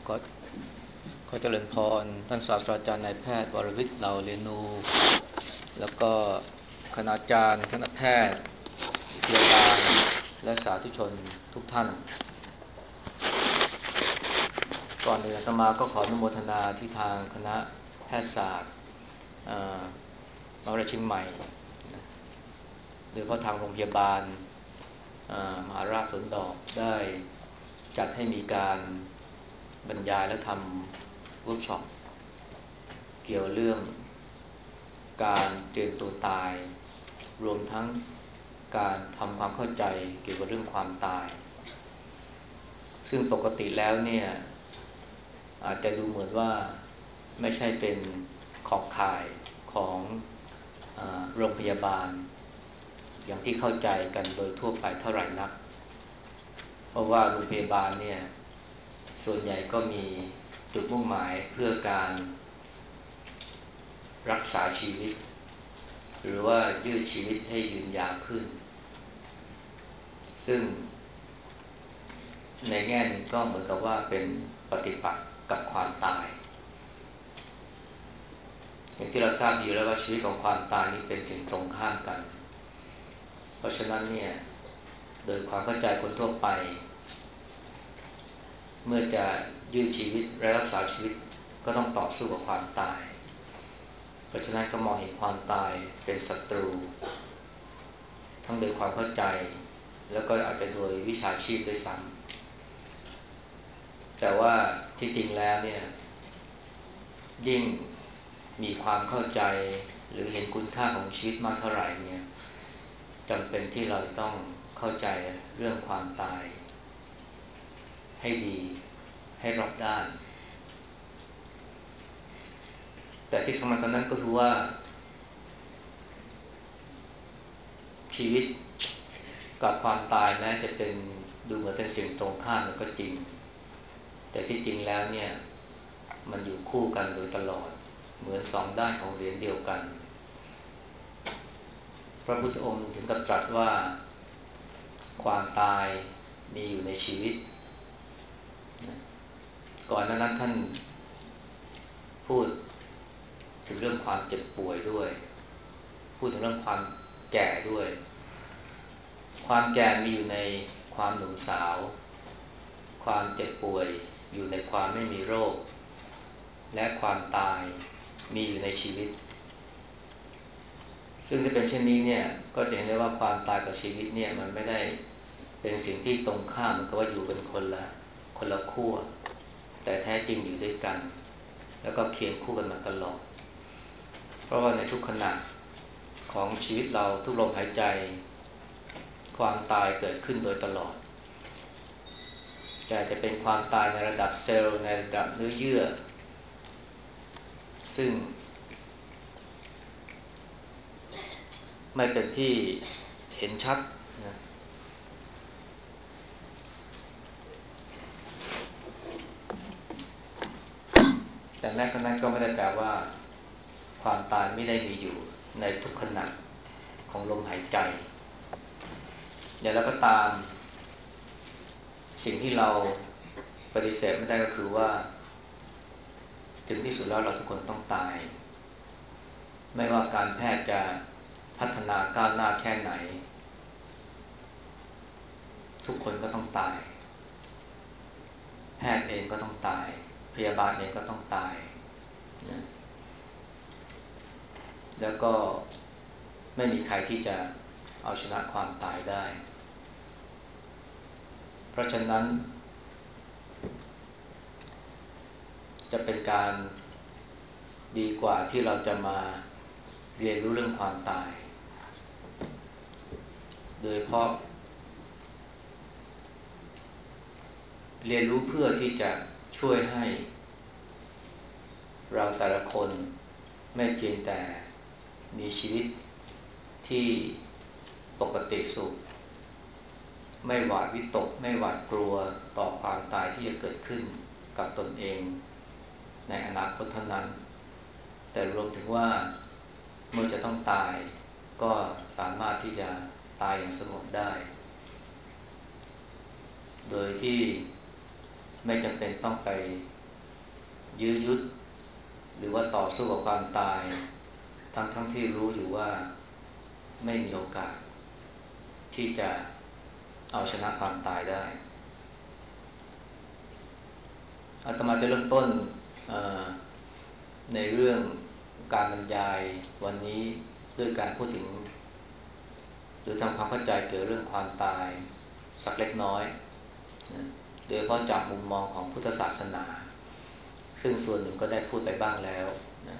ขอเจริญพรท่านศาสตราจารย์นายแพทย์วรวิทย์เหล่าเรนูแล้วก็คณาจารย์คณะแพทย์พยาบาลและสาธุชนทุกท่านก่อนอื่นอาตมาก็ขออนุโมทนาที่ทางคณะแพทยศาสตร์มหาวิทยาลัยเชียงใหม่โดยเฉพาะทางโรงพยาบาลมหาราชสวนดอกได้จัดให้มีการบรรยายและทำเวิร์กช็อปเกี่ยวเรื่องการเตรียมตัวตายรวมทั้งการทำความเข้าใจเกี่ยวกับเรื่องความตายซึ่งปกติแล้วเนี่ยอาจจะดูเหมือนว่าไม่ใช่เป็นขอบข่ายของโรงพยาบาลอย่างที่เข้าใจกันโดยทั่วไปเท่าไหร่นักเพราะว่าโรงพยาบาลเนี่ยส่วนใหญ่ก็มีจุดมุ่งหมายเพื่อการรักษาชีวิตหรือว่ายืดชีวิตให้ยืนยาวขึ้นซึ่งในแง่นึงก็เหมือนกับว่าเป็นปฏิปักษ์กับความตายอย่างที่เราทราบดีแล้วว่าชีวิตของความตายนี่เป็นสิ่งตรงข้ามกันเพราะฉะนั้นเนี่ยโดยความเข้าใจคนทั่วไปเมื่อจะยืดชีวิตและรักษาชีวิตก็ต้องต่อสู้กับความตายเพราะฉะนั้นก็มองเห็นความตายเป็นศัตรูทั้งโดยความเข้าใจแล้วก็อาจจะโดยวิชาชีพด้วยซ้ำแต่ว่าที่จริงแล้วเนี่ยยิ่งมีความเข้าใจหรือเห็นคุณค่าของชีวิตมากเท่าไหร่เนี่ยจำเป็นที่เราต้องเข้าใจเรื่องความตายให้ดีให้รอบด้านแต่ที่สำคัญกว่านั้นก็คือว่าชีวิตกับความตายแม้จะเป็นดูเหมือนเป็นสิ่งตรงข้ามมันก็จริงแต่ที่จริงแล้วเนี่ยมันอยู่คู่กันโดยตลอดเหมือนสองด้านของเหรียญเดียวกันพระพุทธองค์ถึงกับตรัสว่าความตายมีอยู่ในชีวิตก่อนหน้านั้นท่านพูดถึงเรื่องความเจ็บป่วยด้วยพูดถึงเรื่องความแก่ด้วยความแก่มีอยู่ในความหนุ่มสาวความเจ็บป่วยอยู่ในความไม่มีโรคและความตายมีอยู่ในชีวิตซึ่งถ้าเป็นเช่นนี้เนี่ยก็จะเห็นได้ว่าความตายกับชีวิตเนี่ยมันไม่ได้เป็นสิ่งที่ตรงข้ามมันก็ว่าอยู่กันคนละขั้วแต่แท้จริงอยู่ด้วยกันแล้วก็เคียงคู่กันมาตลอดเพราะว่าในทุกขณะของชีวิตเราทุกลมหายใจความตายเกิดขึ้นโดยตลอดแต่จะเป็นความตายในระดับเซลล์ในระดับเนื้อเยื่อซึ่งไม่เป็นที่เห็นชัดนะแต่แม้กระนั้นก็ไม่ได้แปลว่าความตายไม่ได้มีอยู่ในทุกขณะของลมหายใจอย่างไรก็ตามสิ่งที่เราปฏิเสธไม่ได้ก็คือว่าถึงที่สุดแล้วเราทุกคนต้องตายไม่ว่าการแพทย์จะพัฒนาก้าวหน้าแค่ไหนทุกคนก็ต้องตายแพทย์เองก็ต้องตายพยาบาลเองก็ต้องตายนะแล้วก็ไม่มีใครที่จะเอาชนะความตายได้เพราะฉะนั้นจะเป็นการดีกว่าที่เราจะมาเรียนรู้เรื่องความตายโดยเฉพาะเรียนรู้เพื่อที่จะช่วยให้เราแต่ละคนไม่เพียงแต่มีชีวิตที่ปกติสุขไม่หวาดวิตกไม่หวาดกลัวต่อความตายที่จะเกิดขึ้นกับตนเองในอนาคตเท่านั้นแต่รวมถึงว่าเมื่อจะต้องตายก็สามารถที่จะตายอย่างสงบได้โดยที่ไม่จำเป็นต้องไปยื้อยุดหรือว่าต่อสู้กับความตายทั้งที่รู้อยู่ว่าไม่มีโอกาสที่จะเอาชนะความตายได้อาตมาจะเริ่มต้นในเรื่องการบรรยายวันนี้ด้วยการพูดถึงหรือทำความเข้าใจเกี่ยวกับเรื่องความตายสักเล็กน้อยนะโดยเฉพาะจากมุมมองของพุทธศาสนาซึ่งส่วนหนึ่งก็ได้พูดไปบ้างแล้วนะ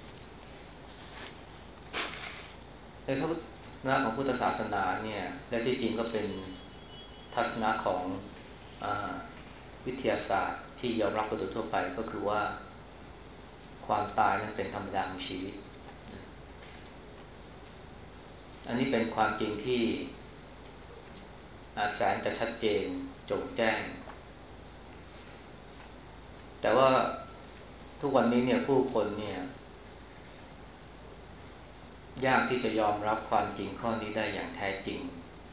ในทัศนะของพุทธศาสนาเนี่ยและที่จริงก็เป็นทัศนะของวิทยาศาสตร์ที่ยอมรับกันโดยทั่วไปก็คือว่าความตายนั้นเป็นธรรมดาของชีวิตอันนี้เป็นความจริงที่แสนจะชัดเจนโจ่งแจ้งแต่ว่าทุกวันนี้เนี่ยผู้คนเนี่ยยากที่จะยอมรับความจริงข้อนี้ได้อย่างแท้จริง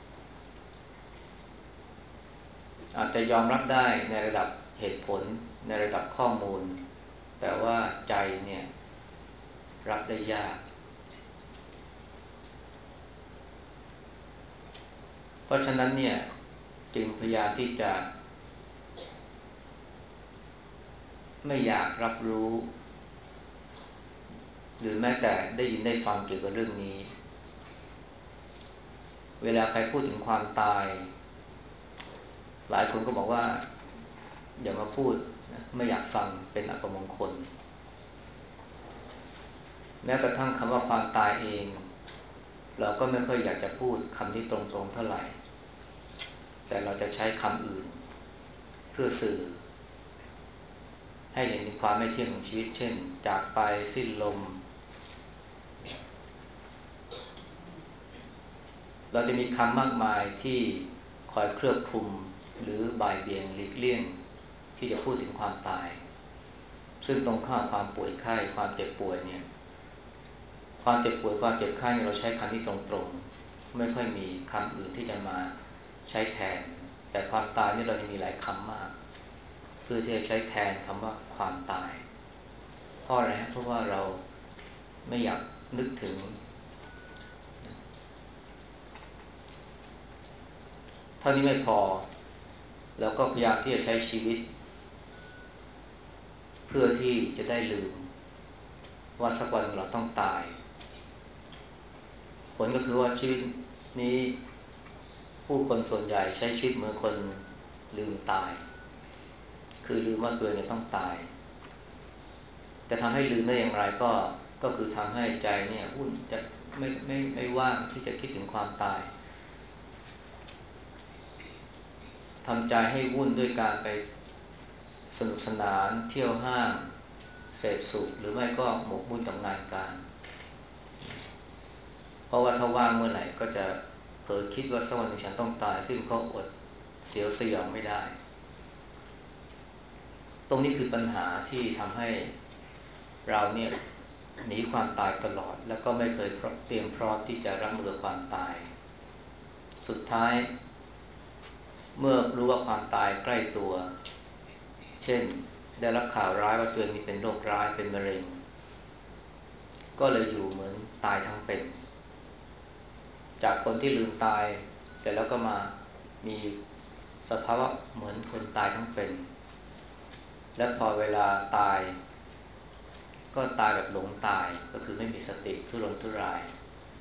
อาจจะยอมรับได้ในระดับเหตุผลในระดับข้อมูลแต่ว่าใจเนี่ยรับได้ยากเพราะฉะนั้นเนี่ยจึงพยายามที่จะไม่อยากรับรู้หรือแม้แต่ได้ยินได้ฟังเกี่ยวกับเรื่องนี้เวลาใครพูดถึงความตายหลายคนก็บอกว่าอย่ามาพูดไม่อยากฟังเป็นอัปมงคลแม้กระทั่งคำว่าความตายเองเราก็ไม่ค่อยอยากจะพูดคำนี้ตรงๆเท่าไหร่แต่เราจะใช้คำอื่นเพื่อสื่อให้เห็นถึงความไม่เที่ยงของชีวิตเช่นจากไปสิ้นลมเราจะมีคำมากมายที่คอยเคลือบคลุมหรือบ่ายเบี่ยงหลีกเลี่ยงที่จะพูดถึงความตายซึ่งตรงข้ามความป่วยไข้ความเจ็บป่วยเนี่ยความเจ็บป่วยความเจ็บไข้เนี่ยเราใช้คำนี้ตรงๆไม่ค่อยมีคำอื่นที่จะมาใช้แทนแต่ความตายนี่เราจะมีหลายคำมากเพื่อที่จะใช้แทนคำว่าความตายเพราะอะไรฮะเพราะว่าเราไม่อยากนึกถึงเท่านี้ไม่พอแล้วก็พยายามที่จะใช้ชีวิตเพื่อที่จะได้ลืมว่าสักวันเราต้องตายผลก็คือว่าชีวิตนี้ผู้คนส่วนใหญ่ใช้ชีวิตเหมือนคนลืมตายคือลืมว่าตัวเองจะต้องตายแต่ทำให้ลืมได้อย่างไรก็คือทำให้ใจเนี่ยวุ่นจะไม่ว่างที่จะคิดถึงความตายทำใจให้วุ่นด้วยการไปสนุกสนานเที่ยวห้างเสพสุขหรือไม่ก็หมกมุ่นกับงานการเพราะว่าถ้าว่างเมื่อไหร่ก็จะเผลอคิดว่าสักวันหนึ่งฉันต้องตายซึ่งก็อดเสียวสยองไม่ได้ตรงนี้คือปัญหาที่ทำให้เราเนี่ยหนีความตายตลอดแล้วก็ไม่เคยเตรียมพร้อมที่จะรับมือกับความตายสุดท้ายเมื่อรู้ว่าความตายใกล้ตัวเช่นได้รับข่าวร้ายว่าตัวเองนี่เป็นโรคร้ายเป็นมะเร็งก็เลยอยู่เหมือนตายทั้งเป็นจากคนที่ลืมตายเสร็จแล้วก็มามีสภาวะเหมือนคนตายทั้งเป็นและพอเวลาตายก็ตายแบบหลงตายก็คือไม่มีสติทุรนทุราย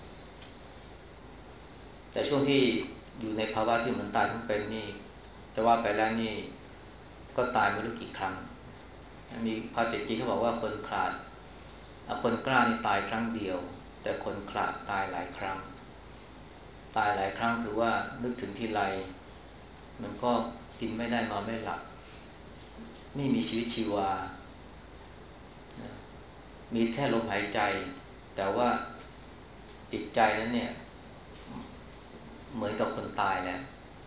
แต่ช่วงที่อยู่ในภาวะที่เหมือนตายทั้งเป็นนี่จะว่าไปแล้วนี่ก็ตายไม่รู้กี่ครั้งมีภาษิตจีนเขาบอกว่าคนขลาดคนกล้านี่ตายครั้งเดียวแต่คนขลาดตายหลายครั้งตายหลายครั้งคือว่านึกถึงทีไรมันก็กินไม่ได้นอนไม่หลับไม่มีชีวิตชีวามีแค่ลมหายใจแต่ว่าจิตใจนั้นเนี่ยเหมือนกับคนตายแล้ว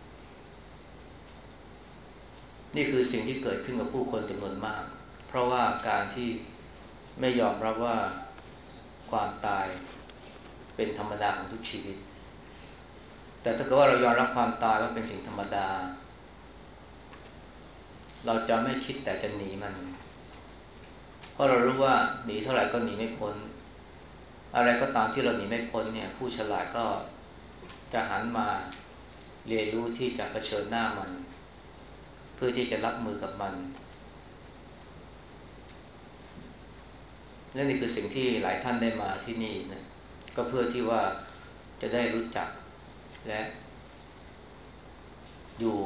นี่คือสิ่งที่เกิดขึ้นกับผู้คนจำนวนมากเพราะว่าการที่ไม่ยอมรับว่าความตายเป็นธรรมดาของทุกชีวิตแต่ถ้าเกิดว่าเรายอมรับความตายว่าเป็นสิ่งธรรมดาเราจะไม่คิดแต่จะหนีมันเพราะเรารู้ว่าหนีเท่าไหร่ก็หนีไม่พ้นอะไรก็ตามที่เราหนีไม่พ้นเนี่ยผู้ฉลาดก็จะหันมาเรียนรู้ที่จะเผชิญหน้ามันเพื่อที่จะรับมือกับมันและนี่คือสิ่งที่หลายท่านได้มาที่นี่นะก็เพื่อที่ว่าจะได้รู้จักและอยู่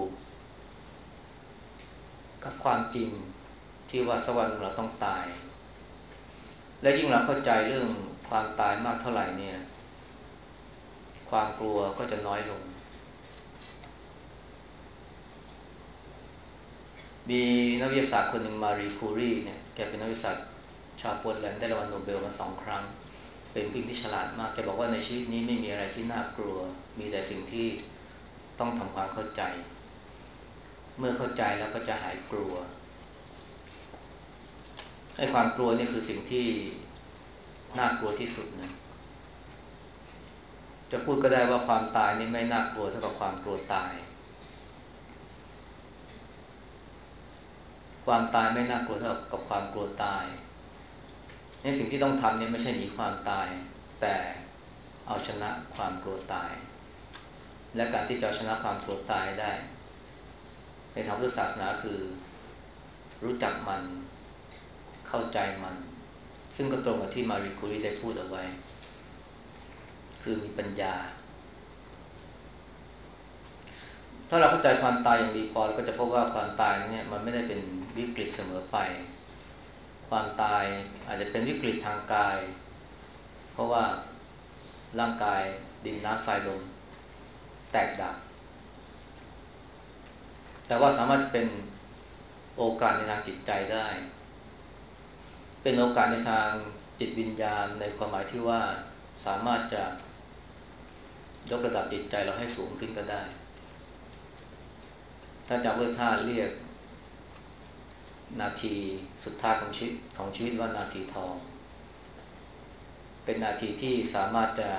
กับความจริงที่ว่าสักวันหนึ่งเราต้องตายและยิ่งเราเข้าใจเรื่องความตายมากเท่าไหร่เนี่ยความกลัวก็จะน้อยลงมีนักวิทยาศาสตร์คนหนึ่งมารีคูรีเนี่ยแกเป็นนักวิทยาศาสตร์ชาวโปแลนด์ได้รางวัลโนเบลมา2 ครั้งเป็นผู้หญิงที่ฉลาดมากแกบอกว่าในชีวิตนี้ไม่มีอะไรที่น่ากลัวมีแต่สิ่งที่ต้องทำความเข้าใจเมื่อเข้าใจแล้วก็จะหายกลัวไอ้ความกลัวนี่คือสิ่งที่น่ากลัวที่สุดนะจะพูดก็ได้ว่าความตายนี่ไม่น่ากลัวเท่ากับความกลัวตายความตายไม่น่ากลัวเท่ากับความกลัวตายในสิ่งที่ต้องทำเนี่ยไม่ใช่หนีความตายแต่เอาชนะความกลัวตายและการที่จะเอาชนะความกลัวตายได้ในทางพุทธศาสนาคือรู้จักมันเข้าใจมันซึ่งก็ตรงกับที่มารีคูรีได้พูดเอาไว้คือมีปัญญาถ้าเราเข้าใจความตายอย่างดีพอเราก็จะพบว่าความตายเนี่ยมันไม่ได้เป็นวิกฤตเสมอไปความตายอาจจะเป็นวิกฤตทางกายเพราะว่าร่างกายดินน้ำไฟลมแตกดับแต่ว่าสามารถจะเป็นโอกาสในทางจิตใจได้เป็นโอกาสในทางจิตวิญญาณในความหมายที่ว่าสามารถจะยกระดับจิตใจเราให้สูงขึ้นก็ได้ถ้าจำพุทธทาสเรียกนาทีสุดท้ายของชีวิตว่านาทีทองเป็นนาทีที่สามารถจะ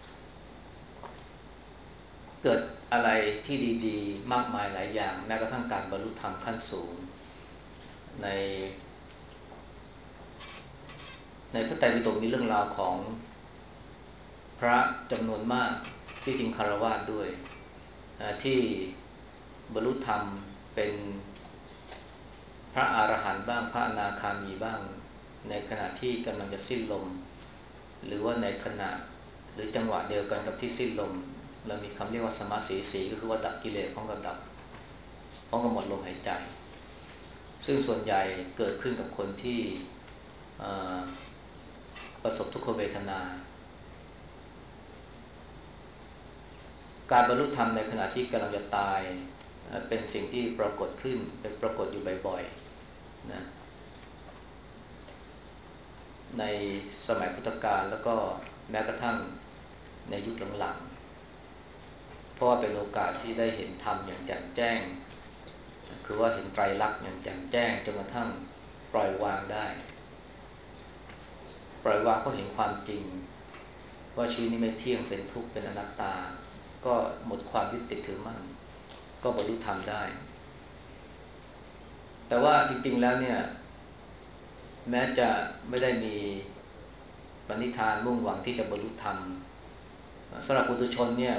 เกิดอะไรที่ดีๆมากมายหลายอย่างแม้กระทั่งการบรรลุธรรมขั้นสูงในพระไตรปิฎกมีเรื่องราวของพระจำนวนมากที่จริงคฤหัสถ์ด้วยที่บรรลุธรรมเป็นพระอรหันต์บ้างพระอนาคามีบ้างในขณะที่กำลังจะสิ้นลมหรือว่าในขณะหรือจังหวะเดียวกันกับที่สิ้นลมเรามีคำเรียกว่าสมาสีสีก็คือว่าดับกิเลสพร้อมกับดับพร้อมกับหมดลมหายใจซึ่งส่วนใหญ่เกิดขึ้นกับคนที่ประสบทุกขเวทนาการบรรลุธรรมในขณะที่กำลังจะตายเป็นสิ่งที่ปรากฏขึ้นเป็นปรากฏอยู่บ่อยๆนะในสมัยพุทธกาลแล้วก็แม้กระทั่งในยุคหลังๆเพราะว่าเป็นโอกาสที่ได้เห็นธรรมอย่างแจ่มแจ้งคือว่าเห็นไตรลักษณ์อย่างแจ่มแจ้งจนกระทั่งปล่อยวางได้ปล่อยวางเพราะเห็นความจริงว่าชีวิตนี้ไม่เที่ยงเป็นทุกข์เป็นอนัตตาก็หมดความยึดติดถือมั่นก็บรรลุธรรมได้แต่ว่าจริงๆแล้วเนี่ยแม้จะไม่ได้มีปณิธานมุ่งหวังที่จะบรรลุธรรมสำหรับปุถุชนเนี่ย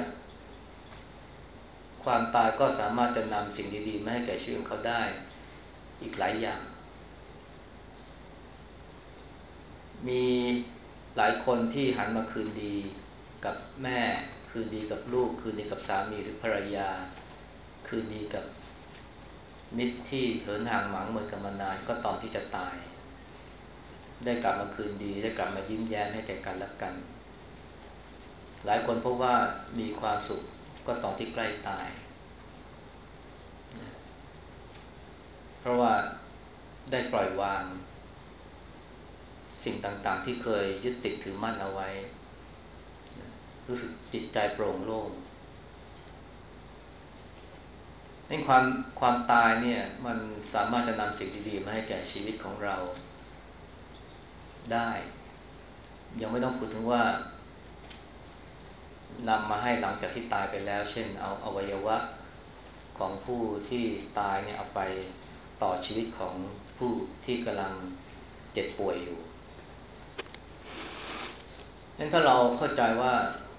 ความตายก็สามารถจะนำสิ่งดีๆมาให้แก่ชีวิตของเขาได้อีกหลายอย่างมีหลายคนที่หันมาคืนดีกับแม่คืนดีกับลูกคืนดีกับสามีหรือภรรยาคืนดีกับมิตรที่เหินห่างหมางเมินกันมานานก็ตอนที่จะตายได้กลับมาคืนดีได้กลับมายิ้มแย้มให้แก่กันและกันหลายคนพบว่ามีความสุขก็ตอนที่ใกล้ตายเพราะว่าได้ปล่อยวางสิ่งต่างๆที่เคยยึดติดถือมั่นเอาไว้รู้สึกจิตใจโปร่งโล่งในความตายเนี่ยมันสามารถจะนำสิ่งดีๆมาให้แก่ชีวิตของเราได้ยังไม่ต้องพูดถึงว่านำมาให้หลังจากที่ตายไปแล้วเช่นเอาอวัยวะของผู้ที่ตายเนี่ยเอาไปต่อชีวิตของผู้ที่กำลังเจ็บป่วยอยู่งั้นถ้าเราเข้าใจว่า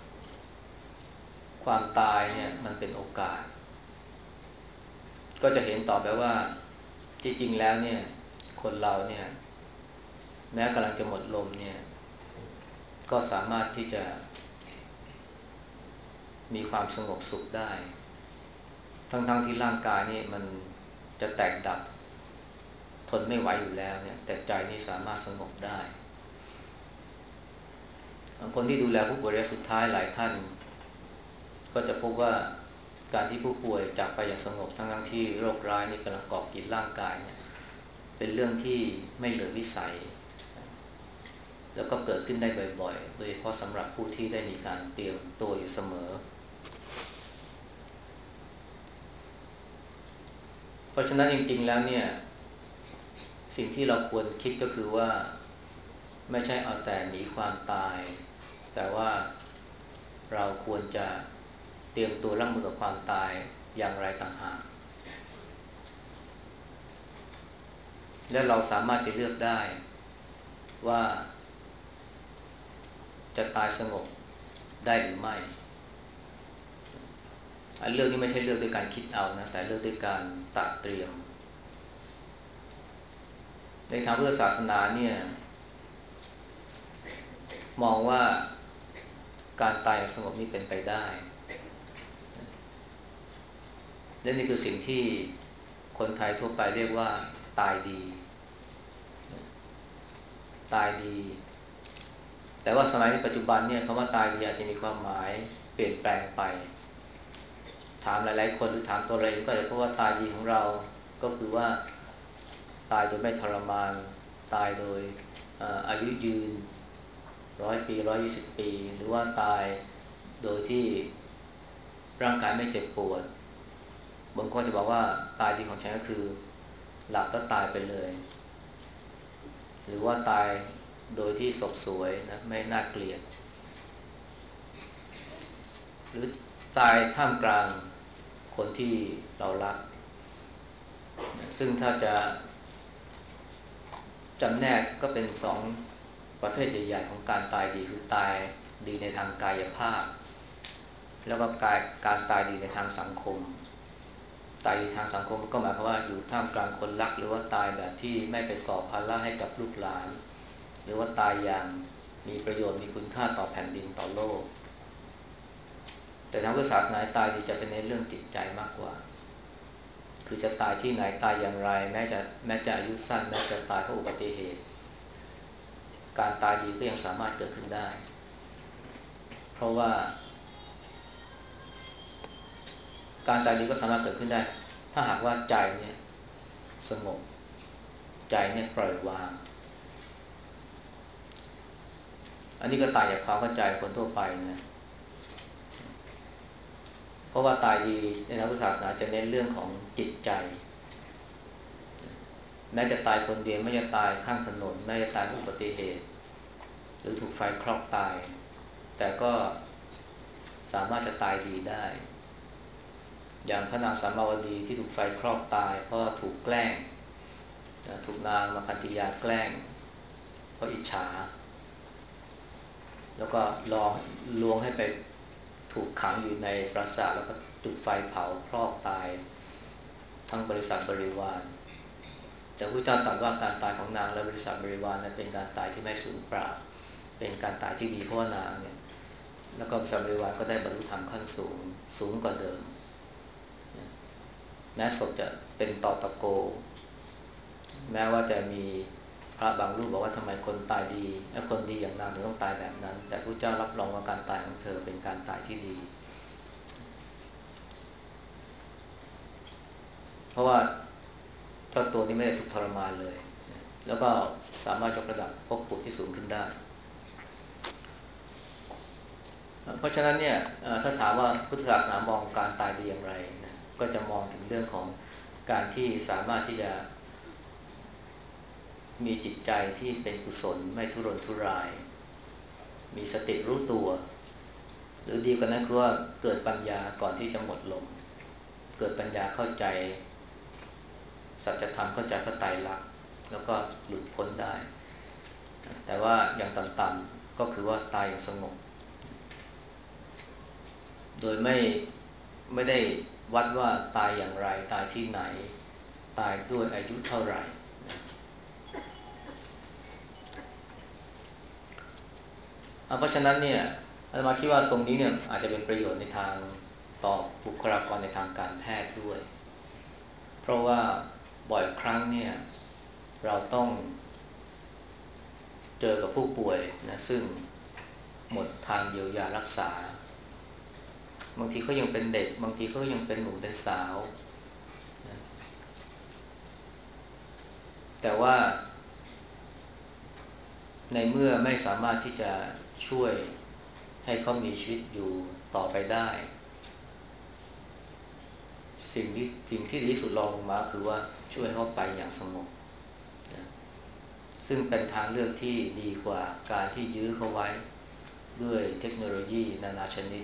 ความตายเนี่ยมันเป็นโอกาสก็จะเห็นต่อไปว่าจริงๆแล้วเนี่ยคนเราเนี่ยแม้กำลังจะหมดลมเนี่ยก็สามารถที่จะมีความสงบสุขได้ทั้งๆที่ร่างกายนี่มันจะแตกดับทนไม่ไหวอยู่แล้วเนี่ยแต่ใจนี่สามารถสงบได้คนที่ดูแลผู้ป่วยระยะสุดท้ายหลายท่านก็จะพบว่าการที่ผู้ป่วยจากไปอย่างสงบทั้งที่โรคร้ายนี่กำลังเกาะกินร่างกายเนี่ยเป็นเรื่องที่ไม่เหลือวิสัยแล้วก็เกิดขึ้นได้บ่อยๆโดยเฉพาะสำหรับผู้ที่ได้มีการเตรียมตัวอยู่เสมอเพราะฉะนั้นจริงๆแล้วเนี่ยสิ่งที่เราควรคิดก็คือว่าไม่ใช่เอาแต่หนีความตายแต่ว่าเราควรจะเตรียมตัวรับมือกับความตายอย่างไรต่างหากและเราสามารถจะเลือกได้ว่าจะตายสงบได้หรือไม่เรื่องนี้ไม่ใช่เลือกด้วยการคิดเอานะแต่เลือกด้วยการตระเตรียมในทางพุทธศาสนาเนี่ยมองว่าการตายอย่างสงบนี้เป็นไปได้และนี่คือสิ่งที่คนไทยทั่วไปเรียกว่าตายดีตายดีแต่ว่าสมัยปัจจุบันเนี่ยคำว่าตายดีอาจจะมีความหมายเปลี่ยนแปลงไปถามหลายๆคนหรือถามตัวเราเองก็จะพบว่าตายดีของเราก็คือว่าตายโดยไม่ทรมานตายโดยอายุยืน100 ปี120 ปีหรือว่าตายโดยที่ร่างกายไม่เจ็บปวดบางคนจะบอกว่าตายดีของฉันก็คือหลับแล้วตายไปเลยหรือว่าตายโดยที่ศพสวยนะไม่น่าเกลียดหรือตายท่ามกลางคนที่เรารักซึ่งถ้าจะจำแนกก็เป็น2ประเภทใหญ่ๆของการตายดีคือตายดีในทางกายภาพแล้วก็การตายดีในทางสังคมตายดีทางสังคมก็หมายความว่าอยู่ท่ามกลางคนรักหรือว่าตายแบบที่ไม่ไปก่อภาระให้กับลูกหลานหรือว่าตายอย่างมีประโยชน์มีคุณค่าต่อแผ่นดินต่อโลกแต่ทางพุทธศาสนาตายดีจะเป็นในเรื่องจิตใจมากกว่าคือจะตายที่ไหนตายอย่างไรแม้จะอายุสั้นแม้จะตายเพราะอุบัติเหตุการตายดีก็ยังสามารถเกิดขึ้นได้เพราะว่าการตายดีก็สามารถเกิดขึ้นได้ถ้าหากว่าใจเนี่ยสงบใจเนี่ยปล่อยวางอันนี้ก็ตายจากความเข้าใจคนทั่วไปนะเพราะว่าตายดีในทางพุทธศาสนาจะเน้นเรื่องของจิตใจแม้จะตายคนเดียวไม่จะตายข้างถนนไม่จะตายอุบัติเหตุหรือถูกไฟคลอกตายแต่ก็สามารถจะตายดีได้อย่างพระนางสามาวดีที่ถูกไฟคลอกตายเพราะถูกแกล้งถูกนางมาคันธียาแกล้งเพราะอิจฉาแล้วก็ลวงให้ไปถูกขังอยู่ในปราสาทแล้วก็จุดไฟเผาคลอกตายทั้งบริษัทบริวารแต่พระเจ้าตรัสว่าการตายของนางและบริษัทบริวารนั้นเป็นการตายที่ไม่สูญเปล่าเป็นการตายที่ดีเพราะว่านางเนี่ยแล้วก็บริษัทบริวารก็ได้บรรลุธรรมขั้นสูงกว่าเดิมแม้ศพจะเป็นตอตะโกแม้ว่าจะมีพระบางรูปบอกว่าทำไมคนตายดีคนดีอย่างนางถึงต้องตายแบบนั้นแต่พระเจ้ารับรองว่าการตายของเธอเป็นการตายที่ดีเพราะว่าเจ้าตัวนี้ไม่ได้ถูกทรมานเลยแล้วก็สามารถยกระดับภพภูมิที่สูงขึ้นได้เพราะฉะนั้นเนี่ยถ้าถามว่าพุทธศาสนามองการตายดีอย่างไรนะก็จะมองถึงเรื่องของการที่สามารถที่จะมีจิตใจที่เป็นกุศลไม่ทุรนทุรายมีสติรู้ตัวหรือดีกว่านั้นคือว่าเกิดปัญญาก่อนที่จะหมดลมเกิดปัญญาเข้าใจสัจธรรมเข้าใจพระไตรลักษณ์แล้วก็หลุดพ้นได้แต่ว่าอย่างต่ำๆก็คือว่าตายอย่างสงบโดยไม่ได้วัดว่าตายอย่างไรตายที่ไหนตายด้วยอายุเท่าไหร่เพราะฉะนั้นเนี่ยอาตมาคิดว่าตรงนี้เนี่ยอาจจะเป็นประโยชน์ในทางต่อบุคลากรในทางการแพทย์ด้วยเพราะว่าบ่อยครั้งเนี่ยเราต้องเจอกับผู้ป่วยนะซึ่งหมดทางเยียวยารักษาบางทีเขายังเป็นเด็กบางทีเขายังเป็นหนุ่มเป็นสาวนะแต่ว่าในเมื่อไม่สามารถที่จะช่วยให้เขามีชีวิตอยู่ต่อไปได้สิ่งที่ดีที่สุดรองลงมาคือว่าช่วยเขาไปอย่างสงบนะซึ่งเป็นทางเลือกที่ดีกว่าการที่ยื้อเขาไว้ด้วยเทคโนโลยีนานาชนิด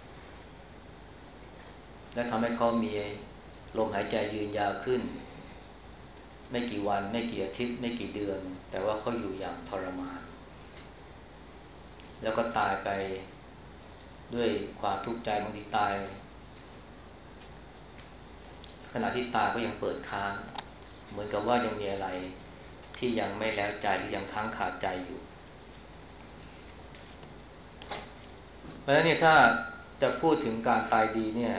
และทำให้เขามีลมหายใจยืนยาวขึ้นไม่กี่วันไม่กี่อาทิตย์ไม่กี่เดือนแต่ว่าเขาอยู่อย่างทรมานแล้วก็ตายไปด้วยความทุกข์ใจบางทีตายขณะที่ตาก็ยังเปิดค้างเหมือนกับว่ายังมีอะไรที่ยังไม่แล้วใจหรือยังค้างคาใจอยู่เพราะฉะนั้นเนี่ยถ้าจะพูดถึงการตายดีเนี่ย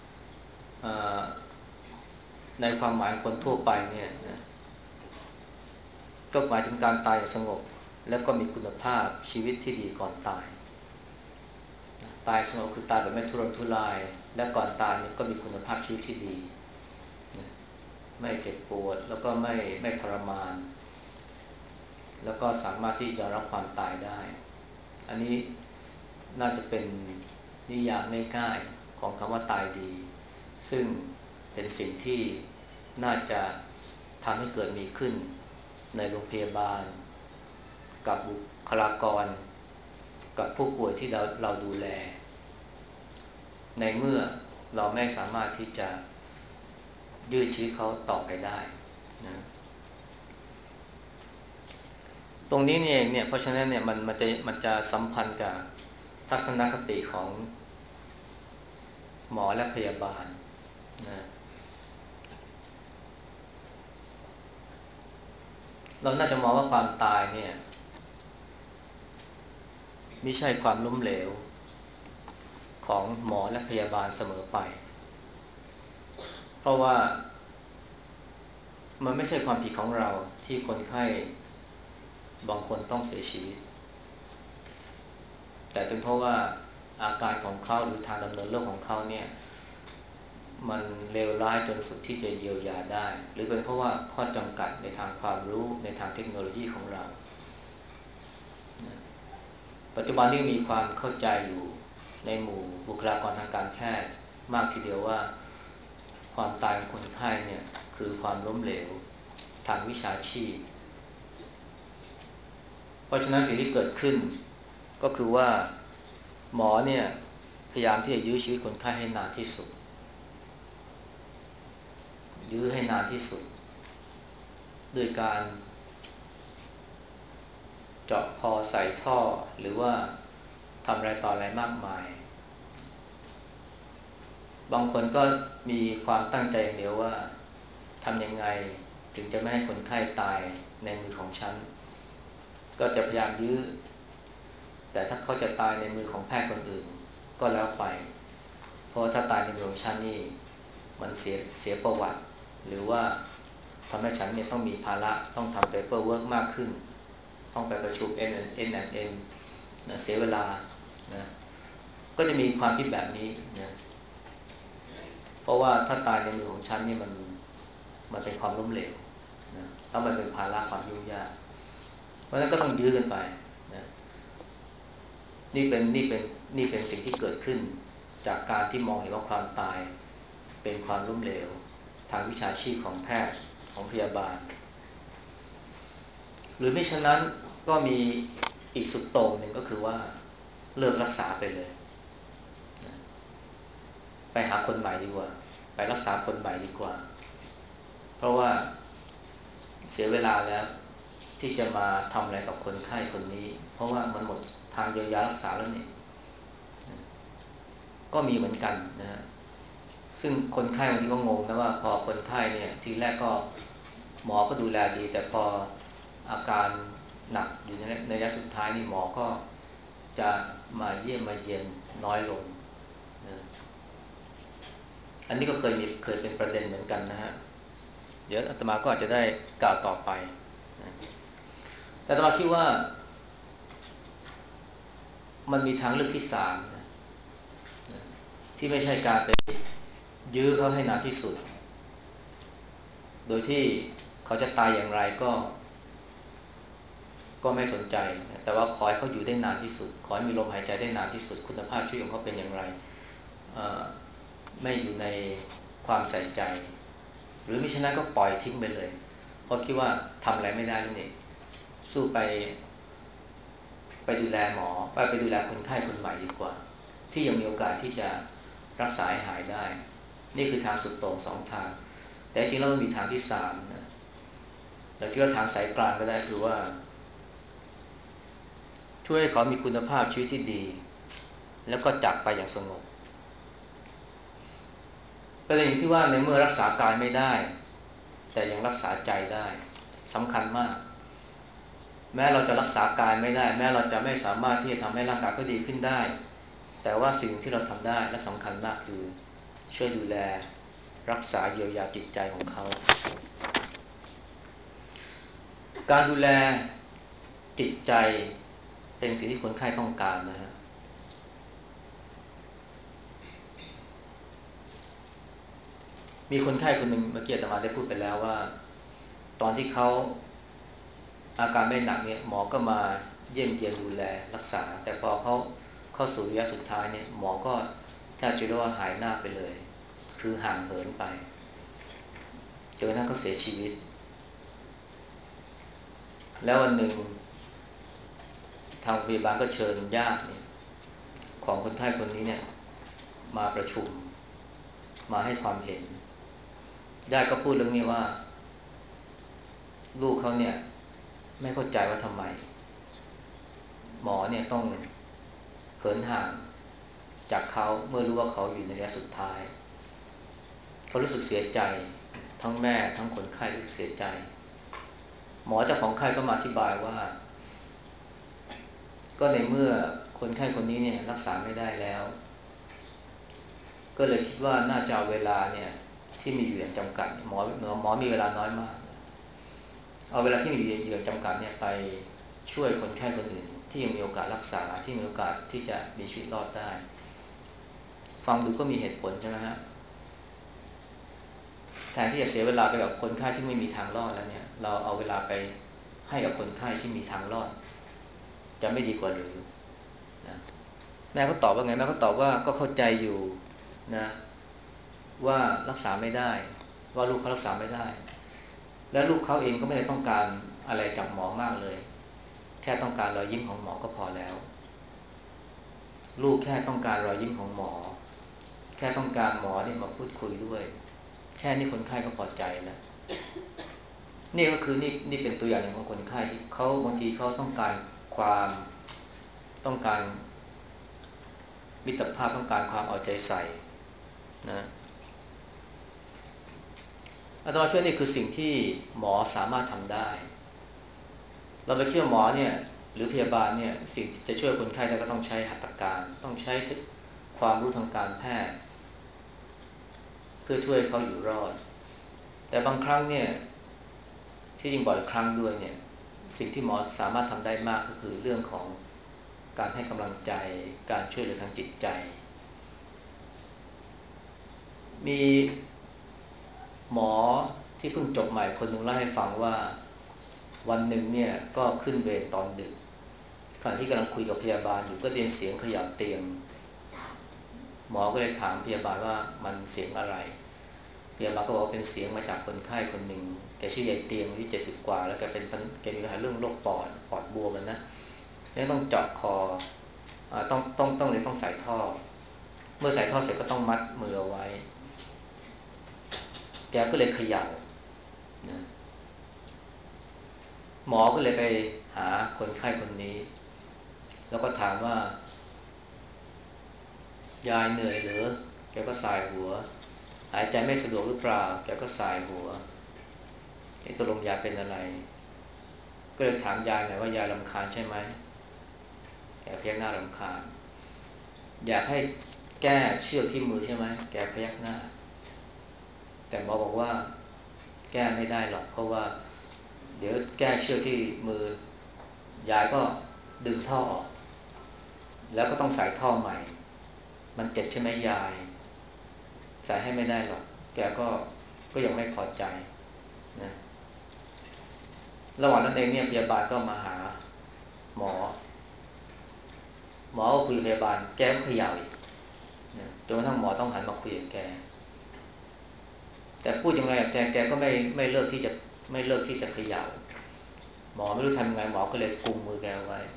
ในความหมายคนทั่วไปเนี่ยนะก็หมายถึงการตายอย่างสงบแล้วก็มีคุณภาพชีวิตที่ดีก่อนตายตายสงบคือตายแบบไม่ทุรนทุรายและก่อนตายเนี่ยก็มีคุณภาพชีวิตที่ดีไม่เจ็บปวดแล้วก็ไม่ทรมานแล้วก็สามารถที่จะรับความตายได้อันนี้น่าจะเป็นนิยามง่ายๆของคำว่าตายดีซึ่งเป็นสิ่งที่น่าจะทำให้เกิดมีขึ้นในโรงพยาบาลกับบุคลากรกับผู้ป่วยที่เราดูแลในเมื่อเราไม่สามารถที่จะยืดชีวิตเขาต่อไปได้นะตรงนี้นี่เองเนี่ยเพราะฉะนั้นเนี่ยมันจะสัมพันธ์กับทัศนคติของหมอและพยาบาลนะเราน่าจะมองว่าความตายเนี่ยไม่ใช่ความล้มเหลวของหมอและพยาบาลเสมอไปเพราะว่ามันไม่ใช่ความผิดของเราที่คนไข้บางคนต้องเสียชีวิตแต่เป็นเพราะว่าอาการของเขาหรือทางดำเนินโรคของเขาเนี่ยมันเลวร้ายจนสุดที่จะเยียวยาได้หรือเป็นเพราะว่าข้อจำกัดในทางความรู้ในทางเทคโนโลยีของเราปัจจุบันนี้มีความเข้าใจอยู่ในหมู่บุคลากรทางการแพทย์มากทีเดียวว่าความตายของคนไข้เนี่ยคือความล้มเหลวทางวิชาชีพเพราะฉะนั้นสิ่งที่เกิดขึ้นก็คือว่าหมอเนี่ยพยายามที่จะยื้อชีวิตคนไข้ให้นานที่สุดยื้อให้นานที่สุดด้วยการเจาะคอใส่ท่อหรือว่าทำอะไรต่ออะไรมากมายบางคนก็มีความตั้งใจอย่างเดียวว่าทำยังไงถึงจะไม่ให้คนไข้ตายในมือของฉันก็จะพยายามยื้อแต่ถ้าเขาจะตายในมือของแพทย์คนอื่นก็แล้วไปเพราะถ้าตายในมือของฉันนี่มันเสียประวัติหรือว่าทำให้ฉันเนี่ยต้องมีภาระต้องทำ paperwork มากขึ้นต้องไปประชุม N&N นะเสียเวลานะก็จะมีความคิดแบบนี้นะเพราะว่าถ้าตายในมือของฉันนี่มันเป็นความล้มเหลวนะแล้วมันเป็นภาระความยุ่งยากเพราะฉะนั้นก็ต้องยื้อกันไปนะนี่เป็นสิ่งที่เกิดขึ้นจากการที่มองเห็นว่าความตายเป็นความล้มเหลวทางวิชาชีพของแพทย์ของพยาบาลหรือไม่ฉะนั้นก็มีอีกสุดโต่งหนึ่งก็คือว่าเลิกรักษาไปเลยนะไปหาคนใหม่ดีกว่าไปรักษาคนใหม่ดีกว่าเพราะว่าเสียเวลาแล้วที่จะมาทำอะไรกับคนไข้คนนี้เพราะว่ามันหมดทางเยียวยารักษาแล้วนี่ก็มีเหมือนกันนะฮะซึ่งคนไข้บางทีก็งงนะว่าพอคนไข้เนี่ยทีแรกก็หมอก็ดูแลดีแต่พออาการหนักอยู่ในระยะสุดท้ายนี่หมอก็จะมาเยี่ยมมาเยียนน้อยลงนะอันนี้ก็เคยเป็นประเด็นเหมือนกันนะฮะเดี๋ยวอาตมาก็อาจจะได้กล่าวต่อไปนะแต่อาตมาคิดว่ามันมีทางเลือกที่สามนะที่ไม่ใช่การไปยื้อเขาให้นานที่สุดโดยที่เขาจะตายอย่างไรก็ไม่สนใจแต่ว่าขอให้เขาอยู่ได้นานที่สุดขอให้มีลมหายใจได้นานที่สุดคุณภาพชีวิตของเขาเป็นอย่างไรไม่อยู่ในความใส่ใจหรือมิฉะนั้นก็ปล่อยทิ้งไปเลยเพราะคิดว่าทำอะไรไม่ได้แล้วนี่สู้ไปดูแลหมอไปดูแลคนไข้คนใหม่ดีกว่าที่ยังมีโอกาสที่จะรักษาให้หายได้นี่คือทางสุดโต่งสองทางแต่จริงแล้วมันมีทางที่สามนะเราคิดว่าทางสายกลางก็ได้คือว่าช่วยให้เขามีคุณภาพชีวิตที่ดีแล้วก็จากไปอย่างสงบประเด็นอยู่ที่ว่าในเมื่อรักษากายไม่ได้แต่ยังรักษาใจได้สำคัญมากแม้เราจะรักษากายไม่ได้แม้เราจะไม่สามารถที่จะทำให้ร่างกายก็ดีขึ้นได้แต่ว่าสิ่งที่เราทำได้และสำคัญมากคือช่วยดูแลรักษาเยียวยาจิตใจของเขาการดูแลจิตใจเป็นสิ่งที่คนไข้ต้องการนะฮะมีคนไข้คนหนึ่งเมื่อกี้อาตมาได้พูดไปแล้วว่าตอนที่เขาอาการไม่หนักเนี่ยหมอก็มาเยี่ยมเยียนดูแลรักษาแต่พอเขาเข้าสู่ระยะสุดท้ายเนี่ยหมอก็แทบจะเรียกว่าหายหน้าไปเลยคือห่างเหินไปจนกระทั่งเขาเสียชีวิตแล้ววันหนึ่งทางพยาบาลก็เชิญญาติของคนไข้คนนี้เนี่ยมาประชุมมาให้ความเห็นญาติก็พูดเรื่องนี้ว่าลูกเขาเนี่ยไม่เข้าใจว่าทำไมหมอเนี่ยต้องเหินห่างจากเขาเมื่อรู้ว่าเขาอยู่ในระยะสุดท้ายเขารู้สึกเสียใจทั้งแม่ทั้งคนไข้รู้สึกเสียใจหมอเจ้าของไข้ก็มาอธิบายว่าก็ในเมื่อคนไข้คนนี้เนี่ยรักษาไม่ได้แล้วก็เลยคิดว่าน่าจะเอาเวลาเนี่ยที่มีอยู่อย่างจำกัดหมอมีเวลาน้อยมากเอาเวลาที่มีอยู่อย่างจำกัดเนี่ยไปช่วยคนไข้คนอื่นที่ยังมีโอกาสรักษาที่มีโอกาสที่จะมีชีวิตรอดได้ฟังดูก็มีเหตุผลใช่ไหมฮะแทนที่จะเสียเวลาไปกับคนไข้ที่ไม่มีทางรอดแล้วเนี่ยเราเอาเวลาไปให้กับคนไข้ที่มีทางรอดจะไม่ดีกว่าหรือนะแม่ก็ตอบว่าไงแม่ก็ตอบว่าก็เข้าใจอยู่นะว่ารักษาไม่ได้ว่าลูกเขารักษาไม่ได้และลูกเขาเองก็ไม่ได้ต้องการอะไรจากหมอมากเลยแค่ต้องการรอยยิ้มของหมอก็พอแล้วลูกแค่ต้องการรอยยิ้มของหมอแค่ต้องการหมอเนี่ยมาพูดคุยด้วยแค่นี้คนไข้ก็พอใจแล้วนี่ก็คือนี่เป็นตัวอย่างหนึ่งของคนไข้ที่เขาบางทีเขาต้องการความต้องการมิตรภาพต้องการความเอาใจใส่นะอาตมาเชื่อนี่คือสิ่งที่หมอสามารถทำได้เราไปเชื่อหมอเนี่ยหรือพยาบาลเนี่ยสิ่งที่จะช่วยคนไข้ได้ก็ต้องใช้หัตถการต้องใช้ความรู้ทางการแพทย์เพื่อช่วยเขาอยู่รอดแต่บางครั้งเนี่ยที่ยิ่งบ่อยครั้งด้วยเนี่ยสิ่งที่หมอสามารถทำได้มากก็คือเรื่องของการให้กำลังใจการช่วยเหลือทางจิตใจมีหมอที่เพิ่งจบใหม่คนหนึ่งเล่าให้ฟังว่าวันหนึ่งเนี่ยก็ขึ้นเวรตอนดึกขณะที่กำลังคุยกับพยาบาลอยู่ก็ได้ยินเสียงเขย่าเตียงหมอก็เลยถามพยาบาลว่ามันเสียงอะไรพยาบาลก็บอกว่าเป็นเสียงมาจากคนไข้คนหนึ่งแกชื่อยายเตียงอายุ70กว่าแล้วแกมีปัญหาเรื่องโรคปอดบวมนะยังต้องเจาะคอต้องใส่ท่อเมื่อใส่ท่อเสร็จก็ต้องมัดมือเอาไว้แกก็เลยเขย่านะหมอก็เลยไปหาคนไข้คนนี้แล้วก็ถามว่ายายเหนื่อยหรือแกก็สายหัวหายใจไม่สะดวกหรือเปล่าแกก็สายหัวตกลงยายเป็นอะไรก็เลยถามยายหน่อยว่ายายรำคาญใช่ไหมแกพยักหน้ารำคาญอยากให้แก้เชือกที่มือใช่ไหมแกพยักหน้าแต่หมอบอกว่าแก้ไม่ได้หรอกเพราะว่าเดี๋ยวแก้เชือกที่มือยายก็ดึงท่อออกแล้วก็ต้องใส่ท่อใหม่มันเจ็บใช่ไหมยายใส่ให้ไม่ได้หรอกแกก็ยังไม่พอใจนะระหว่างนั้นเองเนี่ยพยาบาลก็มาหาหมอก็คุยกับพยาบาลแกก็เขย่าอีกนะจนกระทั่งหมอต้องหันมาคุยกับแกแต่พูดยังไงแกก็ไม่เลิกที่จะไม่เลิกที่จะเขย่าหมอไม่รู้ทำยังไงหมอก็เลยกุมมือแกไว้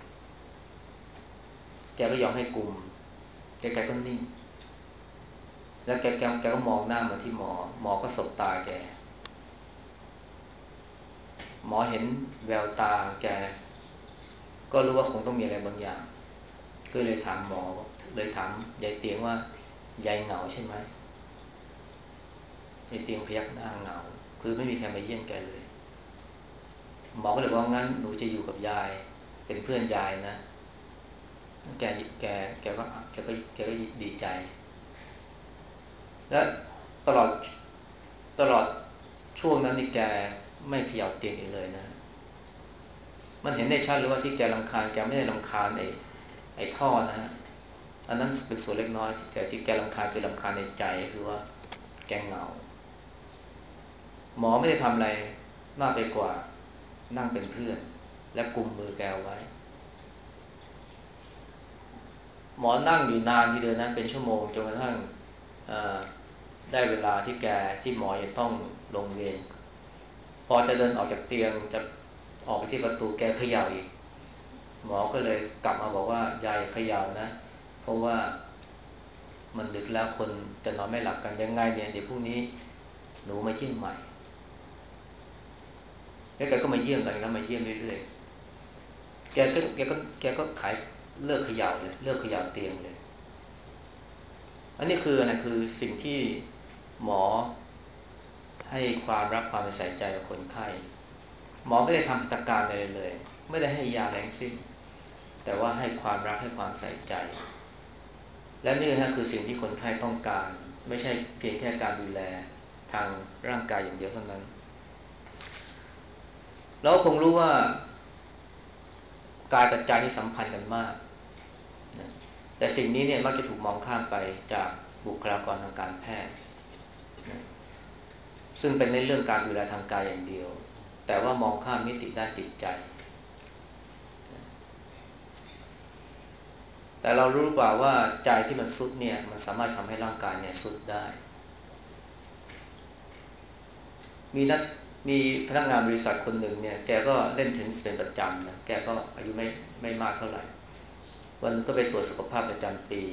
แกก็ยอมให้กุมแกก็นิ่งแล้วแกก็มองหน้ามาที่หมอก็สบตาแกหมอเห็นแววตาแกก็รู้ว่าคงต้องมีอะไรบางอย่างก็เลยถามหมอเลยถามยายเตียงว่ายายเหงาใช่ไหมยายเตียงพยักหน้าเหงาคือไม่มีใครมาเยี่ยมแกเลยหมอก็เลยบอกว่างั้นหนูจะอยู่กับยายเป็นเพื่อนยายนะแกแกแกก็ดีใจและตลอดตลอดช่วงนั้นนี่แกไม่เขย่าเตียงอีกเลยนะมันเห็นได้ชัดเลยว่าที่แกรำคาญแกไม่ได้รำคาญไอ้ท่อนะฮะอันนั้นเป็นส่วนเล็กน้อยแต่ที่แกรำคาญคือรำคาญในใจคือว่าแกเหงาหมอไม่ได้ทำอะไรมากไปกว่านั่งเป็นเพื่อนและกุมมือแกไว้หมอนั่งอยู่นานทีเดียวนะเป็นชั่วโมงจนกระทั่งได้เวลาที่ที่หมอจะต้องลงเวรพอจะเดินออกจากเตียงจะออกไปที่ประตูแกเขย่าอีกหมอก็เลยกลับมาบอกว่ายายเขย่านะเพราะว่ามันดึกแล้วคนจะนอนไม่หลับกันยังไงเนี่ยเดี๋ยวพรุ่งนี้หนูมาเยี่ยมใหม่แล้วแกก็มาเยี่ยมกันแล้วมาเยี่ยมเรื่อยๆแกก็ขายเลิกเขย่าเลยเลิกเขย่าเตียงเลยอันนี้คืออะไรคือสิ่งที่หมอให้ความรักความใส่ใจกับคนไข้หมอไม่ได้ทำหัตถการอะไรเลยไม่ได้ให้ยาแรงสิ้นแต่ว่าให้ความรักให้ความใส่ใจและนี่ฮะคือสิ่งที่คนไข้ต้องการไม่ใช่เพียงแค่การดูแลทางร่างกายอย่างเดียวเท่านั้นเราคงรู้ว่ากายกับใจนี่สัมพันธ์กันมากนะแต่สิ่งนี้เนี่ยมักจะถูกมองข้ามไปจากบุคลากรทางการแพทย์นะซึ่งเป็นในเรื่องการดูแลทางกายอย่างเดียวแต่ว่ามองข้ามมิติด้านจิตใจแต่เรารู้เปล่าว่าใจที่มันทรุดเนี่ยมันสามารถทำให้ร่างกายเนี่ยทรุดได้มีนักมีพนักงานบริษัทคนหนึ่งเนี่ยแกก็เล่นเทนนิสเป็นประจำนะแกก็อายุไม่มากเท่าไหร่วันนึงก็ไปตรวจสุขภาพประจำปี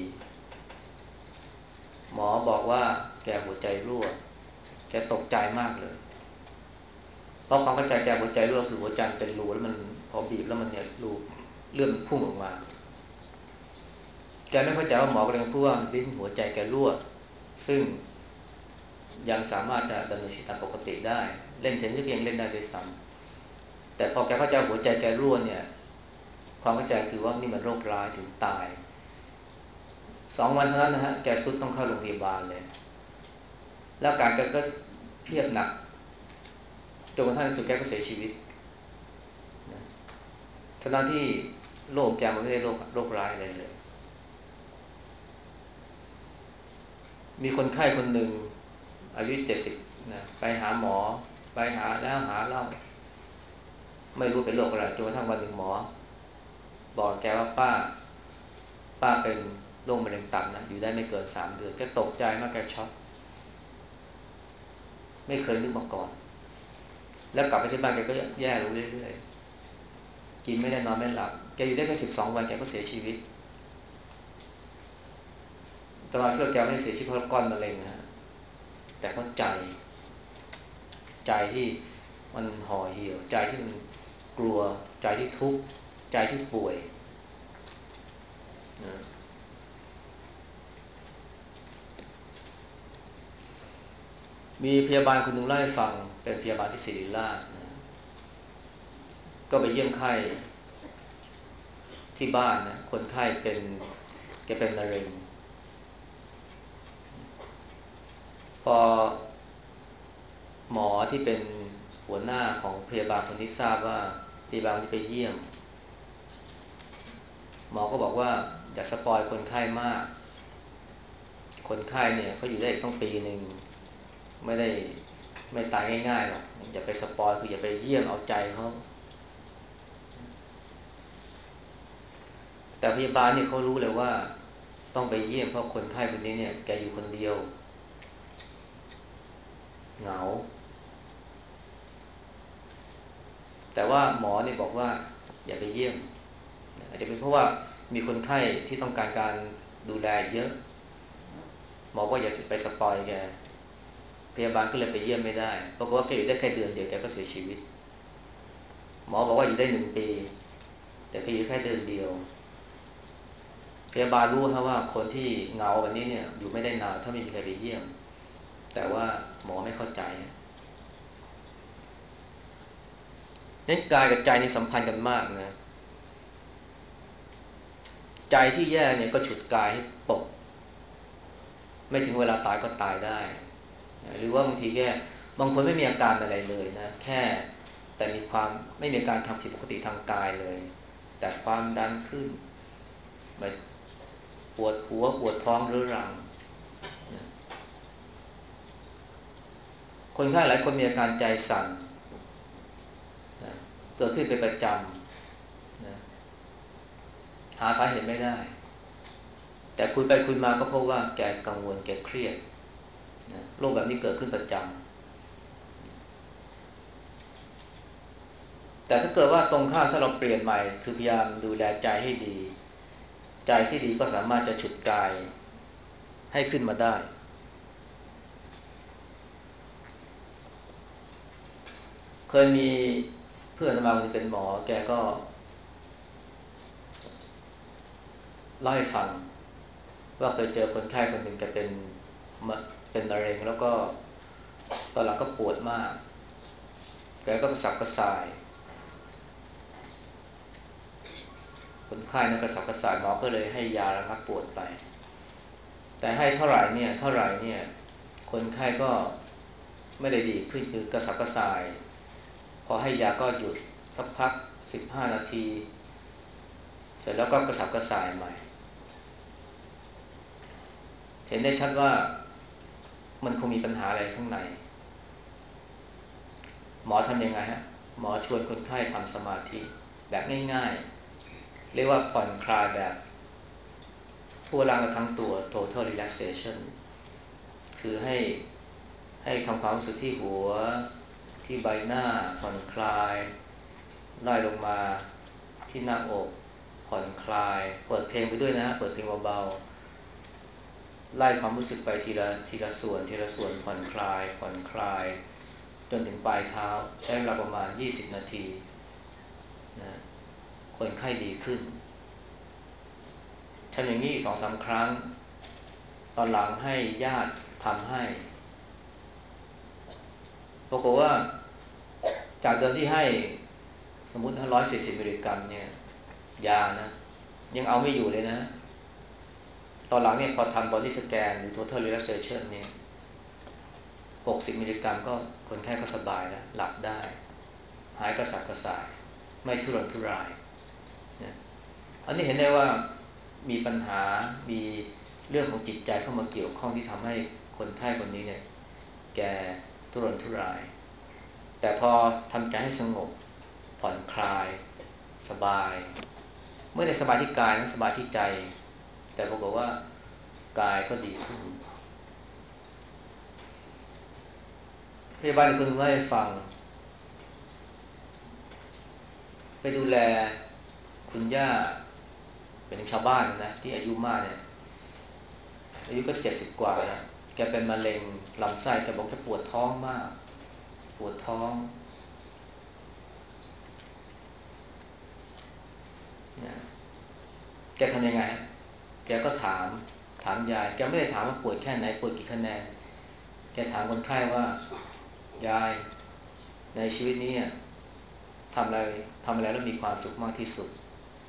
หมอบอกว่าแกหัวใจรั่วแกตกใจมากเลยเพราะความเข้าใจแกหัวใจรั่วคือหัวใจเป็นรูแล้วมันพอบีบแล้วมันเนี่ยรูเลือดมันพุ่งออกมาแกไม่เข้าใจว่าหมอกำลังพูดว่าลิ้นหัวใจแกรั่วซึ่งยังสามารถจะดำเนินชีวิตตามปกติได้เล่นเทนนิสยังเล่นได้ด้วยซ้ำแต่พอแกเข้าใจหัวใจแกรั่วเนี่ยความเข้าใจคือว่านี่มันโรคร้ายถึงตาย2 วันเท่านั้นนะฮะแกสุดต้องเข้าโรงพยาบาลเลยแล้วการแกก็เพียบหนักจนกระทั่งสุดแกก็เสียชีวิตนะทั้งที่โรคแกมันไม่ได้โรคร้ายอะไรเลยมีคนไข้คนหนึ่งอายุ70นะไปหาหมอไปหาแล้วหาเล่าไม่รู้เป็นโรคอะไรจนกระทั่งวันหนึ่งหมอบอกแกว่าป้าเป็นโรคมะเร็งตับนะอยู่ได้ไม่เกิน3 เดือนแกตกใจมากแกช็อกไม่เคยนึกมาก่อนแล้วกลับไปที่บ้านแกก็แย่ลงเรื่อยๆกินไม่ได้นอนไม่หลับแกอยู่ได้แค่12 วันแกก็เสียชีวิตตลอดที่แกไม่เสียชีวิตเพราะก้อนมะเร็งนะฮะแต่เพราะใจที่มันห่อเหี่ยวใจที่มันกลัวใจที่ทุกข์ใจที่ป่วยนะมีพยาบาลคนหนึ่งเล่าให้ฟังเป็นพยาบาลที่ศิริราชนะก็ไปเยี่ยมไข้ที่บ้านนะคนไข้แกเป็นมะเร็งพอหมอที่เป็นหัวหน้าของพยาบาลคนที่ทราบว่าพยาบาลที่ไปเยี่ยมหมอก็บอกว่าอย่าสปอยคนไข้มากคนไข้เนี่ยเขาอยู่ได้อีกต้องปีหนึ่งไม่ได้ไม่ตายง่ายๆหรอกอย่าไปสปอยคืออย่าไปเยี่ยมเอาใจเขาแต่พยาบาลเนี่ยเขารู้เลยว่าต้องไปเยี่ยมเพราะคนไข้คนนี้เนี่ยแกอยู่คนเดียวเหงาแต่ว่าหมอเนี่ยบอกว่าอย่าไปเยี่ยมอาจจะเป็นเพราะว่ามีคนไข้ที่ต้องการดูแลเยอะหมอว่าอย่าไปสปอยแกพยาบาลก็เลยไปเยี่ยมไม่ได้ปรากฏว่าแกอยู่ได้แค่เดือนเดียวแกก็เสียชีวิตหมอบอกว่าอยู่ได้1 ปีแต่แกอยู่แค่เดือนเดียวพยาบาลรู้ครับว่าคนที่เหงาแบบนี้เนี่ยอยู่ไม่ได้นานถ้าไม่มีใครไปเยี่ยมแต่ว่าหมอไม่เข้าใจนั้นกายกับใจนี่สัมพันธ์กันมากนะใจที่แย่เนี่ยก็ฉุดกายให้ตกไม่ถึงเวลาตายก็ตายได้หรือว่าบางทีแค่บางคนไม่มีอาการอะไรเลยนะแค่แต่มีความไม่มีการทำผิดปกติทางกายเลยแต่ความดันขึ้นแบบปวดหัวปวดท้องเรื้อรังคนไข้หลายคนมีอาการใจสั่นนะเกิดขึ้นเป็นประจำนะหาสาเหตุไม่ได้แต่คุยไปคุยมาก็พบว่าแกกังวลแกเครียดนะโรคแบบนี้เกิดขึ้นประจำแต่ถ้าเกิดว่าตรงข้ามถ้าเราเปลี่ยนใหม่คือพยายามดูแลใจให้ดีใจที่ดีก็สามารถจะฉุดกายให้ขึ้นมาได้เคยมีเพื่อนอาตมาคนเป็นหมอแกก็เล่าให้ฟังว่าเคยเจอคนไข้คนหนึ่งแกเป็นมะเร็งแล้วก็ตอนหลังก็ปวดมากแกก็กระสับกระส่ายคนไข้นั้นกระสับกระส่ายหมอก็เลยให้ยาระงับปวดไปแต่ให้เท่าไหร่เนี่ยคนไข้ก็ไม่ได้ดีขึ้นคือกระสับกระส่ายพอให้ยาก็หยุดสักพัก15 นาทีเสร็จแล้วก็กระสับกระส่ายใหม่เห็นได้ชัดว่ามันคงมีปัญหาอะไรข้างในหมอทำยังไงฮะหมอชวนคนไข้ทำสมาธิแบบง่ายๆเรียกว่าผ่อนคลายแบบทั่วร่างและทั้งตัว total relaxation คือให้ทำความรู้สึกที่หัวที่ใบหน้าผ่อนคลายไล่ลงมาที่หน้าอกผ่อนคลายเปิดเพลงไปด้วยนะฮะเปิดเพลงเบาๆไล่ความรู้สึกไปทีละส่วนผ่อนคลายผ่อนคลายจนถึงปลายเท้าใช้เวลาประมาณ20 นาทีนะคนไข้ดีขึ้นทำอย่างนี้2-3 ครั้งตอนหลังให้ญาติทำให้ปรากฏว่าจากเดิมที่ให้สมมุติ140 มิลลิกรัมเนี่ยยานะยังเอาไม่อยู่เลยนะตอนหลังเนี่ยพอทำบอดี้สแกนหรือ total relaxation เนี่ย60 มิลลิกรัมก็คนไข้ก็สบายแล้วหลับได้หายกระสับกระส่ายไม่ทุรนทุรายนะอันนี้เห็นได้ว่ามีปัญหามีเรื่องของจิตใจเข้ามาเกี่ยวข้องที่ทำให้คนไข้คนนี้เนี่ยแกทุรนทุรายแต่พอทำใจให้สงบผ่อนคลายสบายเมื่อได้สบายที่กายนะสบายที่ใจแต่ปรากฏว่ากายก็ดีขึ้นพยาบาลคนหนึ่งเล่าให้ฟังไปดูแลคุณย่าเป็นชาวบ้านนะที่อายุมากเนี่ยอายุก็70 กว่าแล้วแกเป็นมะเร็งลำไส้แกบอกแกปวดท้องมากปวดท้องนะแกทำยังไงแกก็ถามยายแกไม่ได้ถามว่าปวดแค่ไหนปวดกี่คะแนนแกถามคนไข้ว่ายายในชีวิตนี้ทำอะไรทำอะไรแล้วมีความสุขมากที่สุด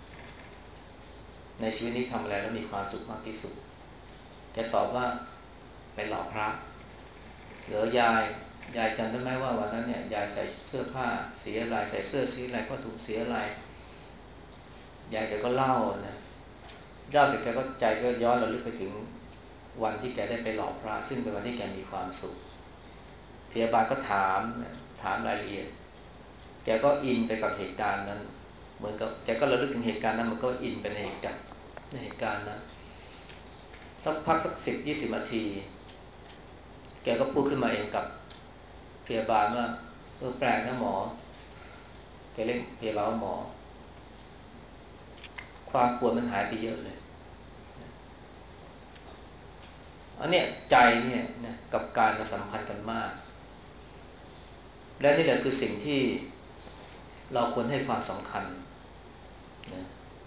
ในชีวิตนี้ทำอะไรแล้วมีความสุขมากที่สุดแกตอบว่าไปหล่อพระเหลือยายจำได้ไหมว่าวันนั้นเนี่ยยายใส่เสื้อผ้าสีอะไรใส่เสื้อสีอะไรผ้าถุงสีอะไรยายแกก็เล่านะเล่าเสร็จแกก็ใจก็ย้อนระลึกไปถึงวันที่แกได้ไปหล่อพระซึ่งเป็นวันที่แกมีความสุขพยาบาลก็ถามรายละเอียดแกก็อินไปกับเหตุการณ์นั้นเหมือนกับแกก็ระลึกถึงเหตุการณ์นั้นมันก็อินไปในเหตุการณ์นั้นสักพักสัก10-20 นาทีแกก็พูดขึ้นมาเองกับพยาบาลว่าแปลกนะหมอแกเรียกพยาบาลว่าหมอความปวดมันหายไปเยอะเลยอันเนี้ยใจเนี่ยนะกับกายมันสัมพันธ์กันมากและนี่แหละคือสิ่งที่เราควรให้ความสำคัญนะ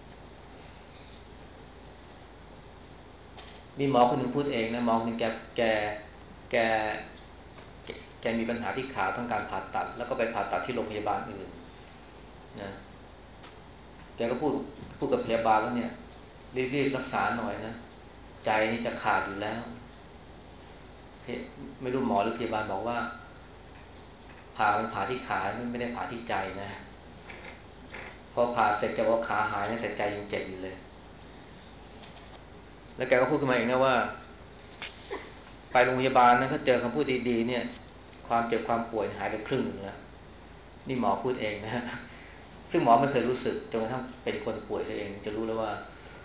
มีหมอคนหนึ่งพูดเองนะหมอคนหนึ่งแกแกมีปัญหาที่ขาต้องการผ่าตัดแล้วก็ไปผ่าตัดที่โรงพยาบาลอื่นนะแกก็พูดกับพยาบาลว่าเนี่ยรีบรักษาหน่อยนะใจนี่จะขาดอยู่แล้วไม่รู้หมอหรือพยาบาลบอกว่ามันผ่าที่ขาไม่ได้ผ่าที่ใจนะพอผ่าเสร็จแกบอกขาหายนะแต่ใจยังเจ็บอยู่เลยแล้วแกก็พูดขึ้นมาเองนะว่าไปโรงพยาบาลนะถ้าเจอคำพูดดีๆเนี่ยความเจ็บความป่วยหายไปครึ่งหนึ่งแล้วนี่หมอพูดเองนะซึ่งหมอไม่เคยรู้สึกจนกระทั่งเป็นคนป่วยซะเองจะรู้แล้วว่า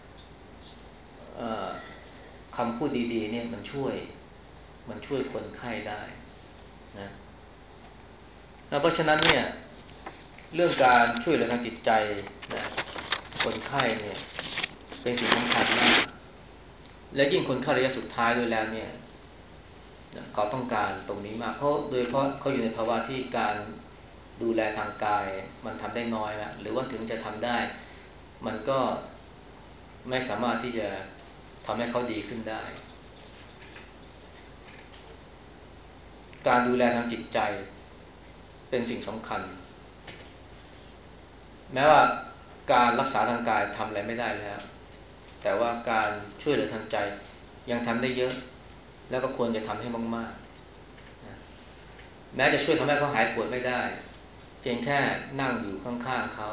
คำพูดดีๆเนี่ยมันช่วยคนไข้ได้นะเพราะฉะนั้นเนี่ยเรื่องการช่วยเหลือทางจิตใจนะคนไข้เนี่ยเป็นสิ่งสำคัญมากและยิ่งคนไข้ระยะสุดท้ายด้วยแล้วเนี่ยเขาต้องการตรงนี้มากเพราะโดยเฉพาะเขาอยู่ในภาวะที่การดูแลทางกายมันทำได้น้อยแล้วหรือว่าถึงจะทำได้มันก็ไม่สามารถที่จะทำให้เขาดีขึ้นได้การดูแลทางจิตใจเป็นสิ่งสำคัญแม้ว่าการรักษาทางกายทำอะไรไม่ได้แล้วแต่ว่าการช่วยเหลือทางใจยังทำได้เยอะแล้วก็ควรจะทำให้มากๆนะแม้จะช่วยทำให้เขาหายปวดไม่ได้เพียงแค่นั่งอยู่ข้างๆเขา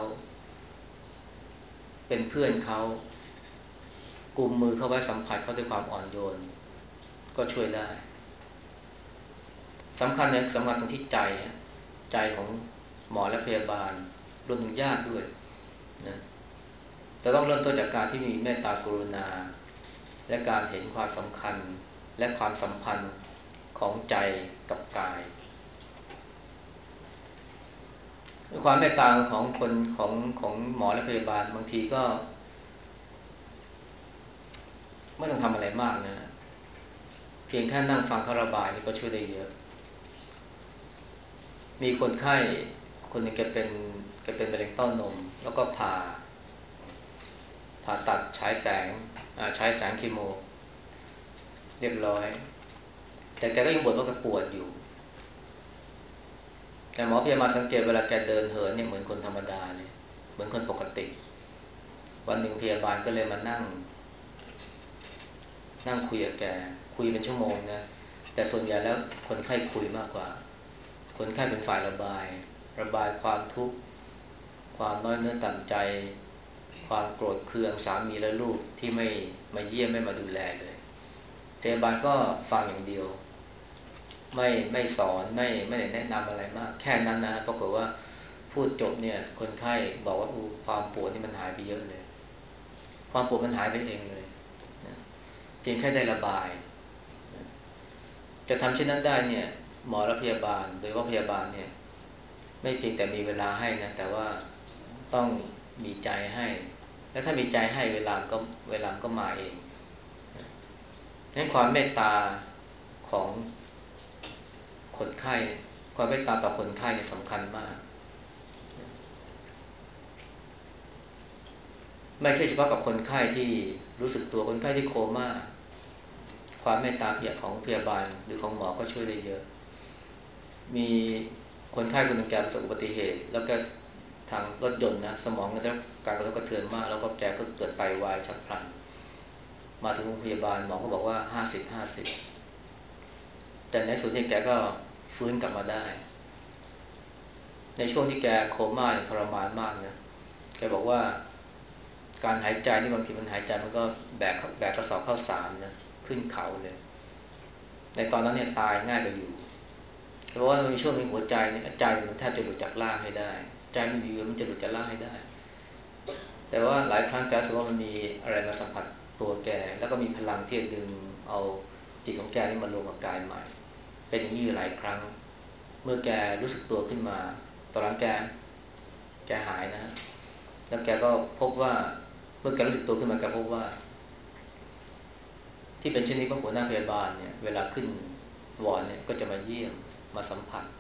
เป็นเพื่อนเขากุมมือเขาไว้สัมผัสเขาด้วยความอ่อนโยนก็ช่วยได้สำคัญเนี่ยสำคัญตรงที่ใจของหมอและพยาบาลรวมถึงญาติด้วยนะจะต้องเริ่มต้นจากการที่มีเมตตากรุณาและการเห็นความสำคัญและความสัมพันธ์ของใจกับกายความเมตตาของหมอและพยาบาลบางทีก็ไม่ต้องทำอะไรมากนะเพียงแค่นั่งฟังเขาระบายนี่ก็ช่วยได้เยอะมีคนไข้คนหนึ่งแกเป็นมะเร็งเต้านมแล้วก็ผ่าตัดฉายแสงคีโมเรียบร้อยแต่แกก็ยังบ่นว่าแกปวดอยู่แต่หมอพยาบาลสังเกตเวลาแกเดินเหินเนี่ยเหมือนคนธรรมดาเลยเหมือนคนปกติวันหนึ่งพยาบาลก็เลยมานั่งคุยกับแกคุยเป็นชั่วโมงนะแต่ส่วนใหญ่แล้วคนไข้คุยมากกว่าคนไข้เป็นฝ่ายระบายความทุกข์ความน้อยเนื้อต่ำใจความโกรธเคืองสามีและลูกที่ไม่มาเยี่ยมไม่มาดูแลเลยพยาบาลก็ฟังอย่างเดียวไม่สอนไม่ได้แนะนำอะไรมากแค่นั้นนะปรากฏว่าพูดจบเนี่ยคนไข้บอกว่าความปวดนี่มันหายไปเยอะเลยความปวดมันหายไปเองเลยเพียงแค่ได้ระบายจะทำเช่นนั้นได้เนี่ยหมอและพยาบาลโดยว่าพยาบาลเนี่ยไม่เพียงแต่มีเวลาให้นะแต่ว่าต้องมีใจให้แล้วถ้ามีใจให้เวลาก็มาเองงั้นความเมตตาของคนไข้ความเมตตาต่อคนไข้เนี่ยสำคัญมากไม่ใช่เฉพาะกับคนไข้ที่รู้สึกตัวคนไข้ที่โคม่าความเมตตาของพยาบาลหรือของหมอก็ช่วยได้เยอะมีคนไข้คนหนึ่งแกประสบอุบัติเหตุแล้วก็ทางรถยนต์นะสมองได้รับการกระทบกระเทือนมากแล้วก็แกก็เกิดไตวายฉับพลันมาถึงโรงพยาบาลหมอก็บอกว่า50-50แต่ในสุดนี่แกก็ฟื้นกลับมาได้ในช่วงที่แกโคม่าทรมานมากนะแกบอกว่าการหายใจนี่บางทีมันหายใจมันก็แบกกระสอบข้าวสารนะขึ้นเขาเลยในตอนนั้นเนี่ยตายง่ายกว่าอยู่เพราะว่ามันมีช่วงหนึ่งหัวใจเนี่ยใจมันแทบจะหลุดจากร่างให้ได้ใจมันอยู่มันจะหลุดจากร่างให้ได้แต่ว่าหลายครั้งแกรู้สึกว่ามันมีอะไรมาสัมผัสตัวแกแล้วก็มีพลังที่จะดึงเอาจิตของแกนี่มารวมกับกายใหม่เป็นอย่างนี้อยู่หลายครั้งเมื่อแกรู้สึกตัวขึ้นมาตอนหลังแกหายนะแล้วแกก็พบว่าเมื่อแกรู้สึกตัวขึ้นมาแกพบว่าที่เป็นเช่นนี้เพราะหัวหน้าพยาบาลเนี่ยเวลาขึ้นวอร์ดเนี่ยก็จะมาเยี่ยมมาสัมผัส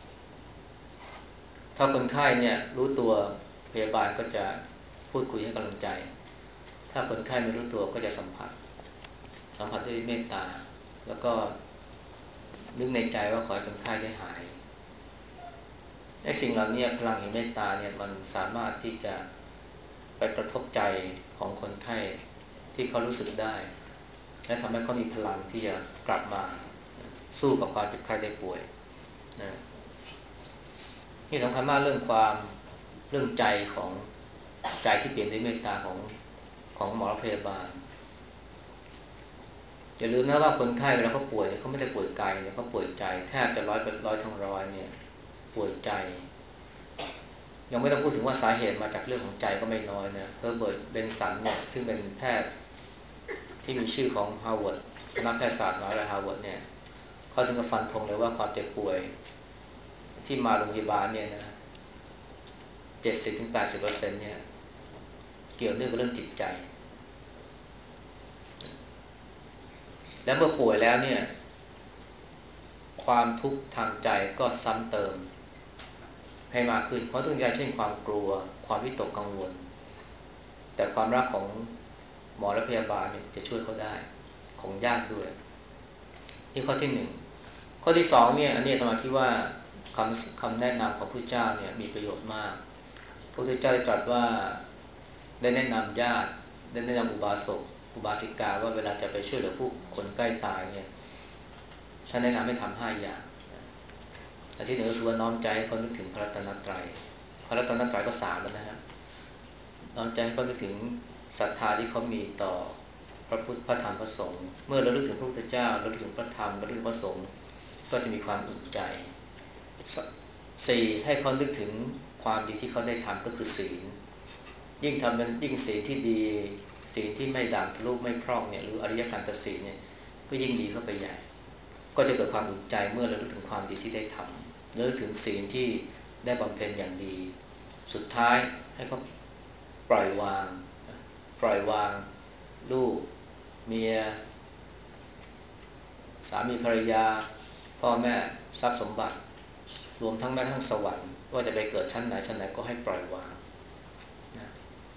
ถ้าคนไข้เนี่ยรู้ตัวพยาบาลก็จะพูดคุยให้กำลังใจถ้าคนไข้ไม่รู้ตัวก็จะสัมผัสด้วยเมตตาแล้วก็นึกในใจว่าขอให้คนไข้ได้หายไอ้สิ่งเหล่านี้พลังแห่งเมตตาเนี่ยมันสามารถที่จะไปกระทบใจของคนไข้ที่เขารู้สึกได้และทำให้เขามีพลังที่จะกลับมาสู้กับความเจ็บไข้ได้ป่วยนะนี่สำคัญมากเรื่องใจของใจที่เปลี่ยนด้วยเมตตาของหมอพยาบาลอย่าลืมนะว่าคนไข้เวลาเขาป่วยเนี่ยเขาไม่ได้ป่วยกายเนี่ยเขาป่วยใจแทบจะร้อยทั้งร้อยเนี่ยป่วยใจยังไม่ต้องพูดถึงว่าสาเหตุมาจากเรื่องของใจก็ไม่น้อยนะเฮอร์เบิร์ตเบนสันเนี่ยซึ่งเป็นแพทย์ที่มีชื่อของฮาร์วาร์ดคณะแพทยศาสตร์มหาวิทยาลัยฮาร์วาร์ดเนี่ยเขาถึงกับฟันธงเลยว่าความเจ็บป่วยที่มาโรงพยาบาลเนี่ยนะ70-80%เนี่ยเกี่ยวเนื่องกับเรื่องจิตใจและเมื่อป่วยแล้วเนี่ยความทุกข์ทางใจก็ซ้ำเติมให้มากขึ้นเพราะทุกอย่างเช่นความกลัวความวิตกกังวลแต่ความรักของหมอและพยาบาลเนี่ยจะช่วยเขาได้ของญาติด้วยนี่ข้อที่หนึ่งข้อที่สองเนี่ยอันนี้อาตมาคิดว่าคำแนะนำของพระเจ้าเนี่ยมีประโยชน์มากพระพุทธเจ้าได้ตรัสว่าได้แนะนำญาติได้แนะนำอุบาสกอุบาสิกาว่าเวลาจะไปช่วยเหลือผู้คนใกล้ตายเนี่ยท่านแนะนำให้ทำ5 อย่างอันที่หนึ่งก็คือว่าน้อมใจให้เขานึกถึงพระรัตนตรัยพระรัตนตรัยก็3แล้วนะฮะน้อมใจให้เขานึกถึงศรัทธาที่เขามีต่อพระพุทธพระธรรมพระสงฆ์เมื่อเราลึกถึงพระพุทธเจ้าเราลึกถึงพระธรรมเราลึกถึงพระสงฆ์ก็จะมีความอุ่นใจ4ให้เขานึกถึงความดีที่เขาได้ทำก็คือศีลยิ่งทำเป็นยิ่งศีลที่ดีศีลที่ไม่ด่างทะลุไม่พร่องเนี่ยหรืออริยกันตศีลเนี่ยก็ยิ่งดีเข้าไปใหญ่ก็จะเกิดความอุ่นใจเมื่อเราลึกถึงความดีที่ได้ทำนึกถึงศีลที่ได้บำเพ็ญอย่างดีสุดท้ายให้เขาปล่อยวางลูกเมียสามีภรรยาพ่อแม่ทรัพย์สมบัติรวมทั้งแม้กระทั่งสวรรค์ว่าจะไปเกิดชั้นไหนก็ให้ปล่อยวางนะ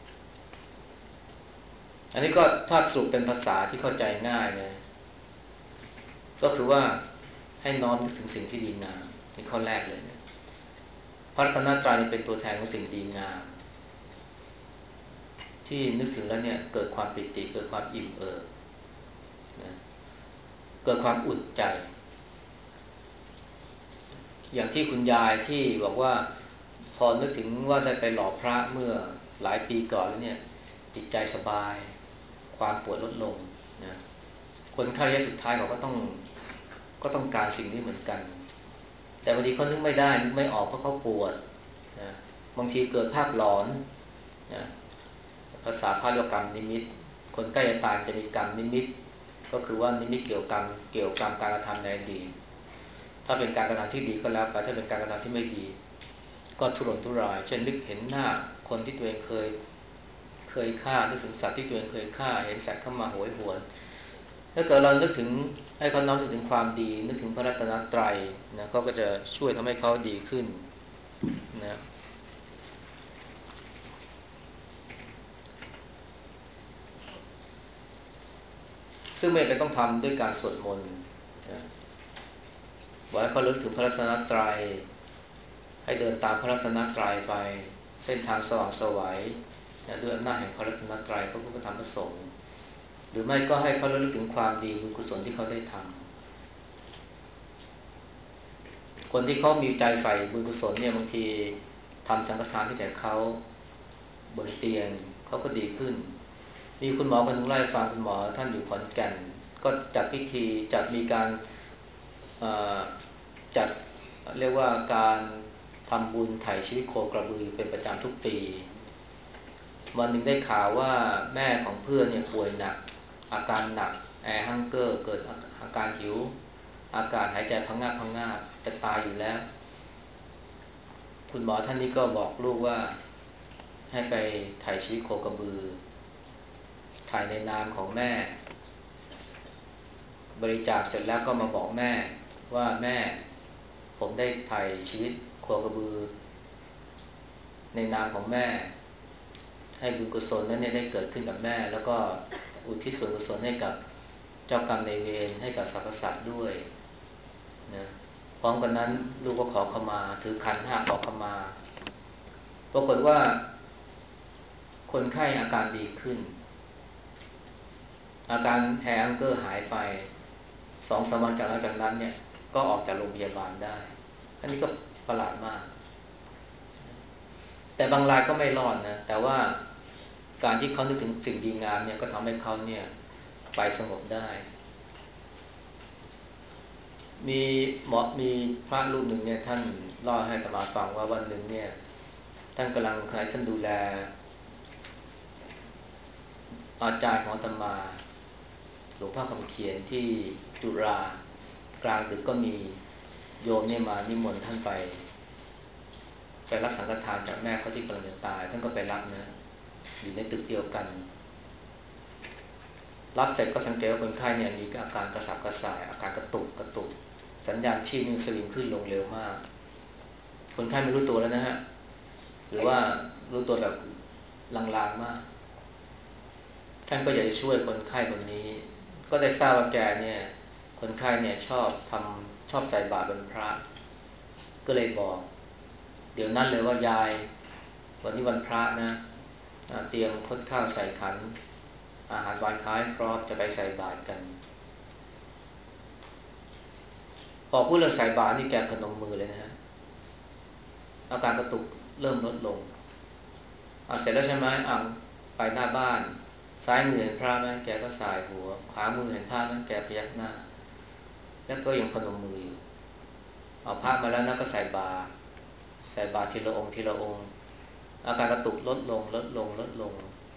อันนี้ก็ถ้าสรุปเป็นภาษาที่เข้าใจง่ายนะก็คือว่าให้น้อมนึกถึงสิ่งที่ดีงามนี่ข้อแรกเลยนะพระรัตนตรัยเป็นตัวแทนของสิ่งดีงามที่นึกถึงแล้วเนี่ยเกิดความปิติเกิดความอิ่มเอิบนะเกิดความอุ่นใจอย่างที่คุณยายที่บอกว่าพอนึกถึงว่าได้ไปหล่อพระเมื่อหลายปีก่อนแล้วเนี่ยจิตใจสบายความปวดลดลงนะคนไข้ระยะสุดท้ายเขาก็ต้องการสิ่งนี้เหมือนกันแต่บางทีเขานึกไม่ได้นึกไม่ออกเพราะเขาปวดนะบางทีเกิดภาพหลอนนะภาษาพาเรียกกรรมนิมิตคนใกล้จะตายจะมีกรรมนิมิตก็คือว่านิมิตเกี่ยวกับการกระทำในอดีตถ้าเป็นการกระทำที่ดีก็แล้วไปถ้าเป็นการกระทำที่ไม่ดีก็ทุรนทุรายเช่นนึกเห็นหน้าคนที่ตัวเองเคยฆ่านึกถึงสัตว์ที่ตัวเองเคยฆ่าเห็นสัตว์เข้ามาโหยหวนถ้าเกิดเรานึกถึงให้เขาน้อมนึกถึงความดีนึกถึงพระรัตนตรัยนะเขาก็จะช่วยทำให้เขาดีขึ้นนะซึ่งไม่เป็นต้องทำด้วยการสวดมนต์นะบอกให้เขาลึกถึงพระรัตนตรัยให้เดินตามพระรัตนตรัยไปเส้นทางสว่างไสวนะด้วยอำนาจแห่งพระรัตนตรัยพระพุทธธรรมพระสงฆ์หรือไม่ก็ให้เขาระลึกถึงความดีบุญกุศลที่เขาได้ทำคนที่เขามีใจใฝ่บุญกุศลเนี่ยบางทีทำสังฆทานที่แต่เขาบนเตียงเขาก็ดีขึ้นมีคุณหมอคนหนึ่งเล่าให้ฟังคุณหมอท่านอยู่ขอนแก่นก็จัดพิธีจัดมีการจัดเรียกว่าการทำบุญไถ่ชีวิตโคกระบือเป็นประจำทุกปีวันหนึ่งได้ข่าวว่าแม่ของเพื่อนเนี่ยป่วยหนักอาการหนักแอร์ฮังเกอร์เกิดอาการหิวอาการหายใจพังงาบจะตายอยู่แล้วคุณหมอท่านนี้ก็บอกลูกว่าให้ไปไถ่ชีวิตโคกระบือถ่ายในนามของแม่บริจาคเสร็จแล้วก็มาบอกแม่ว่าแม่ผมได้ไถ่ชีวิตโคกระบือในนามของแม่ให้บุญกุศลนั้นเนี่ยได้เกิดขึ้นกับแม่แล้วก็อุทิศส่วนกุศลให้กับเจ้ากรรมนายเวรให้กับสรรพสัตว์ด้วยนะพร้อมกันนั้นลูกก็ขอขมาถือขันธ์ห้าขอขมาปรากฏว่าคนไข้อาการดีขึ้นอาการแฮงเกอร์หายไป2-3 วันจากนั้นเนี่ยก็ออกจากโรงพยาบาลได้อันนี้ก็ประหลาดมากแต่บางรายก็ไม่รอดนะแต่ว่าการที่เขานึกถึงสิ่งดีงามเนี่ยก็ทำให้เขาเนี่ยไปสงบได้มีพระรูปหนึ่งเนี่ยท่านเล่าให้อาตมาฟังว่าวันหนึ่งเนี่ยท่านกำลังขณะท่านดูแลอาจารย์ของอาตมาหลวงพ่อคำเขียนที่จุฬากลางดึกก็มีโยมเนี่ยมานิมนต์ท่านไปรับสังฆทานจากแม่เขาที่กำลังจะตายท่านก็ไปรับนะอยู่ในตึกเดียวกันรับเสร็จก็สังเกตว่าคนไข้เนี่ยมีอาการกระสับกระส่ายอาการกระตุกสัญญาณชีพนี่สวิงขึ้นลงเร็วมากคนไข้ไม่รู้ตัวแล้วนะฮะหรือว่ารู้ตัวแบบลางๆมากท่านก็อยากจะช่วยคนไข้คนนี้ก็ได้ทราบว่าแกเนี่ยคนไข้เนี่ยชอบใส่บาตรเป็นพระก็เลยบอกเดี๋ยวนั้นเลยว่ายายวันนี้วันพระนะเตรียมคดข้าวใส่ขันอาหารวานค้ายพร้อมจะไปใส่บาตรกันพอพูดเรื่องใส่บาตรนี่แกพนมมือเลยนะฮะอาการกระตุกเริ่มลดลงเสร็จแล้วใช่ไหมไปหน้าบ้านซ้ายมือเห็นพระไหมแกก็สายหัวขวามือเห็นพระไหมแกพยักหน้าแล้วก็ยังพนมมืออยู่เอาพระมาแล้วนะก็ใส่บาตรทีละองค์ทีละองค์อาการกระตุกลดลง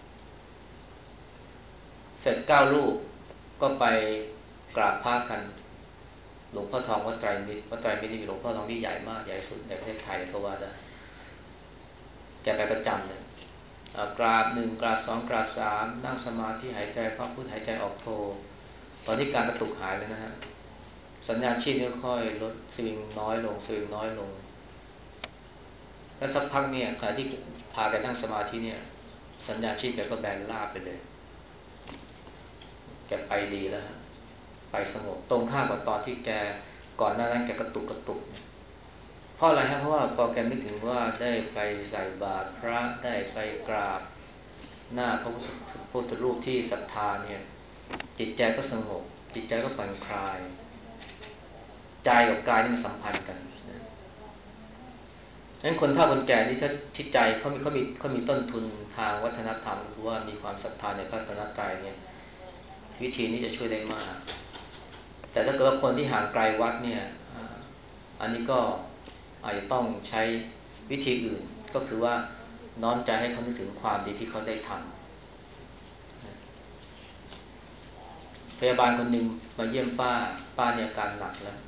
เสร็จ9 รูปก็ไปกราบพระกันหลวงพ่อทองวัดไตรมิตรนี่มีหลวงพ่อทองที่ใหญ่มากใหญ่สุดในประเทศไทยก็ว่าได้แกไปประจำเลยกราบ1กราบ2กราบ3นั่งสมาธิหายใจเข้าพุทหายใจออกโทตอนนี้การกระตุกหายเลยนะฮะสัญญาณชีพค่อยๆลดสวิงน้อยลงแล้วสักพักเนี่ยขณะที่พาแกนั่งสมาธิเนี่ยสัญญาณชีพแกก็แบนราบไปเลยแกไปดีแล้วฮะไปสงบตรงข้ามกับตอนที่แกก่อนหน้านั้นแกกระตุกเนี่ยเพราะอะไรฮะเพราะว่าพอแกนึกถึงว่าได้ไปใส่บาตรพระได้ไปกราบหน้าพระพุทธรูปที่ศรัทธาเนี่ยจิตใจก็สงบจิตใจก็ผ่อนคลายใจกับกายนี่มันสัมพันธ์กันนะฉะนั้นคนเฒ่าคนแก่นี่ถ้าที่ใจเขามีต้นทุนทางวัฒนธรรมคือว่ามีความศรัทธาในพระรัตนตรัยเนี่ยวิธีนี้จะช่วยได้มากแต่ถ้าเกิดว่าคนที่ห่างไกลวัดเนี่ยอันนี้ก็อาจจะต้องใช้วิธีอื่นก็คือว่าน้อมใจให้เขานึกถึงความดีที่เขาได้ทำพยาบาลคนหนึ่งมาเยี่ยมป้าเนี่ยอาการหนักแล้ว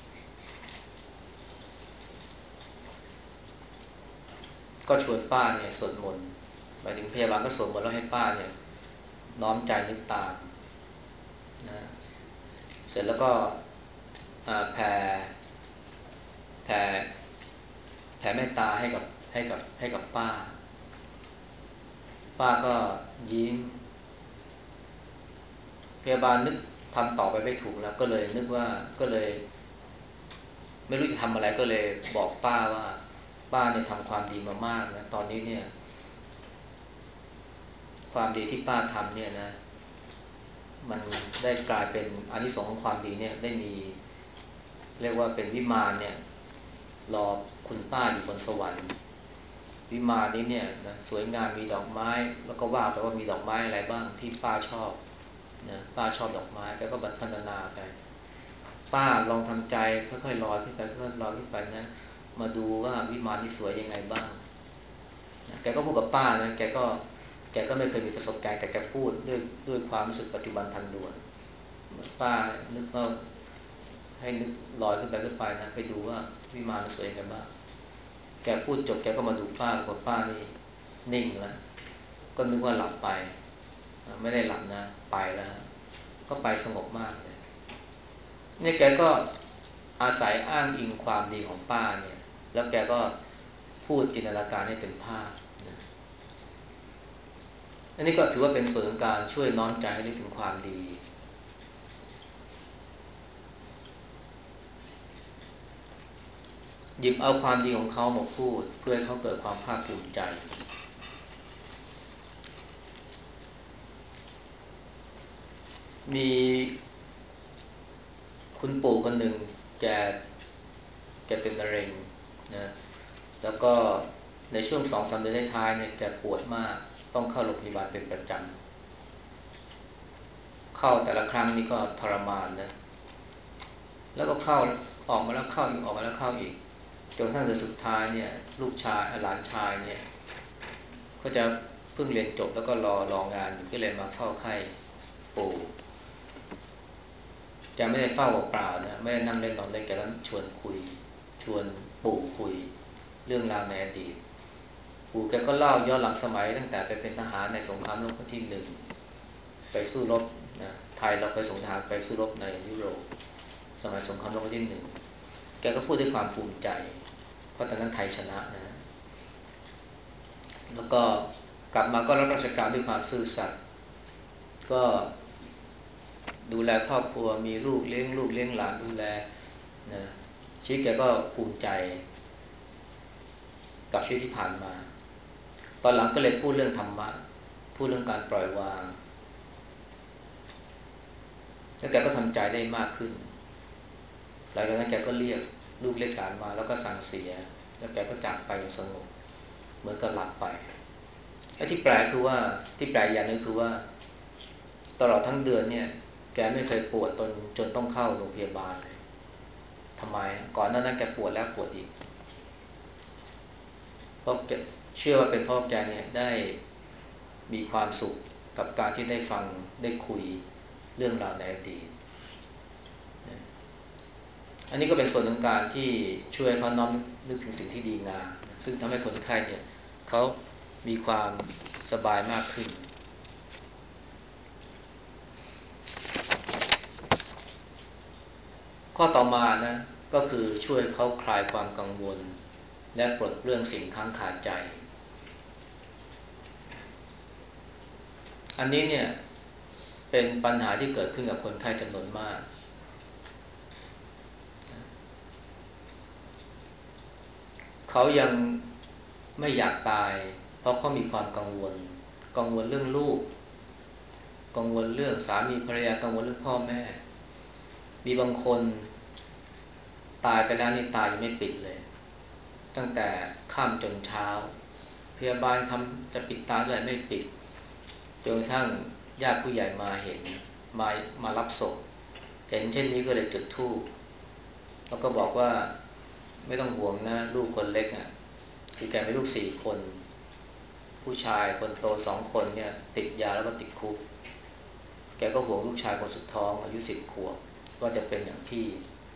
ก็ชวนป้าเนี่ยสวดมนต์หมายถึงพยาบาลก็สวดมนต์แล้วให้ป้าเนี่ยน้อมใจนึกตามนะเสร็จแล้วก็แผ่แผ่เมตตาให้กับป้าก็ยิ้มพยาบาลทำต่อไปไม่ถูกแล้วก็เลยนึกว่าก็เลยไม่รู้จะทำอะไรก็เลยบอกป้าว่าป้าเนี่ยทำความดีมามากนะตอนนี้เนี่ยความดีที่ป้าทำเนี่ยนะมันได้กลายเป็นอานิสงส์ของความดีเนี่ยได้มีเรียกว่าเป็นวิมานเนี่ยรอคุณป้าอยู่บนสวรรค์วิมานนี้เนี่ยนะสวยงามมีดอกไม้แล้วก็ว่าไปว่ามีดอกไม้อะไรบ้างที่ป้าชอบนะป้าชอบดอกไม้แล้วก็บรรพรรณนาไปป้าลองทำใจค่อยๆลอยขึ้นไปค่อยๆลอยขึ้นไปนะมาดูว่าวิมานนี้สวยยังไงบ้างนะแกก็พูดกับป้านะแกก็ไม่เคยมีประสบการณ์แต่แกพูดด้วยความรู้สึกปัจจุบันทันด่วนป้านึกว่าให้นึกลอยขึ้นไปนะไปดูว่าวิมานมันสวยยังไงบ้างแกพูดจบแกก็มาดูป้าบอกป้านี่นิ่งแล้วก็นึกว่าหลับไปไม่ได้หลับนะไปแล้วก็ไปสงบมากเลยเนี่ยแกก็อาศัยอ้างอิงความดีของป้าเนี่ยแล้วแกก็พูดจินตนาการให้เป็นภาพนะอันนี้ก็ถือว่าเป็นส่วนของการช่วยน้อมใจให้นึกถึงความดีหยิบเอาความดีของเขามาพูดเพื่อให้เขาเกิดความภาคภูมิใจมีคุณปู่คนหนึ่งแกเป็นมะเร็งนะแล้วก็ในช่วง2-3 เดือนท้ายๆเนี่ยแกปวดมากต้องเข้าโรงพยาบาลเป็นประจำเข้าแต่ละครั้งนี่ก็ทรมานนะแล้วก็เข้าออกมาแล้วเข้าอีกออกมาแล้วเข้าอีกจนกระทั่งเดือนสุดท้ายเนี่ยลูกชายหลานชายเนี่ยก็จะเพิ่งเรียนจบแล้วก็รองานอยู่ก็เลยมาเฝ้าไข้ปู่แกไม่ได้เฝ้าเปล่าๆนะไม่ได้นั่งเล่นนอนเล่นแกก็ชวนคุยชวนปู่คุยเรื่องราวในอดีตปู่แกก็เล่าย้อนหลังสมัยตั้งแต่ไปเป็นทหารในสงครามโลกครั้งที่หนึ่งไปสู้รบนะไทยเราเคยส่งทหารไปสู้รบในยุโรปสมัยสงครามโลกครั้งที่หนึ่งแกก็พูดด้วยความภูมิใจเพราะตอนนั้นไทยชนะนะแล้วก็กลับมาก็รับราชการด้วยความซื่อสัตย์ก็ดูแลครอบครัวมีลูกเลี้ยงหลานดูแลนะชีวิตแกก็ภูมิใจกับชีวิตที่ผ่านมาตอนหลังก็เลยพูดเรื่องธรรมะพูดเรื่องการปล่อยวางแล้วแกก็ทำใจได้มากขึ้นหลังจากนั้นแกก็เรียกลูกเรียกหลานมาแล้วก็สั่งเสียแล้วแกก็จากไปอย่างสงบเหมือนกับหลับไปไอ้ที่แปลกคือว่าที่แปลกอย่างนึงคือว่าตลอดทั้งเดือนเนี่ยแกไม่เคยปวดจนต้องเข้าโรงพยาบาลเลยทำไมก่อนหน้านั้นแกปวดแล้วปวดอีกเพราะแกเชื่อว่าเป็นเพราะแกเนี่ยได้มีความสุขกับการที่ได้ฟังได้คุยเรื่องราวในอดีตอันนี้ก็เป็นส่วนของการที่ช่วยเขาน้อมนึกถึงสิ่งที่ดีงามซึ่งทำให้คนไข้เนี่ยเขามีความสบายมากขึ้นข้อต่อมานะก็คือช่วยเขาคลายความกังวลและปลดเปลื้องสิ่งค้างคาใจอันนี้เนี่ยเป็นปัญหาที่เกิดขึ้นกับคนไข้จำนวนมากเขายังไม่อยากตายเพราะเขามีความกังวลเรื่องลูกกังวลเรื่องสามีภรรยากังวลเรื่องพ่อแม่มีบางคนตายไปแล้วนี่ตายยังไม่ปิดเลยตั้งแต่ค่ำจนเช้าพยาบาลทำจะปิดตาด้วยไม่ปิดจนกระทั่งญาติผู้ใหญ่มาเห็นมามารับศพเห็นเช่นนี้ก็เลยจุดธูปแล้วก็บอกว่าไม่ต้องห่วงนะลูกคนเล็กอ่ะคือแกมีลูก4 คนผู้ชายคนโต2 คนเนี่ยติดยาแล้วก็ติดคุกแกก็ห่วงลูกชายคนสุดท้องอายุ10 ขวบว่าจะเป็นอย่างพี่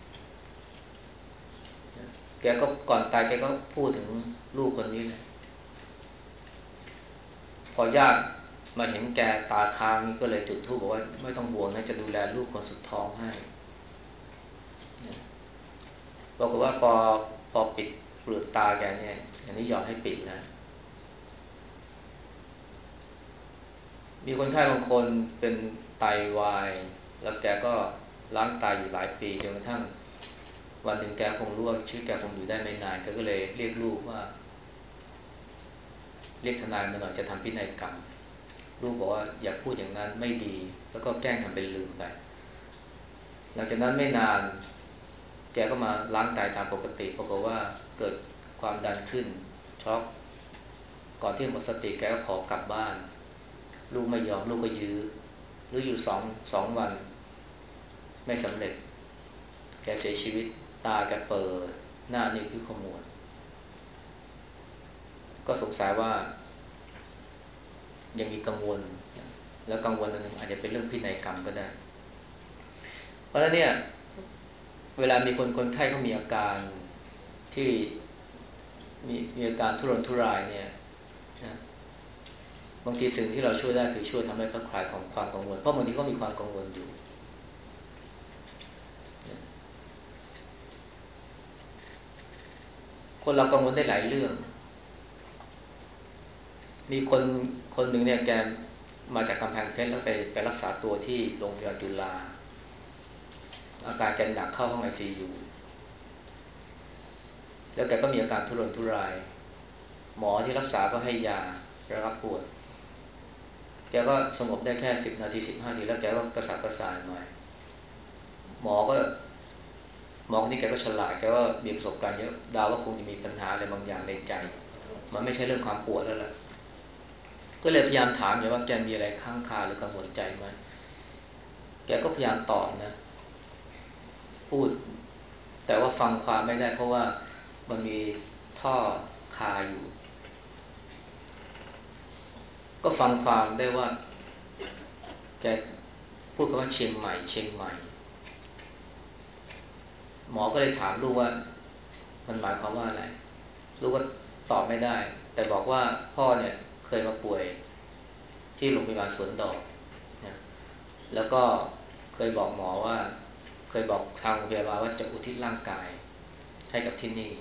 แกก็ก่อนตายแกก็พูดถึงลูกคนนี้เลยพอญาติมาเห็นแกตาค้างนี่ก็เลยจุดธูปบอกว่าไม่ต้องห่วงนะจะดูแลลูกคนสุดท้องให้บอกว่าพอปิดเปลือกตาแกเนี่ยอันนี้ยอมให้ปิดนะมีคนไข้บางคนเป็นไตวายแล้วแกก็ล้างตายอยู่หลายปีจนกระทั่งวันหนึ่งแกคงรู้ว่าชีวิตแกคงอยู่ได้ไม่นานแกก็เลยเรียกลูกว่าเรียกทนายมาหน่อยจะทำพินัยกรรมลูกบอกว่าอย่าพูดอย่างนั้นไม่ดีแล้วก็แกล้งทำเป็นลืมไปหลังจากนั้นไม่นานแกก็มาล้างไตตามปกติปรากฏว่าเกิดความดันขึ้นช็อกก่อนที่หมดสติแกก็ขอกลับบ้านลูกไม่ยอมลูกก็ยื้ออยู่สองวันไม่สำเร็จแกเสียชีวิตตาแกเปิดหน้านี่คือขมวดก็สงสัยว่ายังมีกังวลแล้วกังวลอันหนึ่งอาจจะเป็นเรื่องพินัยกรรมก็ได้เพราะฉะนั้นเนี่ยเวลามีคนไข้เขามีอาการที่มีอาการทุรนทุรายเนี่ยนะบางทีสิ่งที่เราช่วยได้คือช่วยทำให้เขาคลายความกังวลเพราะบางทีก็มีความกังวลอยู่คนเรากังวลได้หลายเรื่องมีคนหนึ่งเนี่ยแกมาจากกำแพงเพชรแล้วไปรักษาตัวที่โรงพยาบาลจุฬาอาการแกหนักเข้าห้อง ICU แล้วแกก็มีอาการทุรนทุรายหมอที่รักษาก็ให้ยาระงับปวดแกก็สงบได้แค่10 นาที15 นาทีแล้วแกก็กระสับกระส่ายหน่อยหมอก็หมอคนนี้แกก็ฉลาดแกก็มีประสบการณ์เยอะดาว่าคงจะมีปัญหาอะไรบางอย่างในใจมันไม่ใช่เรื่องความปวดแล้วล่ะก็เลยพยายามถามว่าแกมีอะไรค้างคาหรือกังวลใจไหมแกก็พยายามตอบนะพูดแต่ว่าฟังความไม่ได้เพราะว่ามันมีท่อคาอยู่ก็ฟังความได้ว่าแกพูดคำว่าเชียงใหม่เชียงใหม่หมอก็เลยถามลูกว่ามันหมายความว่าอะไรลูกก็ตอบไม่ได้แต่บอกว่าพ่อเนี่ยเคยมาป่วยที่โรงพยาบาลสวนดอกนะแล้วก็เคยบอกหมอว่าเคยบอกทางโรงพยาบาลว่าจะอุทิศร่างกายให้กับที่นี่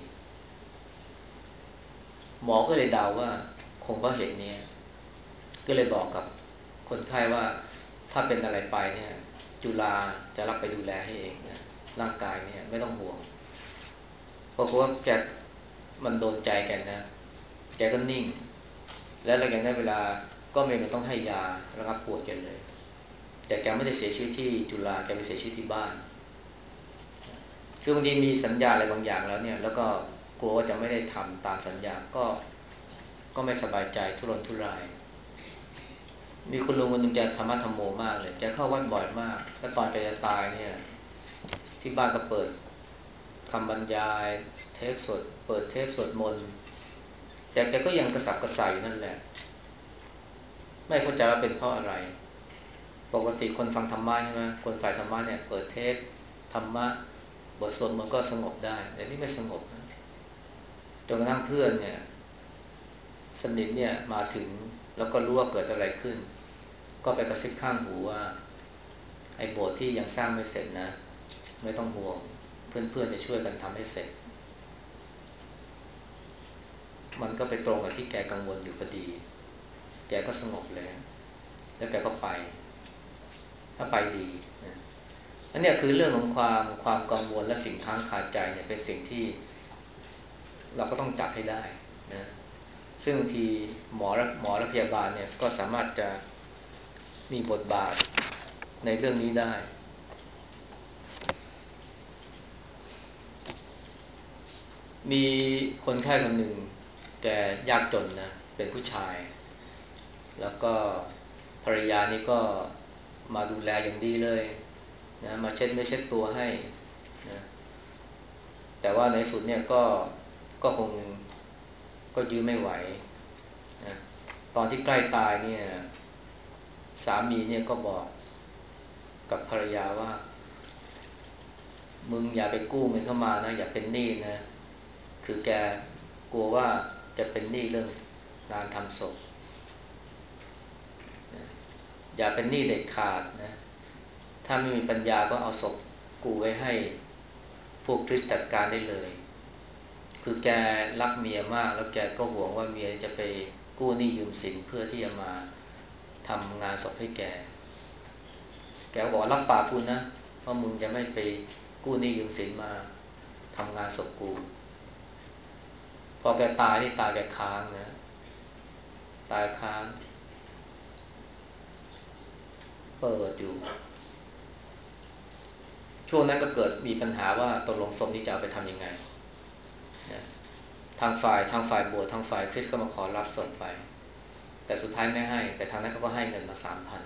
หมอก็เลยเดาว่าคงเพราะเหตุนี้ก็เลยบอกกับคนไข้ว่าถ้าเป็นอะไรไปเนี่ยจุฬาจะรับไปดูแลให้เองนะร่างกายเนี่ยไม่ต้องห่วงเพราะว่าแกมันโดนใจแกนะแกก็นิ่งแล้วหลังจากนั้นเวลาก็ไม่ต้องให้ยาระงับปวดแกเลยแต่แกไม่ได้เสียชีวิตที่จุฬาแกไปเสียชีวิตที่บ้านคือบางทีมีสัญญาอะไรบางอย่างแล้วเนี่ยแล้วก็กลัวว่าจะไม่ได้ทำตามสัญญาก็ไม่สบายใจทุรนทุรายมีคุณลุงคนหนึ่งแกธรรมะธรรมโมมากเลยแกเข้าวัดบ่อยมากแล้วตอนแกจะตายเนี่ยที่บ้านก็เปิดคำบรรยายเทปสดเปิดเทปสดมนต์แต่แกก็ยังกระสับกระส่ายอยู่นั่นแหละไม่เข้าใจว่าเป็นเพราะอะไรปกติคนฟังธรรมะใช่ไหมคนฝ่ายธรรมะเนี่ยเปิดเทปธรรมะบทสวดมันก็สงบได้แต่นี่ไม่สงบนะจนกระทั่งเพื่อนเนี่ยสนิทเนี่ยมาถึงแล้วก็รู้ว่าเกิดอะไรขึ้นก็ไปกระซิบข้างหูว่าไอ้โบสถ์ที่ยังสร้างไม่เสร็จนะไม่ต้องห่วงเพื่อนๆจะช่วยกันทำให้เสร็จมันก็ไปตรงกับที่แกกังวลอยู่พอดีแกก็สงบเลยแล้วแกก็ไปถ้าไปดีนะอันนี้คือเรื่องของความกังวลและสิ่งค้างคาใจเนี่ยเป็นสิ่งที่เราก็ต้องจับให้ได้นะซึ่งบางทีหมอและพยาบาลเนี่ยก็สามารถจะมีบทบาทในเรื่องนี้ได้มีคนไข้คนหนึ่งแกยากจนนะเป็นผู้ชายแล้วก็ภรรยานี่ก็มาดูแลอย่างดีเลยนะมาเช็ดเนื้อเช็ดตัวให้นะแต่ว่าในสุดเนี่ยก็คงก็ยื้อไม่ไหวนะตอนที่ใกล้ตายเนี่ยสามีเนี่ยก็บอกกับภรรยาว่ามึงอย่าไปกู้เงินเข้ามานะอย่าเป็นหนี้นะคือแกกลัวว่าจะเป็นหนี้เรื่องงานทำศพนะอย่าเป็นหนี้เด็ดขาดนะถ้าไม่มีปัญญาก็เอาศพกู้ไว้ให้พวกคริสต์จัดการได้เลยคือแกรักเมียมากแล้วแกก็หวงว่าเมียจะไปกู้หนี้ยืมสินเพื่อที่จะมาทำงานศพให้แกแกก็บอกว่ารับปากกูนะว่ามึงจะไม่ไปกู้หนี้ยืมสินมาทำงานศพกูพอแกตายนี่ตายแกค้างนะตายค้างเปิดอยู่ช่วงนั้นก็เกิดมีปัญหาว่าตกลงศพนี้จะเอาไปทำยังไงนะทางฝ่ายบวชทางฝ่ายคริสต์ก็มาขอรับศพไปแต่สุดท้ายไม่ให้แต่ทางนั้นเขาก็ให้เงินมา3,000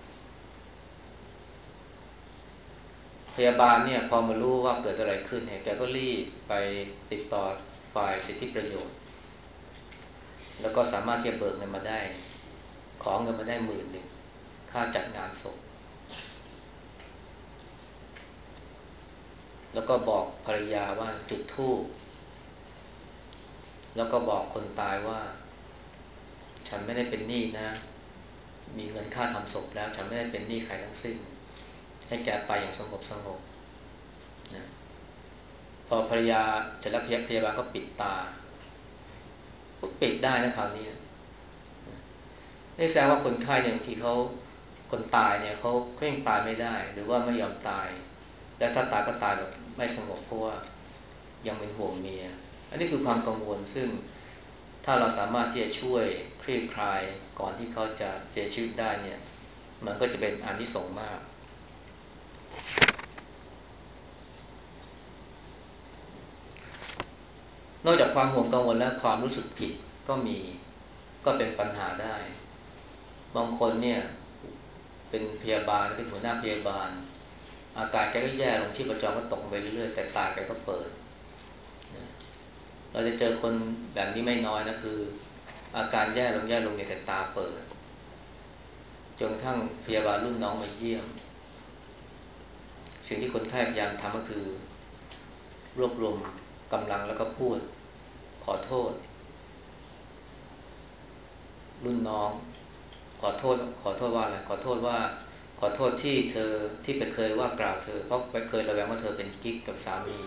พยาบาลเนี่ยพอมารู้ว่าเกิดอะไรขึ้นเนี่ยแกก็รีบไปติดต่อฝ่ายสิทธิประโยชน์แล้วก็สามารถที่จะเบิกเงินมาได้ขอเงินมาได้10,000ค่าจัดงานศพแล้วก็บอกภรรยาว่าจุดธูปแล้วก็บอกคนตายว่าฉันไม่ได้เป็นหนี้นะมีเงินค่าทำศพแล้วฉันไม่ได้เป็นหนี้ใครทั้งสิ้นให้แกไปอย่างสงบนะพอภรรยาเสร็จแล้วพยาบาลก็ปิดตาปิดได้นะคราวนี้นี่แสดงว่าคนไข้เนี่ยบางทีเขาคนตายเนี่ยเขายังตายไม่ได้หรือว่าไม่ยอมตายและถ้าตายก็ตายแบบไม่สงบเพราะว่ายังเป็นห่วงเมียอันนี้คือความกังวลซึ่งถ้าเราสามารถที่จะช่วยคลี่คลายก่อนที่เขาจะเสียชีวิตได้เนี่ยมันก็จะเป็นอานิสงส์มากนอกจากความห่วงกังวลและความรู้สึกผิดก็เป็นปัญหาได้บางคนเนี่ยเป็นพยาบาลเป็นหัวหน้าพยาบาลอาการแกก็แย่ลงชีพจรก็ตกไปเรื่อยๆแต่ตาแกก็เปิดเราจะเจอคนแบบนี้ไม่น้อยนะคืออาการแย่ลงเนี่ยแต่ตาเปิดจนกระทั่งพยาบาลรุ่นน้องมาเยี่ยมสิ่งที่คนไข้พยายามทำก็คือรวบรวมกำลังแล้วก็พูดขอโทษรุ่นน้องขอโทษว่าอะไรขอโทษที่เธอที่ไปเคยว่ากล่าวเธอเพราะไปเคยระแวงว่าเธอเป็นกิ๊กกับสามี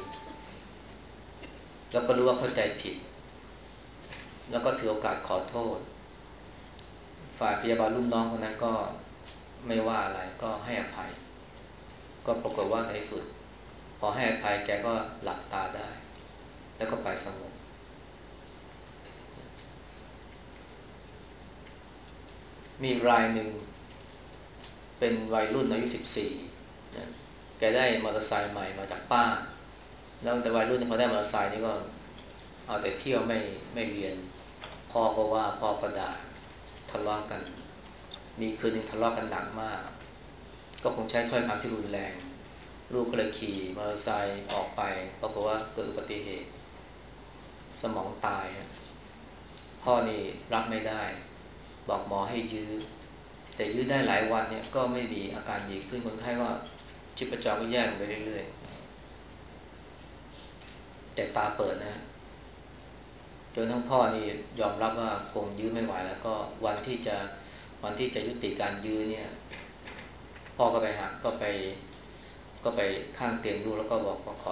แล้วก็รู้ว่าเข้าใจผิดแล้วก็ถือโอกาสขอโทษฝ่ายพยาบาลรุ่นน้องคนนั้นก็ไม่ว่าอะไรก็ให้อภัยก็ปรากฏว่าในที่สุดพอให้อภัยแกก็หลับตาได้แล้วก็ไปสงบมีรายหนึ่งเป็นวัยรุ่นอายุ14นะแกได้มอเตอร์ไซค์ใหม่มาจากป้าแล้วแต่วัยรุ่นพอได้มอเตอร์ไซค์นี่ก็เอาแต่เที่ยวไม่เรียนพ่อก็ว่าพ่อก็ด่าทะเลาะกันมีคืนนึงทะเลาะกันหนักมากก็คงใช้ถ้อยคำที่รุนแรงลูกก็เลยขี่มอเตอร์ไซค์ออกไปปรากฏว่าเกิดอุบัติเหตุสมองตายพ่อนี่รับไม่ได้บอกหมอให้ยื้อแต่ยื้อได้หลายวันเนี่ยก็ไม่ดีอาการดีขึ้นคนไข้ก็ชีพจรก็แย่ลงไปเรื่อยๆแต่ตาเปิดนะจนทั้งพ่อนี่ยอมรับว่าคงยื้อไม่ไหวแล้วก็วันที่จะยุติการยื้อเนี่ยพ่อก็ไปหาก็ไปข้างเตียงลูกแล้วก็บอกว่า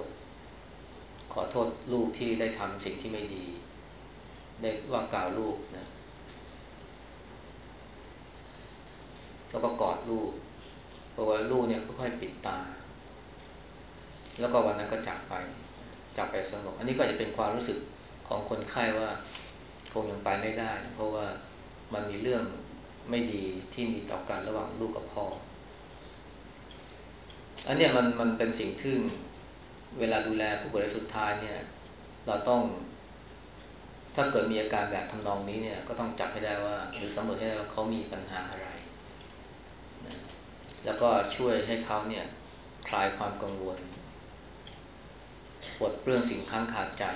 ขอโทษลูกที่ได้ทำสิ่งที่ไม่ดีได้ว่ากล่าวลูกนะแล้วก็กอดลูกเพราะว่าลูกเนี่ยค่อยๆปิดตาแล้วก็วันนั้นก็จากไปสงบอันนี้ก็จะเป็นความรู้สึกของคนไข้ว่าคงยังไปไม่ได้เพราะว่ามันมีเรื่องไม่ดีที่มีต่อกันระหว่างลูกกับพ่ออันเนี้ยมันเป็นสิ่งที่เวลาดูแลผู้ป่วยรายสุดท้ายเนี่ยเราต้องถ้าเกิดมีอาการแบบทำนองนี้เนี่ยก็ต้องจับให้ได้ว่าหรือสำรวจให้ได้ว่าเขามีปัญหาอะไรนะแล้วก็ช่วยให้เขาเนี่ยคลายความกังวลปลดเปลื้องสิ่งค้างคาใจ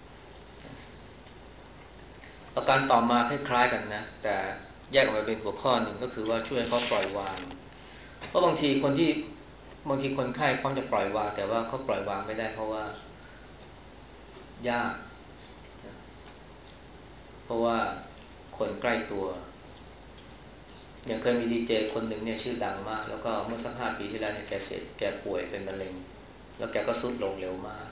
อาการต่อมาคล้ายๆกันนะแต่แยกออกไปเป็นหัวข้อหนึ่งก็คือว่าช่วยให้เขาปล่อยวางเพราะบางทีคนไข้พร้อมจะปล่อยวางแต่ว่าเขาปล่อยวางไม่ได้เพราะว่ายากเพราะว่าคนใกล้ตัวอย่างเคยมีดีเจคนหนึ่งเนี่ยชื่อดังมากแล้วก็เมื่อสัก5 ปีที่แล้วเนี่ยแกป่วยเป็นมะเร็งแล้วแกก็ทรุดลงเร็วมาก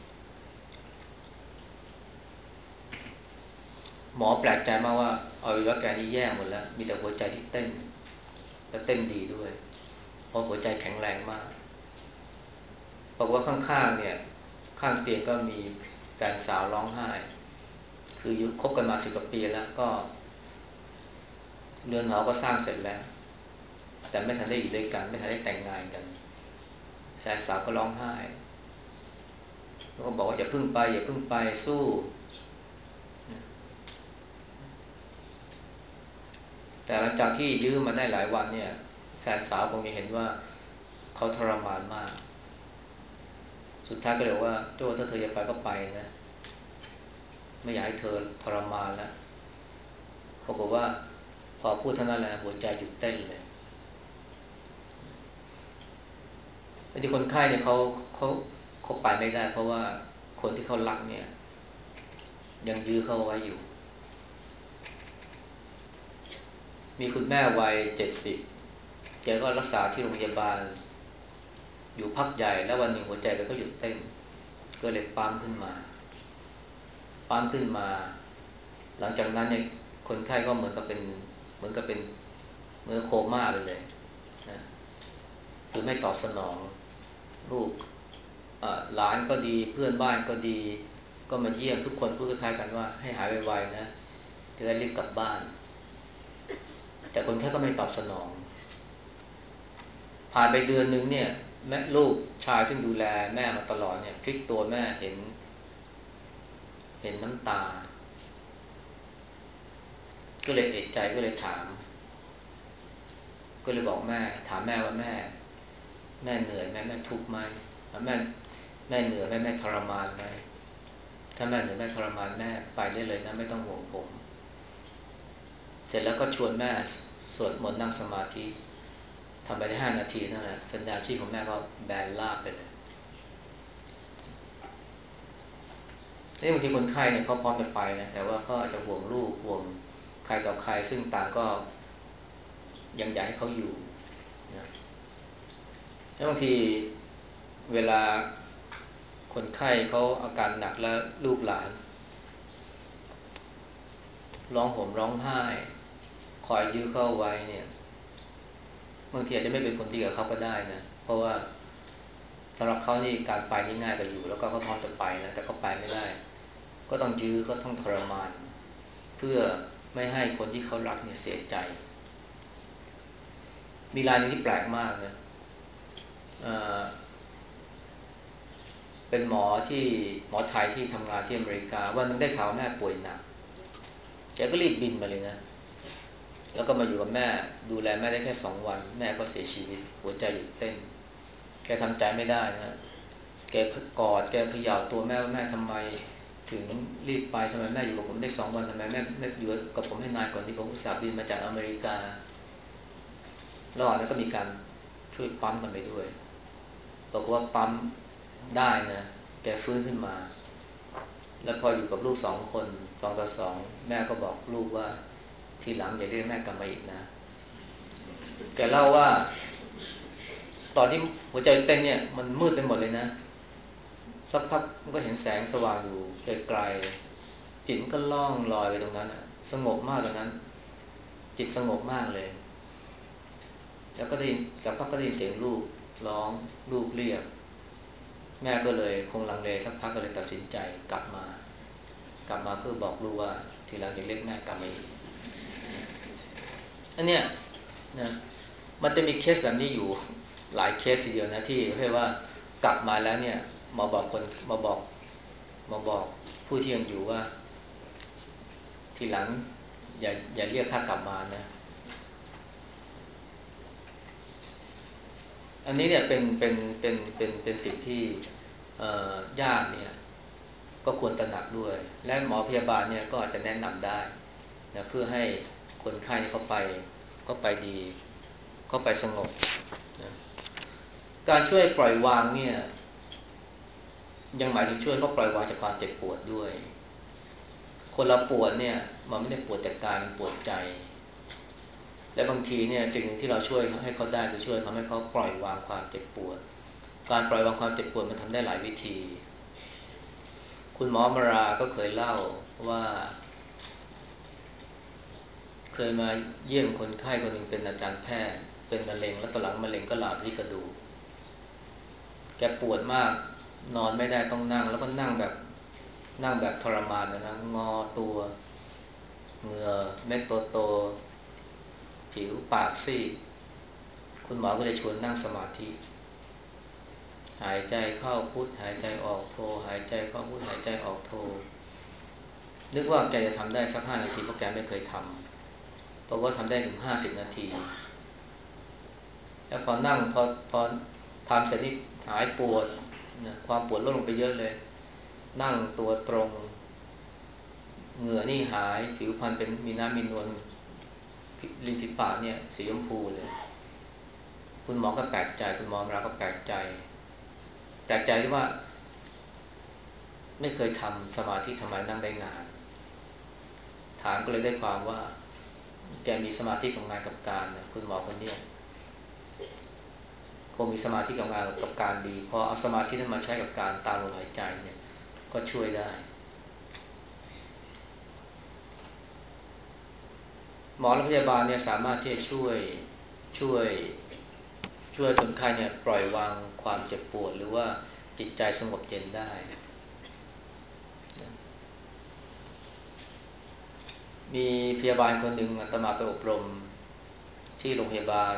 หมอแปลกใจมากว่าอวัยวะแกนี่แย่หมดแล้วมีแต่หัวใจที่เต้นและเต้นดีด้วยเพราะหัวใจแข็งแรงมากบอกว่าข้างๆเนี่ยข้างเตียงก็มีแฟนสาวร้องไห้คืออยู่คบกันมา10 กว่าปีแล้วก็เรือนหอก็สร้างเสร็จแล้วแต่ไม่ทันได้อยู่ด้วยกันไม่ทันได้แต่งงานกันแฟนสาวก็ร้องไห้แล้วก็บอกว่าอย่าเพิ่งไปอย่าเพิ่งไปสู้แต่หลังจากที่ยื้อมาได้หลายวันเนี่ยแฟนสาวคงจะเห็นว่าเขาทรมานมากสุดท้ายก็เลยว่าโจ้ถ้าเธอจะไปก็ไปนะไม่อยากให้เธอทรมานแล้วปรากฏว่าพอพูดเท่านั้นแหละหัวใจหยุดเต้นเลยไอ้ที่คนไข้เนี่ยเขาไปไม่ได้เพราะว่าคนที่เขารักเนี่ยยังยื้อเขาไว้อยู่มีคุณแม่วัย70แกก็รักษาที่โรงพยาบาลอยู่พักใหญ่แล้ววันหนึ่งหัวใจแกก็หยุดเต้นก็เลยปั๊มขึ้นมาปั๊มขึ้นมาหลังจากนั้นเนี่ยคนไข้ก็เหมือนกับเป็นเหมือนโคม่าไปเลยนะคือไม่ตอบสนองลูกหลานก็ดีเพื่อนบ้านก็ดีก็มาเยี่ยมทุกคนพูดคล้ายๆกันว่าให้หายไวๆนะจะได้รีบกลับบ้านแต่คนไข้ก็ไม่ตอบสนองผ่านไปเดือนนึงเนี่ยแม่ลูกชายซึ่งดูแลแม่มาตลอดเนี่ยพลิกตัวแม่เห็นน้ำตาก็เลยเอะใจก็เลยถามก็เลยบอกแม่ถามแม่ว่าแม่เหนื่อยไหมแม่ทุกข์ไหมแม่เหนื่อยไหมแม่ทรมานไหมถ้าแม่เหนื่อยแม่ทรมานแม่ไปได้เลยนะไม่ต้องห่วงผมเสร็จแล้วก็ชวนแม่สวดมนต์นั่งสมาธิทำไปได้5 นาทีเท่านั้นสัญญาณชีพของแม่ก็แบนราบไปเลยนี่บางทีคนไข้เนี่ยเขาพร้อมจะไปนะแต่ว่าเขาอาจจะห่วงลูกห่วงใครต่อใครซึ่งต่างก็ยังอยากให้เขาอยู่นะแล้วบางทีเวลาคนไข้เขาอาการหนักแล้วลูกหลานร้องห่มร้องไห้คอยยื้อเข้าไว้เนี่ยบางทีอาจจะไม่เป็นผลดีกับเขาก็ได้นะเพราะว่าสำหรับเขานี่การไปนี่ง่ายกว่าอยู่แล้วก็เขาพร้อมจะไปนะแต่เขาไปไม่ได้ก็ต้องยื้อก็ต้องทรมานเพื่อไม่ให้คนที่เขารักเนี่ยเสียใจมีรายหนึงที่แปลกมากนะเอ่อเป็นหมอไทยที่ทำงานที่อเมริกาวันหนึงได้ข่าวแม่ป่วยหนักแกก็รีบบินมาเลยนะแล้วก็มาอยู่กับแม่ดูแลแม่ได้แค่2 วันแม่ก็เสียชีวิตหัวใจหยุดเต้นแกทำใจไม่ได้นะแกกอดแกเขย่าตัวแม่ว่าแม่ทำไมถึงรีบไปทำไมแม่อยู่กับผมได้2 วันทำไมแม่ไม่อยู่กับผมให้นานก่อนที่ผมอุตส่าห์บินมาจากอเมริการะหว่างนั้นก็มีการช่วยปั๊มกันไปด้วยบอกว่าปั๊มได้นะแกฟื้นขึ้นมาแล้วพออยู่กับลูก2 คน2 ต่อ 2แม่ก็บอกลูกว่าทีหลังอย่าเรียกแม่กลับมาอีกนะแกเล่าว่าตอนที่หัวใจเต้นเนี่ยมันมืดไปหมดเลยนะสักพักมันก็เห็นแสงสว่างอยู่ไกลๆจิตมันก็ล่องลอยไปตรงนั้นสงบมากตรงนั้นจิตสงบมากเลยแล้วก็ได้ยินสักพักก็ได้ยินเสียงลูกร้องลูกเรียกแม่ก็เลยคงลังเลสักพักก็เลยตัดสินใจกลับมาเพื่อบอกลูกว่าทีหลังอย่าเรียกแม่กลับมาอีกอันเนี้ยนะมันจะมีเคสแบบนี้อยู่หลายเคสทีเดียวนะที่เรียกว่ากลับมาแล้วเนี่ยมาบอกผู้ที่ยังอยู่ว่าทีหลังอย่าเรียกข้ากลับมานะอันนี้เนี่ยเป็นสิ่งที่ญาติเนี่ยก็ควรตระหนักด้วยและหมอพยาบาลเนี่ยก็อาจจะแนะนำได้นะเพื่อให้คนไข้เขาไปดีเขาไปสงบนะการช่วยปล่อยวางเนี่ยยังหมายถึงช่วยเขาปล่อยวางจากความเจ็บปวดด้วยคนเราปวดเนี่ยมันไม่ได้ปวดแต่กายมันปวดใจและบางทีเนี่ยสิ่งที่เราช่วยให้เขาได้คือช่วยทำให้เขาปล่อยวางความเจ็บปวดการปล่อยวางความเจ็บปวดมันทำได้หลายวิธีคุณหมอมาราก็เคยเล่าว่าเคยมาเยี่ยมคนไข้คนหนึ่งเป็นอาจารย์แพทย์เป็นมะเร็งแล้วตอนหลังมะเร็งก็ลามไปที่กระดูกแกปวดมากนอนไม่ได้ต้องนั่งแล้วก็นั่งแบบทรมานนะงอตัวเหงื่อเม็ดโตๆผิวปากซีดคุณหมอก็เลยชวนนั่งสมาธิหายใจเข้าพุทหายใจออกโทหายใจเข้าพุทหายใจออกโทนึกว่าแกจะทำได้สัก5 นาทีเพราะแกไม่เคยทำเพราะว่าทำได้ถึง50 นาทีแล้วพอนั่งพอทำเสร็จนี่หายปวดนะความปวดลดลงไปเยอะเลยนั่งตัวตรงเหงื่อนี่หายผิวพรรณเป็นมีน้ำมีนวลริมฝีปากเนี่ยสีชมพูเลยคุณหมอก็แปลกใจคุณหมอเราก็แปลกใจที่ว่าไม่เคยทำสมาธิทำไมนั่งได้นานถามก็เลยได้ความว่าแกมีสมาธิกับงานกับการนะคุณหมอคนนี้คงมีสมาธิกับงานกับการดีพอเอาสมาธินั้นมาใช้กับการตามลมหายใจเนี่ยก็ช่วยได้หมอและพยาบาลเนี่ยสามารถที่จะช่วยช่วยคนไข้เนี่ยปล่อยวางความเจ็บปวดหรือว่าจิตใจสงบเย็นได้มีพยาบาลคนหนึ่งอาตมาไปอบรมที่โรงพยาบาล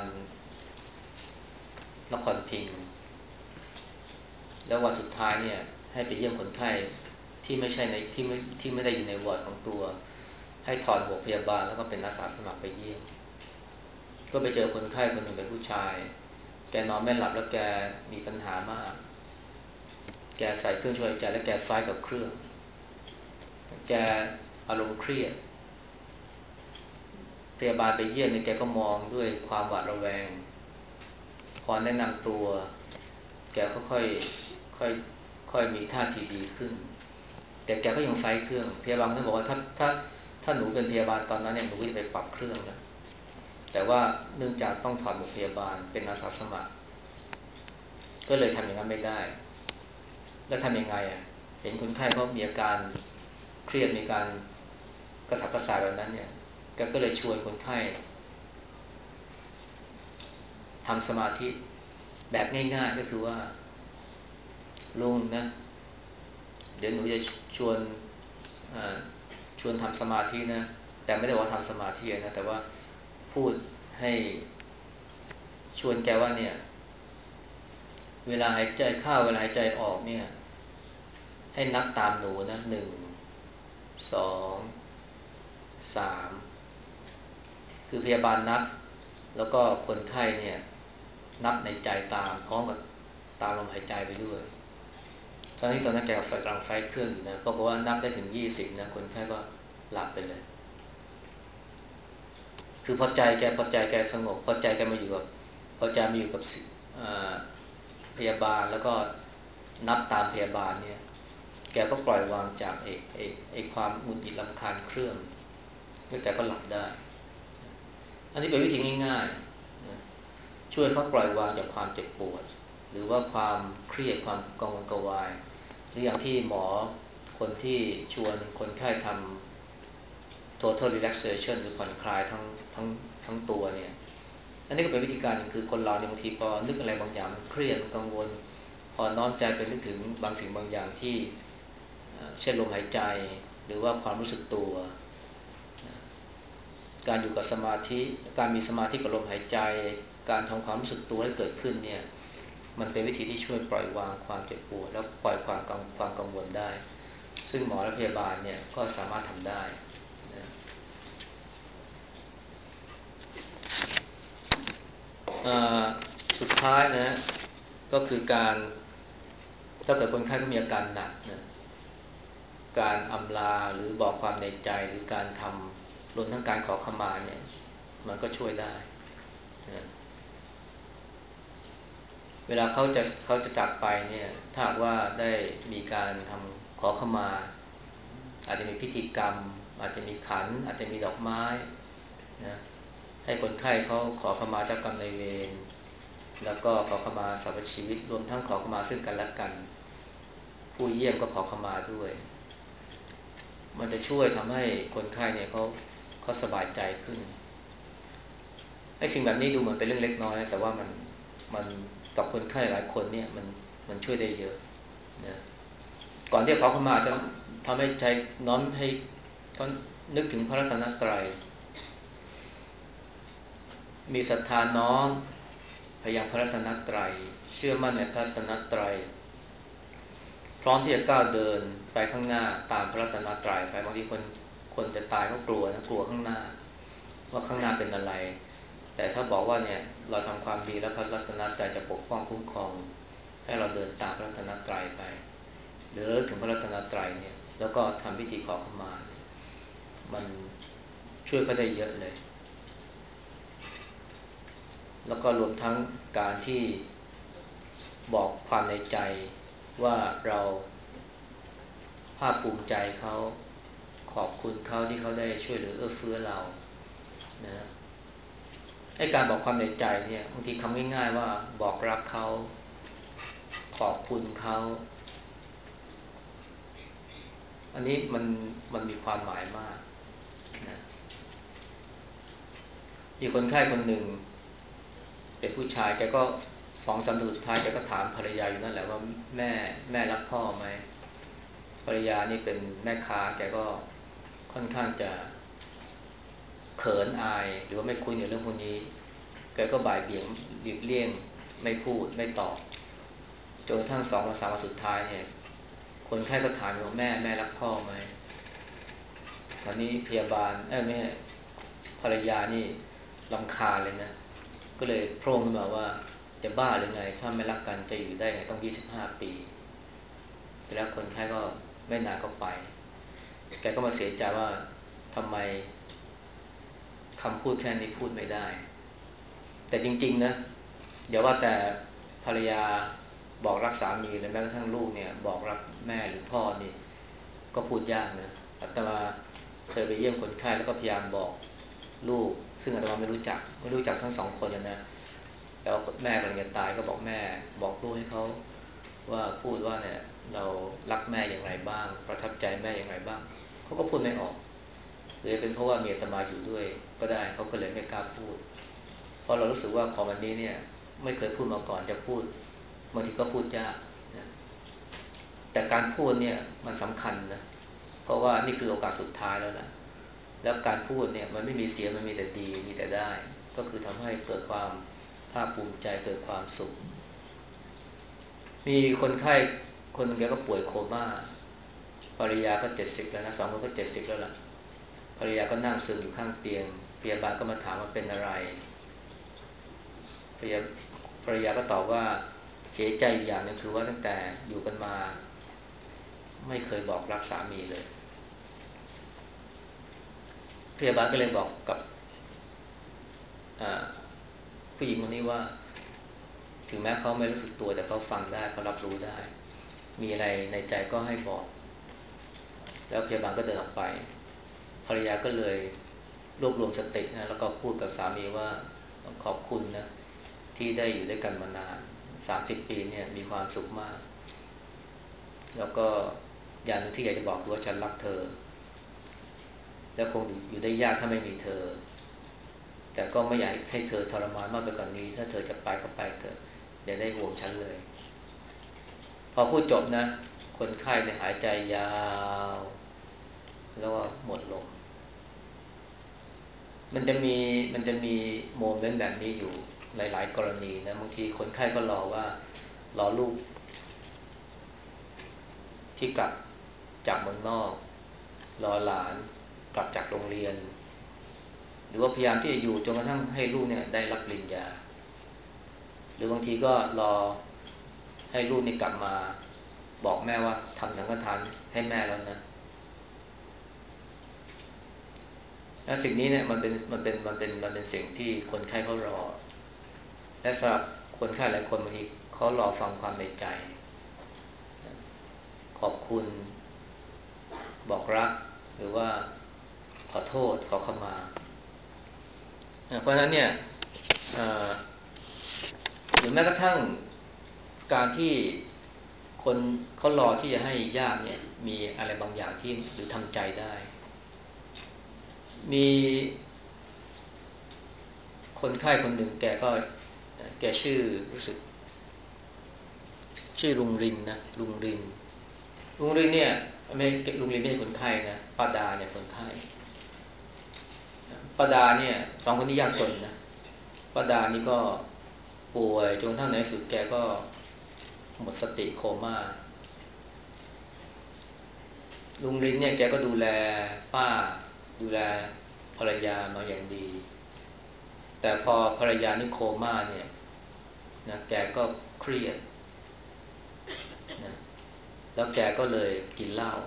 นครพิงค์แล้ววันสุดท้ายเนี่ยให้ไปเยี่ยมคนไข้ที่ไม่ใช่ในที่ไม่ได้อยู่ในวอร์ดของตัวให้ถอดหมวกพยาบาลแล้วก็เป็นอาสาสมัครไปเยี่ยมก็ไปเจอคนไข้คนหนึ่งเป็นผู้ชายแกนอนไม่หลับแล้วแกมีปัญหามากแกใส่เครื่องช่วยหายใจแล้วแกไฟกับเครื่องแกอารมณ์เครียดพยาบาลไปเยี่ยมเนี่ยแกก็มองด้วยความหวาดระแวงพอแนะนำตัวแกก็ค่อยมีท่าทีดีขึ้นแต่แกก็ยังไฟเครื่องพยาบาลท่านบอกว่าถ้าหนูเป็นพยาบาลตอนนั้นเนี่ยหนูก็จะไปปรับเครื่องนะแต่ว่าเนื่องจากต้องถอดหมวกพยาบาลเป็นอาสาสมัครก็เลยทำอย่างนั้นไม่ได้แล้วทำยังไงอ่ะเห็นคนไข้เขามีอาการเครียดมีการกระสับกระส่ายแบบนั้นเนี่ยแกก็เลยชวนคนไข้ทำสมาธิแบบง่ายๆก็คือว่าลุงนะเดี๋ยวหนูจะชวนชวนทำสมาธินะแต่ไม่ได้ว่าทำสมาธินะแต่ว่าพูดให้ชวนแกว่าเนี่ยเวลาหายใจเข้าเวลาหายใจออกเนี่ยให้นับตามหนูนะ1 2 3คือพยาบาลนับแล้วก็คนไข้เนี่ยนับในใจตามพร้อมกับตามลมหายใจไปด้วยตอนนั้นแกกำลังไฟเครื่องอยู่นะปรากฏว่านับได้ถึง20นะคนไข้ก็หลับไปเลยคือพอใจแกสงบพอใจแกมาอยู่กับพอใจมาอยู่กับพยาบาลแล้วก็นับตามพยาบาลเนี่ยแกก็ปล่อยวางจากความหงุดหงิดรำคาญเครื่องแล้วแกก็หลับได้อันนี้เป็นวิธีง่ายๆช่วยเขาปล่อยวางจากความเจ็บปวดหรือว่าความเครียดความกังวลกวายหรืออย่างที่หมอคนที่ชวนคนไข้ทำ total relaxation หรือผ่อนคลายทั้งตัวเนี่ยอันนี้ก็เป็นวิธีการหนึ่งคือคนเราเนี่ยบางทีพอนึกอะไรบางอย่างเครียดกังวลพอน้อมใจไปนึกถึงบางสิ่งบางอย่างที่เช่นลมหายใจหรือว่าความรู้สึกตัวการอยู่กับสมาธิการมีสมาธิกับลมหายใจการทำความรู้สึกตัวให้เกิดขึ้นเนี่ยมันเป็นวิธีที่ช่วยปล่อยวางความเจ็บปวดแล้วปล่อยความกังวลได้ซึ่งหมอและพยาบาลเนี่ยก็สามารถทำได้นะสุดท้ายนะก็คือการถ้าเกิดคนไข้ก็มีอาการหนักนะการอำลาหรือบอกความในใจหรือการทำรวมทั้งการขอขมาเนี่ยมันก็ช่วยได้นะเวลาเขาจะจากไปเนี่ยถ้าว่าได้มีการทำขอขมาอาจจะมีพิธีกรรมอาจจะมีขันอาจจะมีดอกไม้นะให้คนไข้เขาขอขมาเจ้ากรรมนายเวรแล้วก็ขอขมาสรรพชีวิตรวมทั้งขอขมาซึ่งกันและกันผู้เยี่ยมก็ขอขมาด้วยมันจะช่วยทำให้คนไข้เนี่ยเขาสบายใจขึ้นไอ้สิ่งแบบนี้ดูเหมือนเป็นเรื่องเล็กน้อยแต่ว่ามันกับคนไข้หลายคนเนี่ยมันช่วยได้เยอะนะก่อนที่จะขอขมาจะทำให้ใจน้อมให้ก็นึกถึงพระรัตนตรัยมีศรัทธาน้อมพยายามพระรัตนตรัยเชื่อมั่นในพระรัตนตรัยพร้อมที่จะก้าวเดินไปข้างหน้าตามพระรัตนตรัยไปบางทีคนจะตายก็กลัวนะกลัวข้างหน้าว่าข้างหน้าเป็นอะไรแต่ถ้าบอกว่าเนี่ยเราทำความดีแล้วพระรัตนตรัยจะปกป้องคุ้มครองให้เราเดินตามพระรัตนตรัยไปหรือระลึกถึงพระรัตนตรัยเนี่ยแล้วก็ทำพิธีขอขมามันช่วยเขาได้เยอะเลยแล้วก็รวมทั้งการที่บอกความในใจว่าเราภาคภูมิใจเขาขอบคุณเขาที่เขาได้ช่วยเหลือเอื้อเฟื้อเรานะไอ้การบอกความในใจเนี่ยบางทีคำง่ายๆว่าบอกรักเขาขอบคุณเขาอันนี้มันมีความหมายมากนะมีคนไข้คนหนึ่งเป็นผู้ชายแกก็2-3 เดือนสุดท้ายแกก็ถามภรรยาอยู่นั่นแหละว่าแม่รักพ่อไหมภรรยานี่เป็นแม่ค้าแกก็ค่อนข้างจะเขินอายหรือว่าไม่คุยในเรื่องพวกนี้แกก็บ่ายเบี่ยงหลีกเลี่ยงไม่พูดไม่ตอบจนกระทั่ง2-3 วันสุดท้ายเนี่ยคนไข้ก็ถามว่าแม่รักพ่อไหมตอนนี้พยาบาลไม่ภรรยานี่รำคาญเลยนะก็เลยโพร่งขึ้นมาว่าจะบ้าหรือไงถ้าไม่รักกันจะอยู่ได้ไงต้อง25 ปีเสร็จแล้วคนไข้ก็ไม่นานก็ไปแกก็มาเสียใจว่าทำไมคำพูดแค่นี้พูดไม่ได้แต่จริงๆนะอย่าว่าแต่ภรรยาบอกรักสามีเลยแม้กระทั่งลูกเนี่ยบอกรักแม่หรือพ่อนี่ก็พูดยากนะอาตมาเคยไปเยี่ยมคนไข้แล้วก็พยายามบอกลูกซึ่งอาตมาไม่รู้จักทั้งสองคนเลยนะแต่ว่าแม่กำลังจะตายก็บอกแม่บอกลูกให้เขาว่าพูดว่าเนี่ยเรารักแม่อย่างไรบ้างประทับใจแม่อย่างไรบ้างเขาก็พูดไม่ออกหรือเป็นเพราะว่ามีอาตมาอยู่ด้วยก็ได้เขาก็เลยไม่กล้าพูดเพราะเรารู้สึกว่าของวันนี้เนี่ยไม่เคยพูดมาก่อนจะพูดบางทีก็พูดยากนะแต่การพูดเนี่ยมันสำคัญนะเพราะว่านี่คือโอกาสสุดท้ายแล้วล่ะแล้วการพูดเนี่ยมันไม่มีเสียมันมีแต่ดีมีแต่ได้ก็คือทำให้เกิดความภาคภูมิใจเกิดความสุขมีคนไข้คนนึงแกก็ป่วยโคม่าภรรยาก็70แล้วนะ2 คนก็70แล้วล่ะภรรยาก็นั่งซึมอยู่ข้างเตียงพยาบาลก็มาถามว่าเป็นอะไรภรรยาภรรยาก็ตอบว่าเสียใจอยู่อย่างนึงคือว่าตั้งแต่อยู่กันมาไม่เคยบอกรักสามีเลยพยาบาลก็เลยบอกกับผู้หญิงคนนี้ว่าถึงแม้เขาไม่รู้สึกตัวแต่เขาฟังได้เขารับรู้ได้มีอะไรในใจก็ให้บอกแล้วพยาบาลก็เดินออกไปภรรยาก็เลยรวบรวมสตินะแล้วก็พูดกับสามีว่าขอบคุณนะที่ได้อยู่ด้วยกันมานาน30 ปีเนี่ยมีความสุขมากแล้วก็อย่างนึงที่อยากจะบอกคือว่าฉันรักเธอและคงอยู่ได้ยากถ้าไม่มีเธอแต่ก็ไม่อยากให้เธอทรมานมากไปกว่านนี้ถ้าเธอจะไปก็ไปเถอะอย่าได้ห่วงฉันเลยพอพูดจบนะคนไข้เนี่ยหายใจยาวแล้วก็หมดลมมันจะมีมันจะมีโมเมนต์แบบนี้อยู่หลายๆกรณีนะบางทีคนไข้ก็รอลูกที่กลับจากเมืองนอกรอหลานกลับจากโรงเรียนหรือว่าพยายามที่จะอยู่จนกระทั่งให้ลูกเนี่ยได้รับปริญญาหรือบางทีก็รอให้ลูกนี่กลับมาบอกแม่ว่าทำสังฆทานให้แม่แล้วนะและสิ่งนี้เนี่ยมันเป็นสิ่งที่คนไข้เขารอและสำหรับคนไข้หลายคนบางทีเขารอฟังความในใจขอบคุณบอกรักหรือว่าขอโทษขอขมาเพราะฉะนั้นเนี่ยหรือแม้กระทั่งการที่คนเขารอที่จะให้ญาติเนี่ยมีอะไรบางอย่างที่หรือทำใจได้มีคนไข้คนหนึ่งแกชื่อรู้สึกชื่อลุงรินนะลุงรินเนี่ยไม่ลุงรินไม่ใช่คนไข้นะป้าดาเนี่ยคนไข้ป้าดาเนี่ยสองคนนี้ยากจนนะป้าดานี่ก็ป่วยจนกระทั่งในสุดแกก็หมดสติโคม่าลุงรินเนี่ยแกก็ดูแลป้าดูแลภรรยามาอย่างดีแต่พอภรรยานี่โคม่าเนี่ยนะแกก็เครียดนะแล้วแกก็เลยกินเหล้า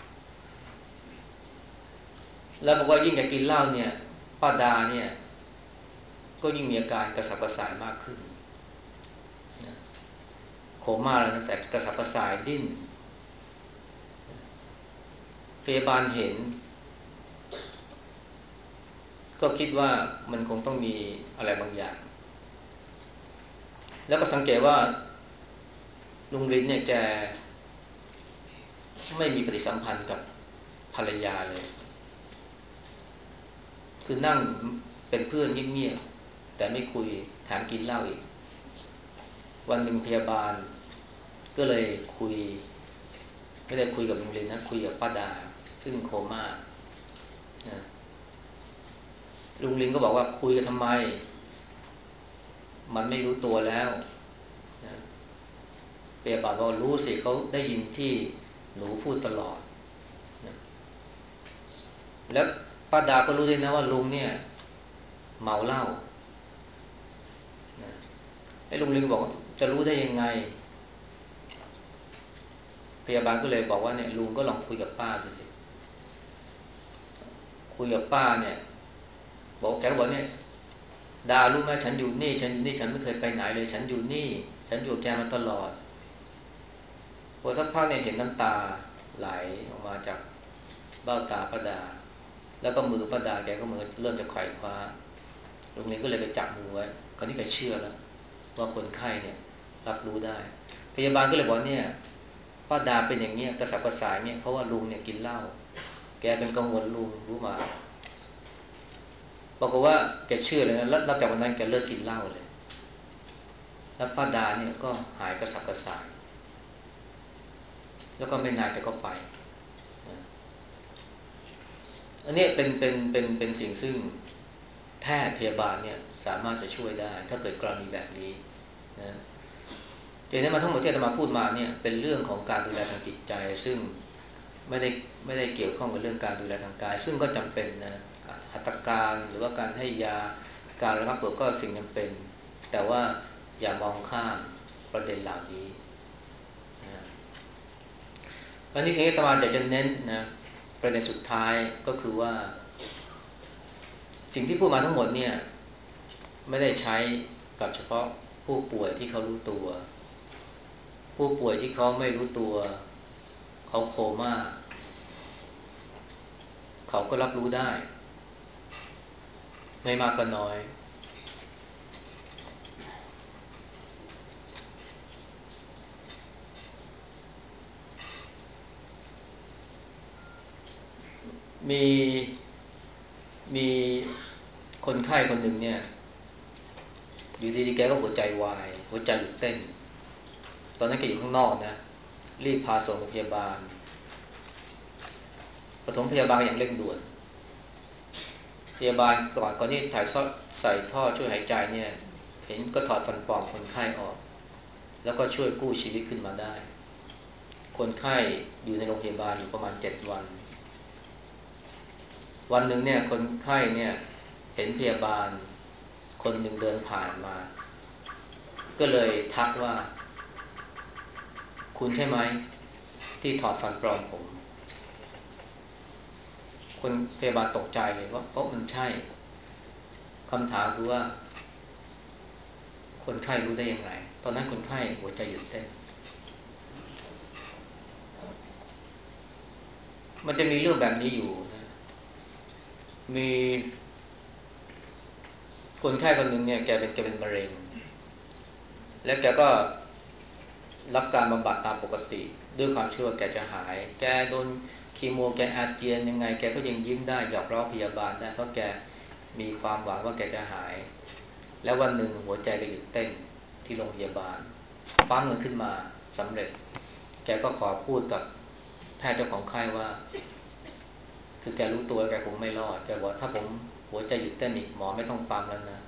แล้วบอกว่ายิ่งแกกินเหล้าเนี่ยป้าดาเนี่ยก็ยิ่งมีอาการกระสับกระส่ายมากขึ้นนะโคม่าแล้วนะแต่กระสับกระส่ายดิ้นพยาบาลเห็นก็คิดว่ามันคงต้องมีอะไรบางอย่างแล้วก็สังเกตว่าลุงรินเนี่ยแกไม่มีปฏิสัมพันธ์กับภรรยาเลยคือนั่งเป็นเพื่อนเงียบๆแต่ไม่คุยแถมกินเหล้าอีกวันหนึ่งพยาบาลก็เลยคุยไม่ได้คุยกับลุงรินนะคุยกับป้าดาซึ่งโคม่านะลุงรินก็บอกว่าคุยกันทำไมมันไม่รู้ตัวแล้วนะพยาบาลบอกรู้สิเขาได้ยินที่หนูพูดตลอดนะแล้วป้าดาก็รู้ด้วยนะว่าลุงเนี่ยเมาเหล้านะไอ้ลุงรินก็บอกจะรู้ได้ยังไงพยาบาลก็เลยบอกว่าเนี่ยลุงก็ลองคุยกับป้าดูสิคุยกับป้าเนี่ยบอกแกก็บอกเนี่ยดารู้ไหมฉันอยู่นี่ฉันไม่เคยไปไหนเลยฉันอยู่นี่ฉันอยู่กับแกมาตลอดพอสักพักเนี่ยเห็นน้ำตาไหลออกมาจากเบ้าตาป้าดาแล้วก็มือป้าดาแกก็มือเริ่มจะไขว่คว้าลุงเรียนก็เลยไปจับมือไว้คราวนี้แกเชื่อแล้วว่าคนไข้เนี่ยรับรู้ได้พยาบาลก็เลยบอกเนี่ยป้าดาเป็นอย่างเงี้ยกระสับกระส่ายเนี่ยเพราะว่าลุงเนี่ยกินเหล้าแกเป็นกังวลลุงรู้มาบอกว่าแกเชื่อเลยนะแล้วนับจากวันนั้นแกเลิกกินเหล้าเลยแล้วป้าดาเนี่ยก็หายกระสับกระส่ายแล้วก็ไม่นานแกก็ไปอันนี้เป็นสิ่งซึ่งแพทย์พยาบาลเนี่ยสามารถจะช่วยได้ถ้าเกิดกรณีแบบนี้นะทีนี้มาทั้งหมดที่อาตมาพูดมาเนี่ยเป็นเรื่องของการดูแลทางจิตใจซึ่งไม่ได้ไม่ได้เกี่ยวข้องกับเรื่องการดูแลทางกายซึ่งก็จำเป็นนะหัตถการหรือว่าการให้ยาการระงับปวดก็สิ่งจำเป็นแต่ว่าอย่ามองข้ามประเด็นเหล่านี้นะอันนี้ที่อาตมาอยากจะเน้นนะประเด็นสุดท้ายก็คือว่าสิ่งที่พูดมาทั้งหมดเนี่ยไม่ได้ใช้กับเฉพาะผู้ป่วยที่เขารู้ตัวผู้ป่วยที่เขาไม่รู้ตัวเขาโคม่าเขาก็รับรู้ได้ไม่มากก็น้อยมีมีคนไข้คนหนึ่งเนี่ยอยู่ดีๆแกก็หัวใจวายหัวใจหยุดเต้นตอนนั้นแกอยู่ข้างนอกนะรีบพาส่งโรงพยาบาลปฐมพยาบาลอย่างเร่งด่วนพยาบาลก่อนที่ถ่ายใส่ท่อช่วยหายใจเนี่ยเห็นก็ถอดฟันปลอมคนไข้ออกแล้วก็ช่วยกู้ชีวิตขึ้นมาได้คนไข้อยู่ในโรงพยาบาลอยู่ประมาณ7 วันวันหนึ่งเนี่ยคนไข้เนี่ยเห็นพยาบาลคนหนึ่งเดินผ่านมาก็เลยทักว่าคุณใช่ไหมที่ถอดฟันปลอมผมคนพยาบาลตกใจเลยว่าเพราะมันใช่คำถามคือว่าคนไข้รู้ได้อย่างไรตอนนั้นคนไข้หัวใจหยุดเต้นมันจะมีเรื่องแบบนี้อยู่นะมีคนไข้คนหนึ่งเนี่ยแกเป็นมะเร็งแล้วแกก็รับการบำบัดตามปกติด้วยความเชื่อว่าแกจะหายแกโดนคีโมแกอาเจียนยังไงแกก็ยังยิ้มได้หยอกล้อพยาบาลได้เพราะแกมีความหวังว่าแกจะหายแล้ววันหนึ่งหัวใจแกหยุดเต้นที่โรงพยาบาลปั๊มเงินขึ้นมาสำเร็จแกก็ขอพูดกับแพทย์เจ้าของไข้ว่าคือแกรู้ตัวแกคงไม่รอดแกบอกถ้าผมหัวใจหยุดเต้นอีกหมอไม่ต้องปั๊มแล้วนะ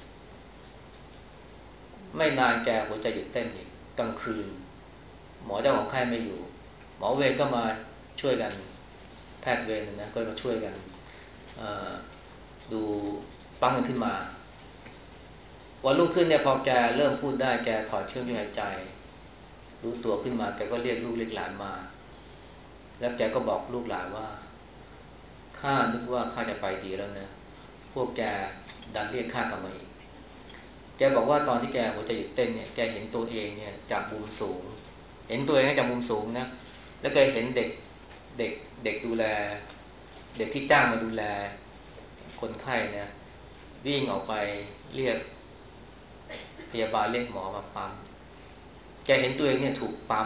ไม่นานแกหัวใจหยุดเต้นอีกกลางคืนหมอเจ้าของไข้ไม่อยู่หมอเวรก็มาช่วยกันแพทย์เวรนะก็มาช่วยกันดูปั๊มกันขึ้นมาวันรุ่งขึ้นเนี่ยพอแกเริ่มพูดได้แกถอดเครื่องช่วยหายใจรู้ตัวขึ้นมาแกก็เรียกลูกเรียกหลานมาแล้วแกก็บอกลูกหลานว่าข้านึกว่าข้าจะไปดีแล้วนะพวกแกดันเรียกข้ากลับมาอีกแกบอกว่าตอนที่แกหัวใจหยุดเต้นเนี่ยแกเห็นตัวเองเนี่ยจากมุมสูงเห็นตัวเองจากมุมสูงนะแล้วแกเห็นเด็กดูแลเด็กที่จ้างมาดูแลคนไข้เนี่ยวิ่งออกไปเรียกพยาบาลเรียกหมอมาปั๊มแกเห็นตัวเองเนี่ยถูกปั๊ม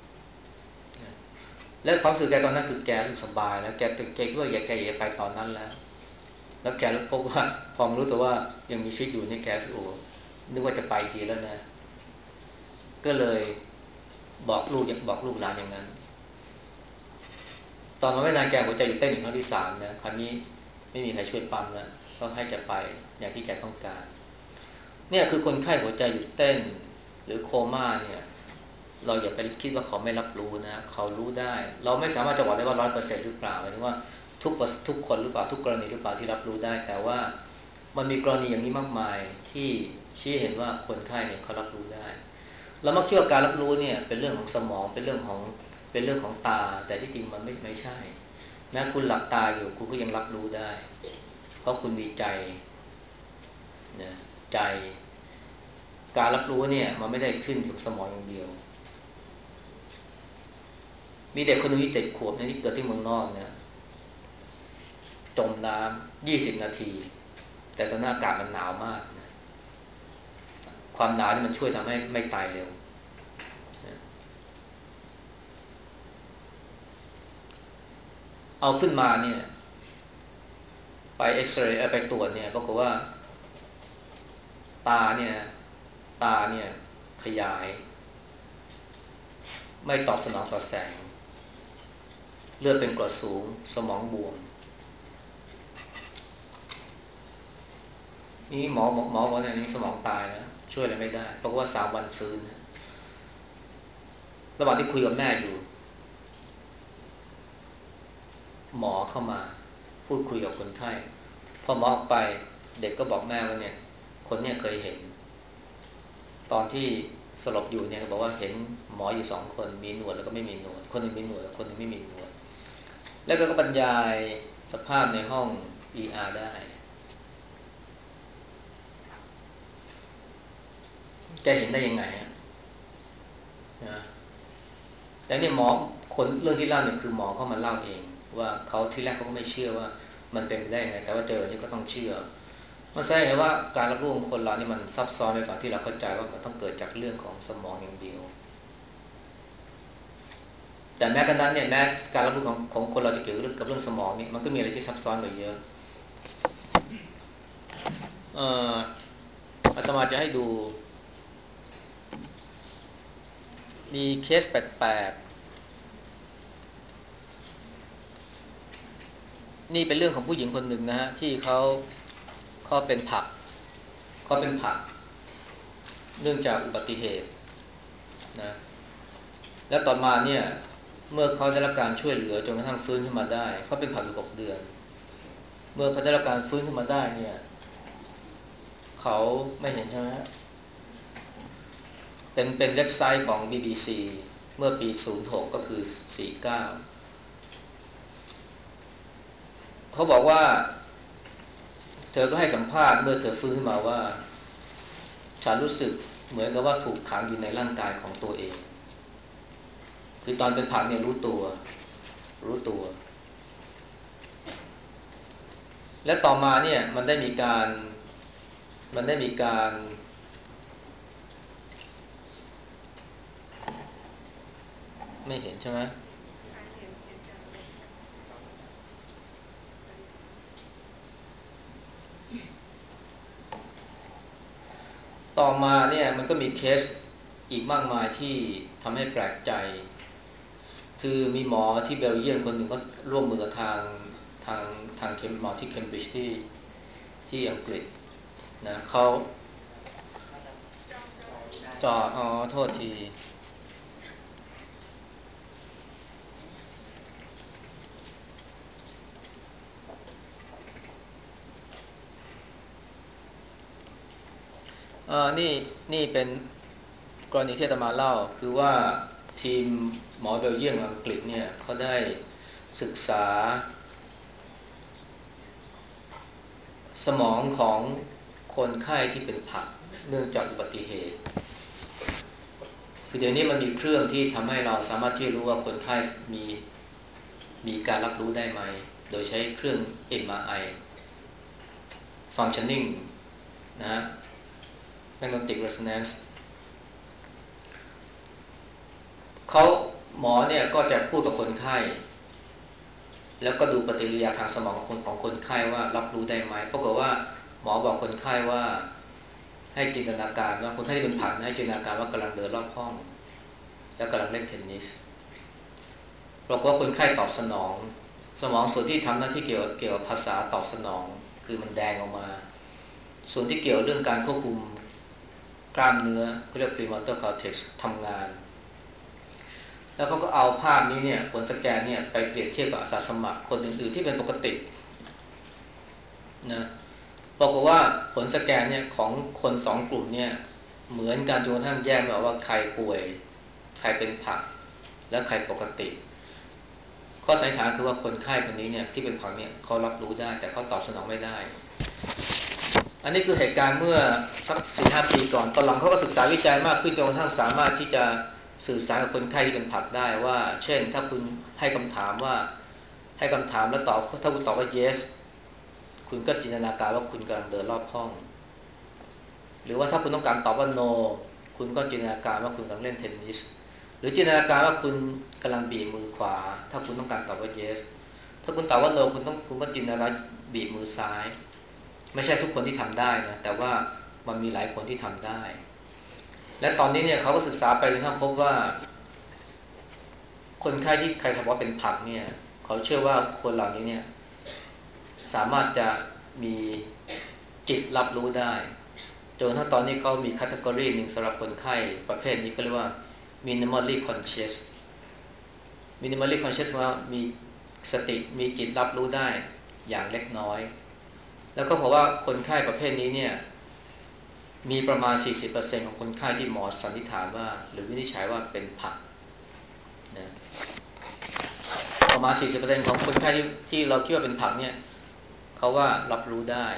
แล้วความรู้สึกแกตอนนั้นคือแกรู้สึกสบายแล้วแกคิดว่าแกอย่าไปตอนนั้นแล้วแกรู้พบว่าพอรู้ตัวว่ายังมีชีวิตอยู่นี่แกโอ้นึกว่าจะไปทีแล้วนะก็เลยบอกลูกหลานอย่างนั้นตอนนั้นไม่นานแกหัวใจหยุดเต้นอีกครั้งที่3นะครั้งนี้ไม่มีใครช่วยปั๊มแล้วก็ให้แกไปอย่างที่แกต้องการเนี่ยคือคนไข้หัวใจหยุดเต้นหรือโคม่าเนี่ยเราอย่าไปคิดว่าเขาไม่รับรู้นะเขารู้ได้เราไม่สามารถจะบอกได้ว่า 100% หรือเปล่าหมายถึงว่าทุกคนหรือเปล่าทุกกรณีหรือเปล่าที่รับรู้ได้แต่ว่ามันมีกรณีอย่างนี้มากมายที่ชี้เห็นว่าคนไข้เนี่ยเขารับรู้ได้เรามักคิดว่าการรับรู้เนี่ยเป็นเรื่องของสมองเป็นเรื่องของตาแต่ที่จริงมันไม่ใช่แม้คุณหลับตาอยู่คุณก็ยังรับรู้ได้เพราะคุณมีใจนะใจการรับรู้เนี่ยมันไม่ได้ขึ้นกับสมองอย่างเดียวมีเด็กคนหนึ่งที่7 ขวบเนี่ยที่เกิดที่เมืองนอกเนี่ยจมน้ำ20 นาทีแต่ตอนนั้นอากาศมันหนาวมากนะความหนาวนี่มันช่วยทำให้ไม่ตายเร็วนะเอาขึ้นมาเนี่ยไปเอ็กซเรย์ไปตรวจเนี่ยปรากฏว่าตาเนี่ยขยายไม่ตอบสนองต่อแสงเลือดเป็นกรดสูงสมองบวมนี่หมอบอกเนี่ยนี่สมองตายนะช่วยอะไรไม่ได้เพราะว่า3 วันฟื้นนะระหว่างที่คุยกับแม่อยู่หมอเข้ามาพูดคุยกับคนไข้พอหมอออกไปเด็กก็บอกแม่ว่าเนี่ยคนเนี่ยเคยเห็นตอนที่สลบอยู่เนี่ยบอกว่าเห็นหมออยู่2 คนมีหนวดแล้วก็ไม่มีหนวดคนนึงมีหนวดคนนึงไม่มีหนวดแล้วก็บรรยายสภาพในห้อง ER ได้แกเห็นได้ยังไงนะแต่เนี่ยหมอคนเรื่องที่เล่าเนี่ยคือหมอเข้ามาเล่าเองว่าเขาที่แรกเขาก็ไม่เชื่อว่ามันเป็นไปได้ยังไงแต่ว่าเจอนี่ก็ต้องเชื่อมันแสดงว่าการรับรู้ของคนเรานี่มันซับซ้อนไปกว่าที่เราเข้าใจว่ามันต้องเกิดจากเรื่องของสมองอย่างเดียวแต่แม้กระนั้นเนี่ยแม้การรับรู้ของคนเราจะเกี่ยวกับเรื่องสมองนี่มันก็มีอะไรที่ซับซ้อนกว่าเยอะเอ่ออาตมาจะให้ดูมีเคสแปลกๆนี่เป็นเรื่องของผู้หญิงคนหนึ่งนะฮะที่เขาเป็นผักเนื่องจากอุบัติเหตุนะแล้วต่อมาเนี่ยเมื่อเขาได้รับการช่วยเหลือจนกระทั่งฟื้นขึ้นมาได้เขาเป็นผักอยู่6 เดือนเมื่อเขาได้รับการฟื้นขึ้นมาได้เนี่ยเขาไม่เห็นใช่ไหมเป็นเว็บไซต์ของ BBC เมื่อปี06ก็คือ49เขาบอกว่าเธอก็ให้สัมภาษณ์เมื่อเธอฟื้นขึ้นมาว่าฉันรู้สึกเหมือนกับว่าถูกขังอยู่ในร่างกายของตัวเองคือตอนเป็นผักเนี่ยรู้ตัวและต่อมาเนี่ยมันได้มีการไม่เห็นใช่ไหมต่อมาเนี่ยมันก็มีเคสอีกมากมายที่ทำให้แปลกใจคือมีหมอที่เบลเยียมคนหนึ่งก็ร่วมมือกับทางทางหมอที่เคมบริดจ์ที่อังกฤษนะเขาจอดโทษทีนี่เป็นกรณีที่อาตมาเล่าคือว่าทีมหมอเบลเยียมอังกฤษเนี่ยเขาได้ศึกษาสมองของคนไข้ที่เป็นผักเนื่องจากอุบัติเหตุคือเดี๋ยวนี้มันมีเครื่องที่ทำให้เราสามารถที่รู้ว่าคนไข้มีการรับรู้ได้ไหมโดยใช้เครื่อง MRI functioning นะ magnetic resonance เขาหมอเนี่ยก็จะพูดกับคนไข้แล้วก็ดูปฏิกิริยาทางสมองของคนไข้ว่ารับรู้ได้ไหมปรากฏว่าหมอบอกคนไข้ว่าให้จินตนาการว่าคนไข้ที่เป็นผักให้จินตนาการว่ากำลังเดินรอบห้องแล้วกำลังเล่นเทนนิสปรากฏว่าคนไข้ตอบสนองสมองส่วนที่ทำหน้าที่เกี่ยวกับภาษาตอบสนองคือมันแดงออกมาส่วนที่เกี่ยวเรื่องการควบคุมกล้ามเนื้อเรียก prefrontal cortex ทำงานแล้วเขาก็เอาภาพนี้เนี่ยผลสแกนเนี่ยไปเปรียบเทียบกับอาสาสมัครคนอื่นๆที่เป็นปกตินะบอกว่าผลสแกนเนี่ยของคนสองกลุ่มเนี่ยเหมือนกันจนกระทั่งแยกไม่ออกว่าใครป่วยใครเป็นผักและใครปกติข้อสันนิษฐานคือว่าคนไข้คนนี้เนี่ยที่เป็นผักเนี่ยเขารับรู้ได้แต่เขาตอบสนองไม่ได้อันนี้คือเหตุการณ์เมื่อสัก 4-5 ปีก่อนตอนหลังเขาก็ศึกษาวิจัยมากขึ้นจนกระทั่งสามารถที่จะสื่อสารกับคนไข้ที่เป็นผักได้ว่าเช่นถ้าคุณให้คำถามแล้วตอบถ้าคุณตอบว่า yes คุณก็จินตนาการว่าคุณกำลังเดินรอบห้องหรือว่าถ้าคุณต้องการตอบว่า no คุณก็จินตนาการว่าคุณกำลังเล่นเทนนิสหรือจินตนาการว่าคุณกำลังบีบมือขวาถ้าคุณต้องการตอบว่า yes ถ้าคุณตอบว่า no คุณก็จินตนาการบีบมือซ้ายไม่ใช่ทุกคนที่ทำได้นะแต่ว่ามันมีหลายคนที่ทำได้และตอนนี้เนี่ยเขาก็ศึกษาไปจนกระทั่งพบว่าคนไข้ที่ใครคำว่าเป็นผักเนี่ยเขาเชื่อว่าคนเหล่านี้เนี่ยสามารถจะมีจิตรับรู้ได้จนถ้าตอนนี้เขามีคัตเกอรีหนึ่งสำหรับคนไข้ประเภทนี้ก็เรียกว่า minimally conscious minimally conscious ว่ามีสติมีจิตรับรู้ได้อย่างเล็กน้อยแล้วก็เพราะว่าคนไข้ประเภทนี้เนี่ยมีประมาณ 40% ของคนไข้ที่หมอสันนิษฐานว่าหรือวินิจฉัยว่าเป็นผักนะประมาณ 40% ของคนไข้ที่เราคิดว่าเป็นผักเนี่ยเขาว่ารับรู้ได้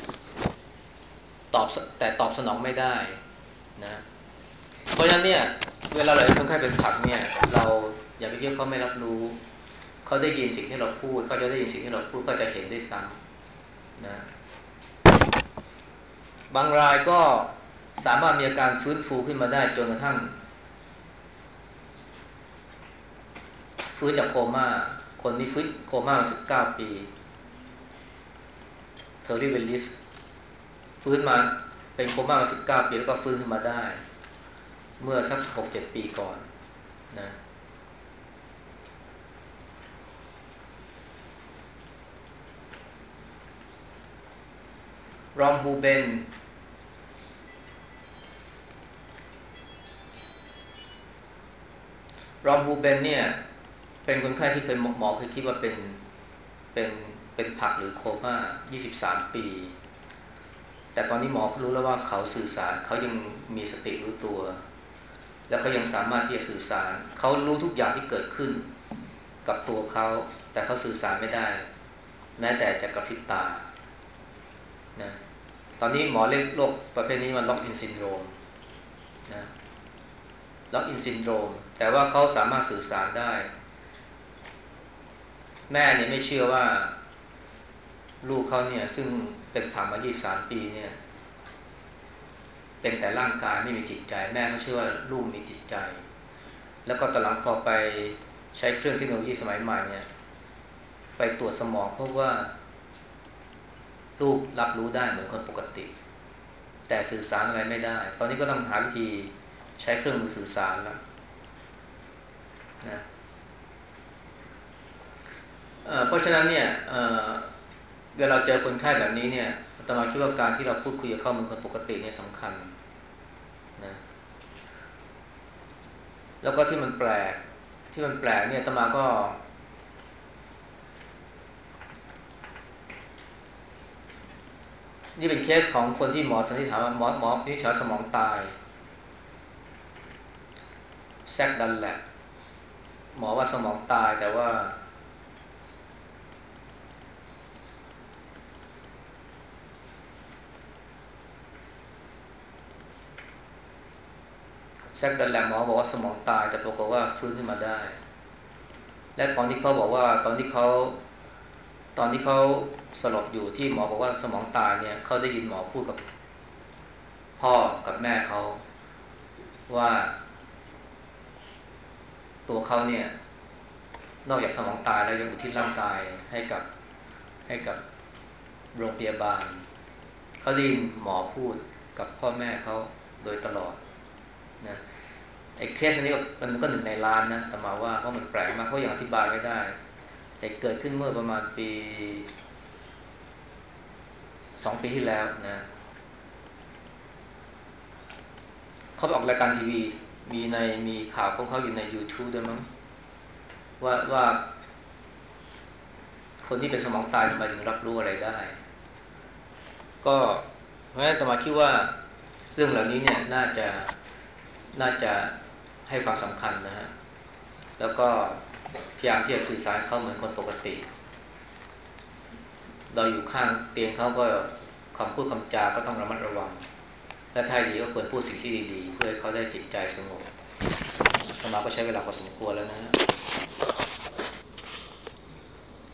แต่ตอบสนองไม่ได้นะเพราะฉะนั้นเนี่ยเวลาเราเห็นคนไข้เป็นผักเนี่ยเราอย่าไปคิดว่าเขาไม่รับรู้เขาได้ยินสิ่งที่เราพูดเขาจะได้ยินสิ่งที่เราพูดก็จะเห็นได้ซ้ำนะบางรายก็สามารถมีอาการฟื้นฟูขึ้นมาได้จนกระทั่งฟื้นจากโคม่าคนนี้ฟื้นโคม่ามา19 ปีเทอร์รี่เวลลิสฟื้นมาเป็นโคม่ามา19 ปีแล้วก็ฟื้นขึ้นมาได้เมื่อสัก 6-7 ปีก่อนนะรองฮูเบนเนี่ยเป็นคนไข้ที่เคยหมอเคยคิดว่าเป็นเป็นผักหรือโคม่า23 ปีแต่ตอนนี้หมอรู้แล้วว่าเขาสื่อสารเขายังมีสติรู้ตัวแล้วเขายังสามารถที่จะสื่อสารเขารู้ทุกอย่างที่เกิดขึ้นกับตัวเขาแต่เขาสื่อสารไม่ได้แม้แต่จะกระพริบตานะตอนนี้หมอเรียกโรคประเภทนี้ว่าล็อกอินซินโดรมนะล็อกอินซินโดรมแต่ว่าเขาสามารถสื่อสารได้แม่เนี่ยไม่เชื่อว่าลูกเขาเนี่ยซึ่งเป็นผ่านมา23 ปีเนี่ยเป็นแต่ร่างกายไม่มีจิตใจแม่เขาเชื่อว่าลูกมีจิตใจแล้วก็ตอนหลังพอไปใช้เครื่องเทคโนโลยีสมัยใหม่เนี่ยไปตรวจสมองพบว่าลูกรับรู้ได้เหมือนคนปกติแต่สื่อสารอะไรไม่ได้ตอนนี้ก็ต้องหาวิธีใช้เครื่องมือสื่อสารแล้วนะเพราะฉะนั้นเนี่ยเวลาเราเจอคนไข้แบบนี้เนี่ยอาตมาคิดว่าการที่เราพูดคุยกับเขาเหมือนคนปกติเนี่ยสำคัญนะแล้วก็ที่มันแปลกเนี่ยอาตมาก็นี่เป็นเคสของคนที่หมอสันนิษฐานว่าหมอวินิจฉัยสมองตายแซกดันแลบหมอว่าสมองตายแต่ว่าแซกดันแลบหมอบอกว่าสมองตายแต่ปรากฏว่าฟื้นขึ้นมาได้และตอนที่เขาบอกว่าตอนที่เขาสลบอยู่ที่หมอบอกว่าสมองตายเนี่ยเขาได้ยินหมอพูดกับพ่อกับแม่เขาว่าตัวเขาเนี่ยนอกจากสมองตายแล้วยังอุทิศร่างกายให้กับโรงพยาบาลเขาได้ยินหมอพูดกับพ่อแม่เขาโดยตลอดนะไอ้เคสนี้มันก็หนึ่งในล้านนะแต่มาว่าเพราะมันแปลกมากเขายังอธิบายไม่ได้เหตุเกิดขึ้นเมื่อประมาณ2 ปีที่แล้วนะเขาไปออกรายการทีวีมีข่าวของเขาอยู่ใน YouTube ด้วยมั้งว่าคนที่เป็นสมองตายทำไมถึงรับรู้อะไรได้ก็เพราะฉะนั้นอาตมาคิดว่าเรื่องเหล่านี้เนี่ยน่าจะให้ความสำคัญนะฮะแล้วก็พยายามที่จะสื่อสารเขาเหมือนคนปกติเราอยู่ข้างเตียงเขาก็คำพูดคำจาก็ต้องระมัดระวังและท้ายดีก็ควรพูดสิ่งที่ดีๆเพื่อให้เขาได้จิตใจสงบอาตมาก็ใช้เวลาพอสมควรแล้วนะฮะ